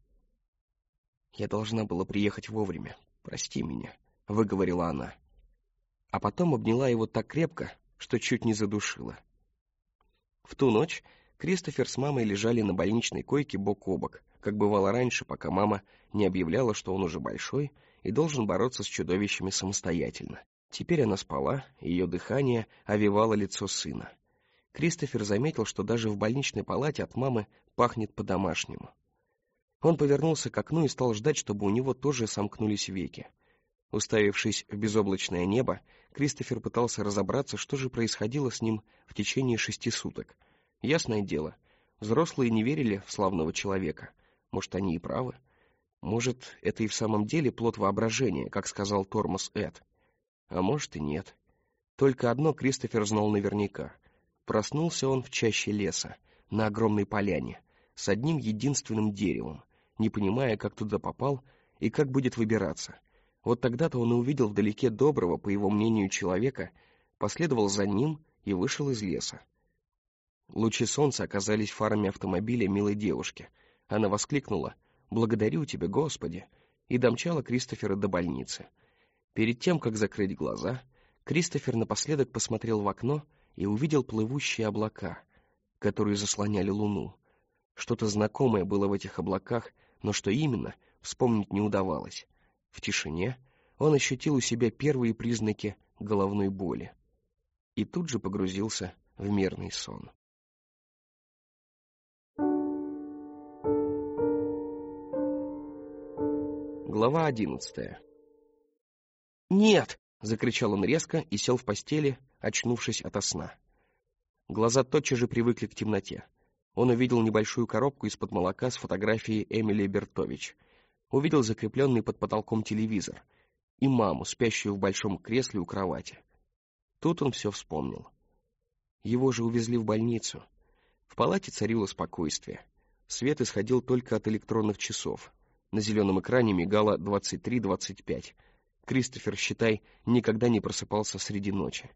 «Я должна была приехать вовремя. Прости меня», — выговорила она. А потом обняла его так крепко, что чуть не задушила. В ту ночь Кристофер с мамой лежали на больничной койке бок о бок, как бывало раньше, пока мама не объявляла, что он уже большой и должен бороться с чудовищами самостоятельно. Теперь она спала, ее дыхание овевало лицо сына. Кристофер заметил, что даже в больничной палате от мамы пахнет по-домашнему. Он повернулся к окну и стал ждать, чтобы у него тоже сомкнулись веки. Уставившись в безоблачное небо, Кристофер пытался разобраться, что же происходило с ним в течение 6 суток. Ясное дело, взрослые не верили в славного человека. Может, они и правы. Может, это и в самом деле плод воображения, как сказал Тормоз Эд. А может и нет. Только одно Кристофер знал наверняка. Проснулся он в чаще леса, на огромной поляне, с одним единственным деревом, не понимая, как туда попал и как будет выбираться. Вот тогда-то он и увидел вдалеке доброго, по его мнению, человека, последовал за ним и вышел из леса. Лучи солнца оказались фарами автомобиля милой девушки. Она воскликнула: «Благодарю тебя, Господи!» и домчала Кристофера до больницы. Перед тем, как закрыть глаза, Кристофер напоследок посмотрел в окно и увидел плывущие облака, которые заслоняли луну. Что-то знакомое было в этих облаках, но что именно, вспомнить не удавалось. В тишине он ощутил у себя первые признаки головной боли и тут же погрузился в мирный сон. Глава 11. «Нет!» — закричал он резко и сел в постели, очнувшись ото сна. Глаза тотчас же привыкли к темноте. Он увидел небольшую коробку из-под молока с фотографией Эмили Бертович. Увидел закрепленный под потолком телевизор и маму, спящую в большом кресле у кровати. Тут он все вспомнил. Его же увезли в больницу. В палате царило спокойствие. Свет исходил только от электронных часов. На зеленом экране мигало 23:25. Кристофер, считай, никогда не просыпался среди ночи.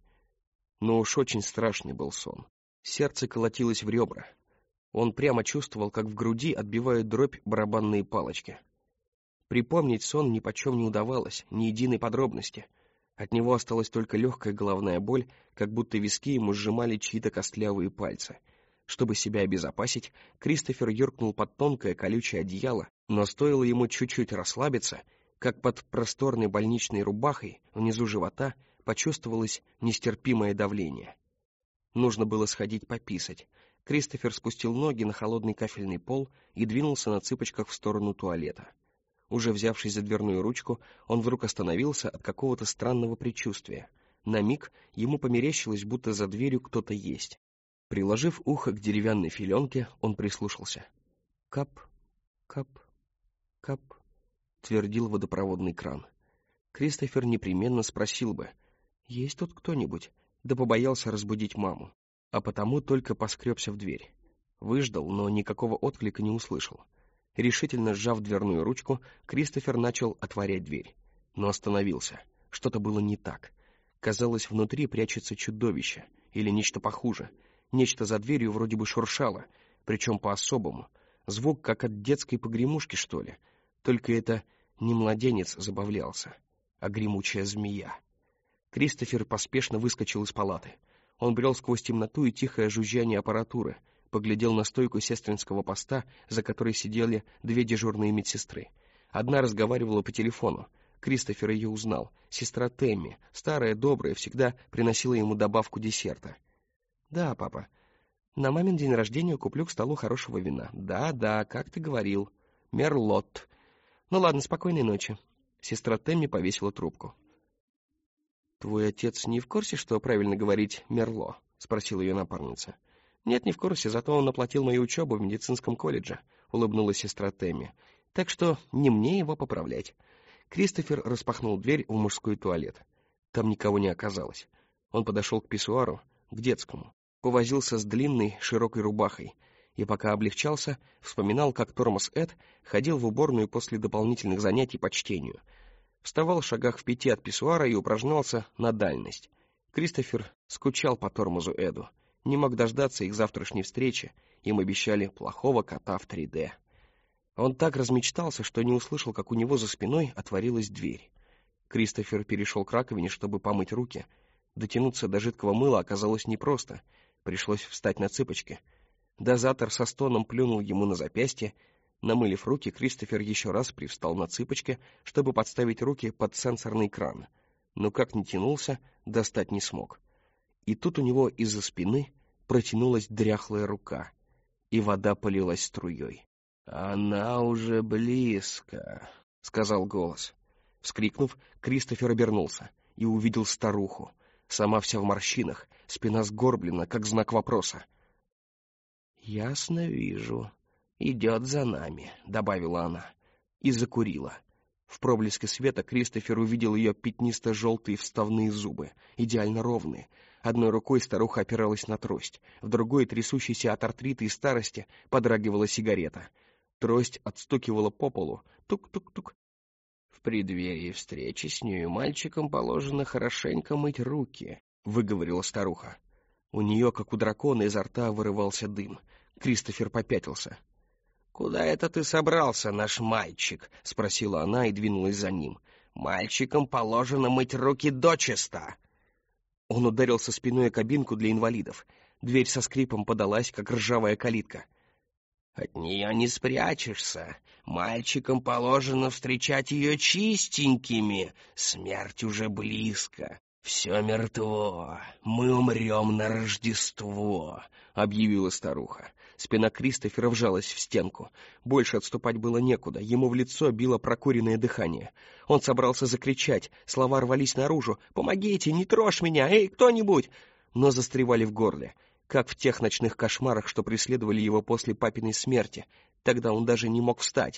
Но уж очень страшный был сон. Сердце колотилось в ребра. Он прямо чувствовал, как в груди отбивают дробь барабанные палочки. Припомнить сон нипочем не удавалось, ни единой подробности. От него осталась только легкая головная боль, как будто виски ему сжимали чьи-то костлявые пальцы. Чтобы себя обезопасить, Кристофер юркнул под тонкое колючее одеяло, но стоило ему чуть-чуть расслабиться, как под просторной больничной рубахой внизу живота почувствовалось нестерпимое давление. Нужно было сходить пописать. Кристофер спустил ноги на холодный кафельный пол и двинулся на цыпочках в сторону туалета. Уже взявшись за дверную ручку, он вдруг остановился от какого-то странного предчувствия. На миг ему померещилось, будто за дверью кто-то есть. Приложив ухо к деревянной филенке, он прислушался. «Кап, кап, кап», — твердил водопроводный кран. Кристофер непременно спросил бы: «Есть тут кто-нибудь?» Да побоялся разбудить маму, а потому только поскребся в дверь. Выждал, но никакого отклика не услышал. Решительно сжав дверную ручку, Кристофер начал отворять дверь, но остановился. Что-то было не так. Казалось, внутри прячется чудовище или нечто похуже. Нечто за дверью вроде бы шуршало, причем по-особому. Звук, как от детской погремушки, что ли. Только это не младенец забавлялся, а гремучая змея. Кристофер поспешно выскочил из палаты. Он брел сквозь темноту и тихое жужжание аппаратуры, поглядел на стойку сестринского поста, за которой сидели две дежурные медсестры. Одна разговаривала по телефону. Кристофер ее узнал. Сестра Тэмми, старая, добрая, всегда приносила ему добавку десерта. «Да, папа, на мамин день рождения куплю к столу хорошего вина. Да, как ты говорил. Мерлот. Ну ладно, спокойной ночи». Сестра Тэмми повесила трубку. «Твой отец не в курсе, что правильно говорить «Мерло»?» — спросила ее напарница. «Нет, не в курсе, зато он оплатил мою учебу в медицинском колледже», — улыбнулась сестра Тэмми. «Так что не мне его поправлять». Кристофер распахнул дверь в мужской туалет. Там никого не оказалось. Он подошел к писсуару, к детскому, повозился с длинной широкой рубахой и, пока облегчался, вспоминал, как тормоз Эд ходил в уборную после дополнительных занятий по чтению. Вставал в шагах в 5 от писсуара и упражнялся на дальность. Кристофер скучал по тормозу Эду, не мог дождаться их завтрашней встречи, им обещали плохого кота в 3D. Он так размечтался, что не услышал, как у него за спиной отворилась дверь. Кристофер перешел к раковине, чтобы помыть руки. Дотянуться до жидкого мыла оказалось непросто, пришлось встать на цыпочки. Дозатор со стоном плюнул ему на запястье. Намылив руки, Кристофер еще раз привстал на цыпочки, чтобы подставить руки под сенсорный кран. Но как ни тянулся, достать не смог. И тут у него из-за спины протянулась дряхлая рука, и вода полилась струей. «Она уже близко», — сказал голос. Вскрикнув, Кристофер обернулся и увидел старуху, сама вся в морщинах, спина сгорблена, как знак вопроса. «Ясно вижу. Идет за нами», — добавила она, и закурила. В проблеске света Кристофер увидел ее пятнисто-желтые вставные зубы, идеально ровные. Одной рукой старуха опиралась на трость, в другой, трясущейся от артрита и старости, подрагивала сигарета. Трость отстукивала по полу. Тук-тук-тук. «В преддверии встречи с нею мальчикам положено хорошенько мыть руки», — выговорила старуха. У нее, как у дракона, изо рта вырывался дым. Кристофер попятился. «Куда это ты собрался, наш мальчик?» — спросила она и двинулась за ним. «Мальчикам положено мыть руки дочисто». Он ударился спиной о кабинку для инвалидов. Дверь со скрипом подалась, как ржавая калитка. «От нее не спрячешься. Мальчикам положено встречать ее чистенькими. Смерть уже близко. Все мертво. Мы умрем на Рождество», — объявила старуха. Спина Кристофера вжалась в стенку. Больше отступать было некуда. Ему в лицо било прокуренное дыхание. Он собрался закричать. Слова рвались наружу. «Помогите! Не трожь меня! Эй, кто-нибудь!» Но застревали в горле. как в тех ночных кошмарах, что преследовали его после папиной смерти. Тогда он даже не мог встать.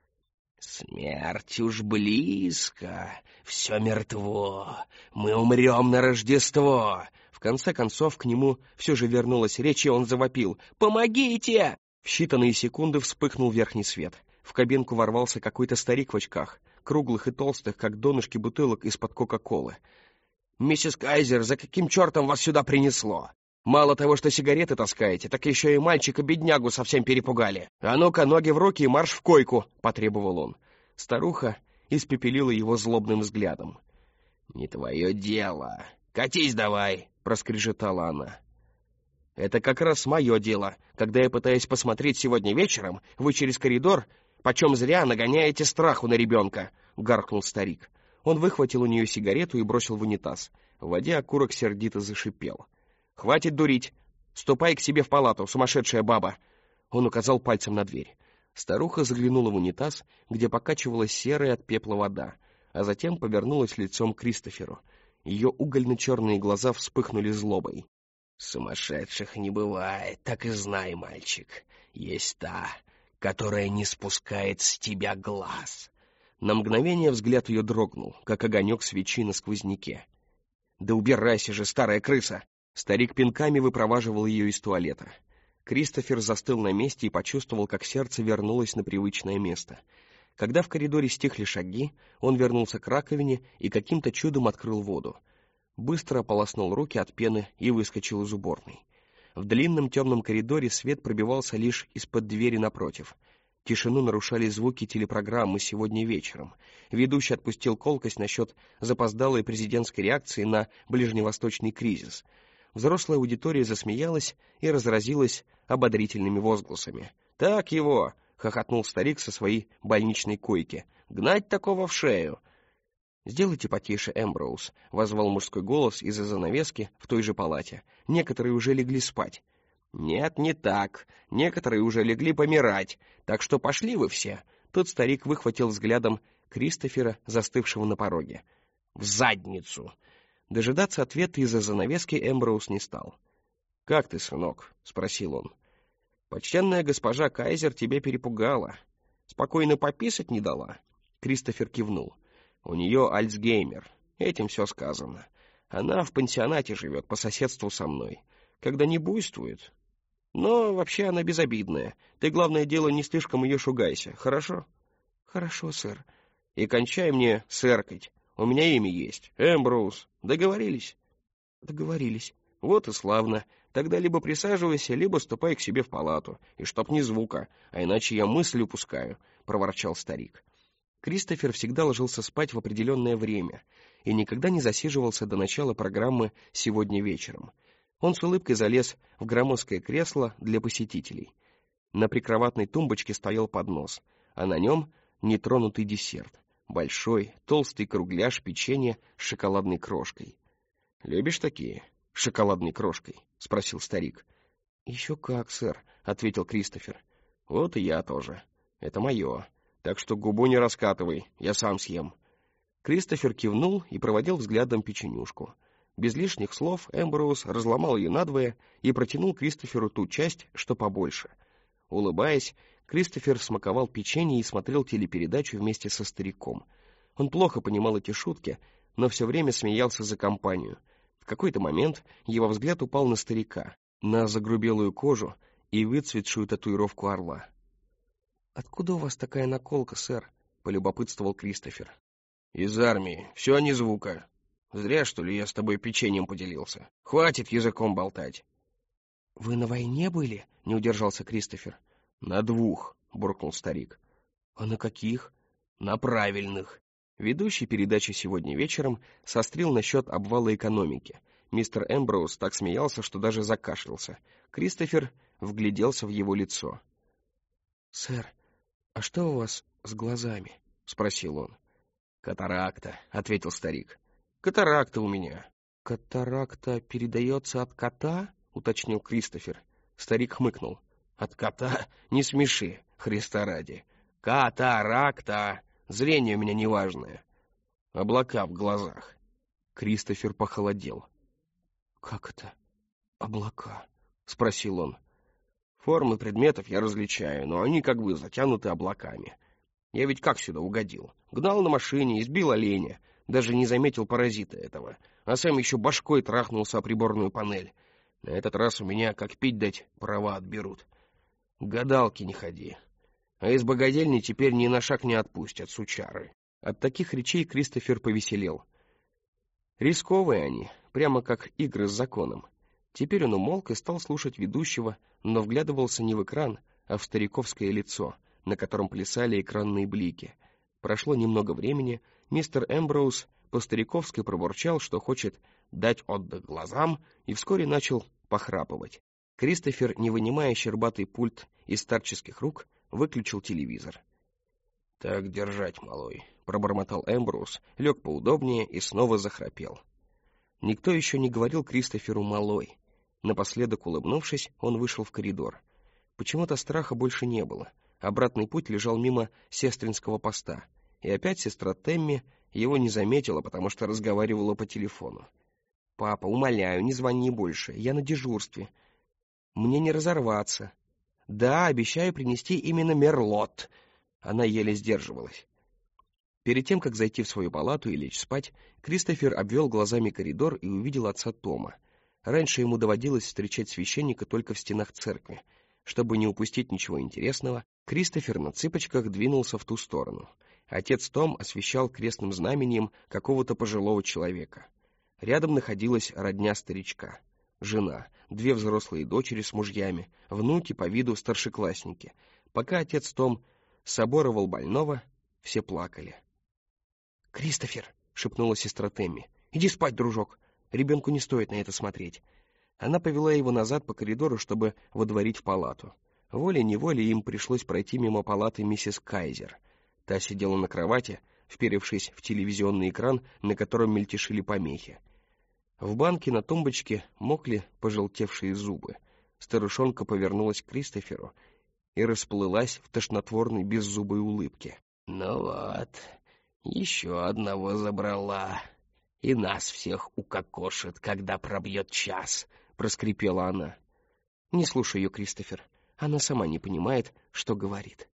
«Смерть уж близко, все мертво, мы умрем на Рождество!» В конце концов к нему все же вернулась речь, и он завопил: «Помогите!» В считанные секунды вспыхнул верхний свет. В кабинку ворвался какой-то старик в очках, круглых и толстых, как донышки бутылок из-под Кока-Колы. «Миссис Кайзер, за каким чертом вас сюда принесло? Мало того, что сигареты таскаете, так еще и мальчика-беднягу совсем перепугали. А ну-ка, ноги в руки и марш в койку!» — потребовал он. Старуха испепелила его злобным взглядом. «Не твое дело. Катись давай!» — проскрежетала она. «Это как раз мое дело. Когда я пытаюсь посмотреть сегодня вечером, вы через коридор, почем зря нагоняете страху на ребенка!» — гаркнул старик. Он выхватил у нее сигарету и бросил в унитаз. В воде окурок сердито зашипел. «Хватит дурить! Ступай к себе в палату, сумасшедшая баба!» Он указал пальцем на дверь. Старуха заглянула в унитаз, где покачивалась серая от пепла вода, а затем повернулась лицом к Кристоферу. Ее угольно-черные глаза вспыхнули злобой. «Сумасшедших не бывает, так и знай, мальчик. Есть та, которая не спускает с тебя глаз». На мгновение взгляд ее дрогнул, как огонек свечи на сквозняке. «Да убирайся же, старая крыса!» Старик пинками выпроваживал ее из туалета. Кристофер застыл на месте и почувствовал, как сердце вернулось на привычное место. Когда в коридоре стихли шаги, он вернулся к раковине и каким-то чудом открыл воду. Быстро ополоснул руки от пены и выскочил из уборной. В длинном темном коридоре свет пробивался лишь из-под двери напротив. Тишину нарушали звуки телепрограммы «Сегодня вечером». Ведущий отпустил колкость насчет запоздалой президентской реакции на ближневосточный кризис. Взрослая аудитория засмеялась и разразилась ободрительными возгласами. «Так его!» — хохотнул старик со своей больничной койки. «Гнать такого в шею!» «Сделайте потише, Эмброуз», — возвал мужской голос из-за занавески в той же палате. «Некоторые уже легли спать». «Нет, не так. Некоторые уже легли помирать. Так что пошли вы все!» Тот старик выхватил взглядом Кристофера, застывшего на пороге. «В задницу!» Дожидаться ответа из-за занавески Эмброуз не стал. «Как ты, сынок?» — спросил он. «Почтенная госпожа Кайзер тебя перепугала. Спокойно пописать не дала?» Кристофер кивнул. «У нее Альцгеймер. Этим все сказано. Она в пансионате живет по соседству со мной. Когда не буйствует. Но вообще она безобидная. Ты, главное дело, не слишком ее шугайся, хорошо?» «Хорошо, сэр». «И кончай мне сэркать. У меня имя есть. Эмброуз. Договорились?» «Договорились». «Вот и славно. Тогда либо присаживайся, либо ступай к себе в палату. И чтоб ни звука, а иначе я мысль упускаю», — проворчал старик. Кристофер всегда ложился спать в определенное время и никогда не засиживался до начала программы «Сегодня вечером». Он с улыбкой залез в громоздкое кресло для посетителей. На прикроватной тумбочке стоял поднос, а на нем нетронутый десерт. Большой, толстый кругляш печенья с шоколадной крошкой. «Любишь такие? С шоколадной крошкой?» — спросил старик. «Еще как, сэр», — ответил Кристофер. «Вот и я тоже. Это мое. Так что губу не раскатывай, я сам съем». Кристофер кивнул и проводил взглядом печенюшку. Без лишних слов Эмброуз разломал ее надвое и протянул Кристоферу ту часть, что побольше. Улыбаясь, Кристофер смаковал печенье и смотрел телепередачу вместе со стариком. Он плохо понимал эти шутки, но все время смеялся за компанию. В какой-то момент его взгляд упал на старика, на загрубелую кожу и выцветшую татуировку орла. «Откуда у вас такая наколка, сэр?» — полюбопытствовал Кристофер. «Из армии. Все ни звука. Зря, что ли, я с тобой печеньем поделился. Хватит языком болтать». «Вы на войне были?» — не удержался Кристофер. «На 2, — буркнул старик. «А на каких?» «На правильных». Ведущий передачи «Сегодня вечером» сострил насчет обвала экономики. Мистер Эмброуз так смеялся, что даже закашлялся. Кристофер вгляделся в его лицо. «Сэр, а что у вас с глазами?» — спросил он. «Катаракта», — ответил старик. «Катаракта у меня». «Катаракта передается от кота?» — уточнил Кристофер. Старик хмыкнул. «От кота? Не смеши, Христа ради. Катаракта. Зрение у меня неважное. Облака в глазах». Кристофер похолодел. «Как это? Облака? — спросил он. «Формы предметов я различаю, но они как бы затянуты облаками. Я ведь как сюда угодил? Гнал на машине, избил оленя, даже не заметил паразита этого, а сам еще башкой трахнулся о приборную панель. На этот раз у меня, как пить дать, права отберут. К гадалке не ходи. А из богадельни теперь ни на шаг не отпустят, сучары». От таких речей Кристофер повеселел. Рисковые они, прямо как игры с законом. Теперь он умолк и стал слушать ведущего, но вглядывался не в экран, а в стариковское лицо, на котором плясали экранные блики. Прошло немного времени, мистер Эмброуз по-стариковски пробурчал, что хочет дать отдых глазам, и вскоре начал похрапывать. Кристофер, не вынимая щербатый пульт из старческих рук, выключил телевизор. «Так держать, малой», — пробормотал Эмброуз, лег поудобнее и снова захрапел. Никто еще не говорил Кристоферу «малой». Напоследок улыбнувшись, он вышел в коридор. Почему-то страха больше не было. Обратный путь лежал мимо сестринского поста. И опять сестра Тэмми его не заметила, потому что разговаривала по телефону. «Папа, умоляю, не звони больше, я на дежурстве. Мне не разорваться. Да, обещаю принести именно мерлот». Она еле сдерживалась. Перед тем, как зайти в свою палату и лечь спать, Кристофер обвел глазами коридор и увидел отца Тома. Раньше ему доводилось встречать священника только в стенах церкви. Чтобы не упустить ничего интересного, Кристофер на цыпочках двинулся в ту сторону. Отец Том освещал крестным знамением какого-то пожилого человека. Рядом находилась родня старичка. Жена, 2 взрослые дочери с мужьями, внуки по виду старшеклассники. Пока отец Том соборовал больного, все плакали. «Кристофер!» — шепнула сестра Тэмми. «Иди спать, дружок! Ребенку не стоит на это смотреть». Она повела его назад по коридору, чтобы водворить в палату. Волей-неволей им пришлось пройти мимо палаты миссис Кайзер. Та сидела на кровати, вперевшись в телевизионный экран, на котором мельтешили помехи. В банке на тумбочке мокли пожелтевшие зубы. Старушонка повернулась к Кристоферу и расплылась в тошнотворной беззубой улыбке. «Ну вот, еще одного забрала. И нас всех укокошит, когда пробьет час», — проскрипела она. «Не слушай ее, Кристофер. Она сама не понимает, что говорит».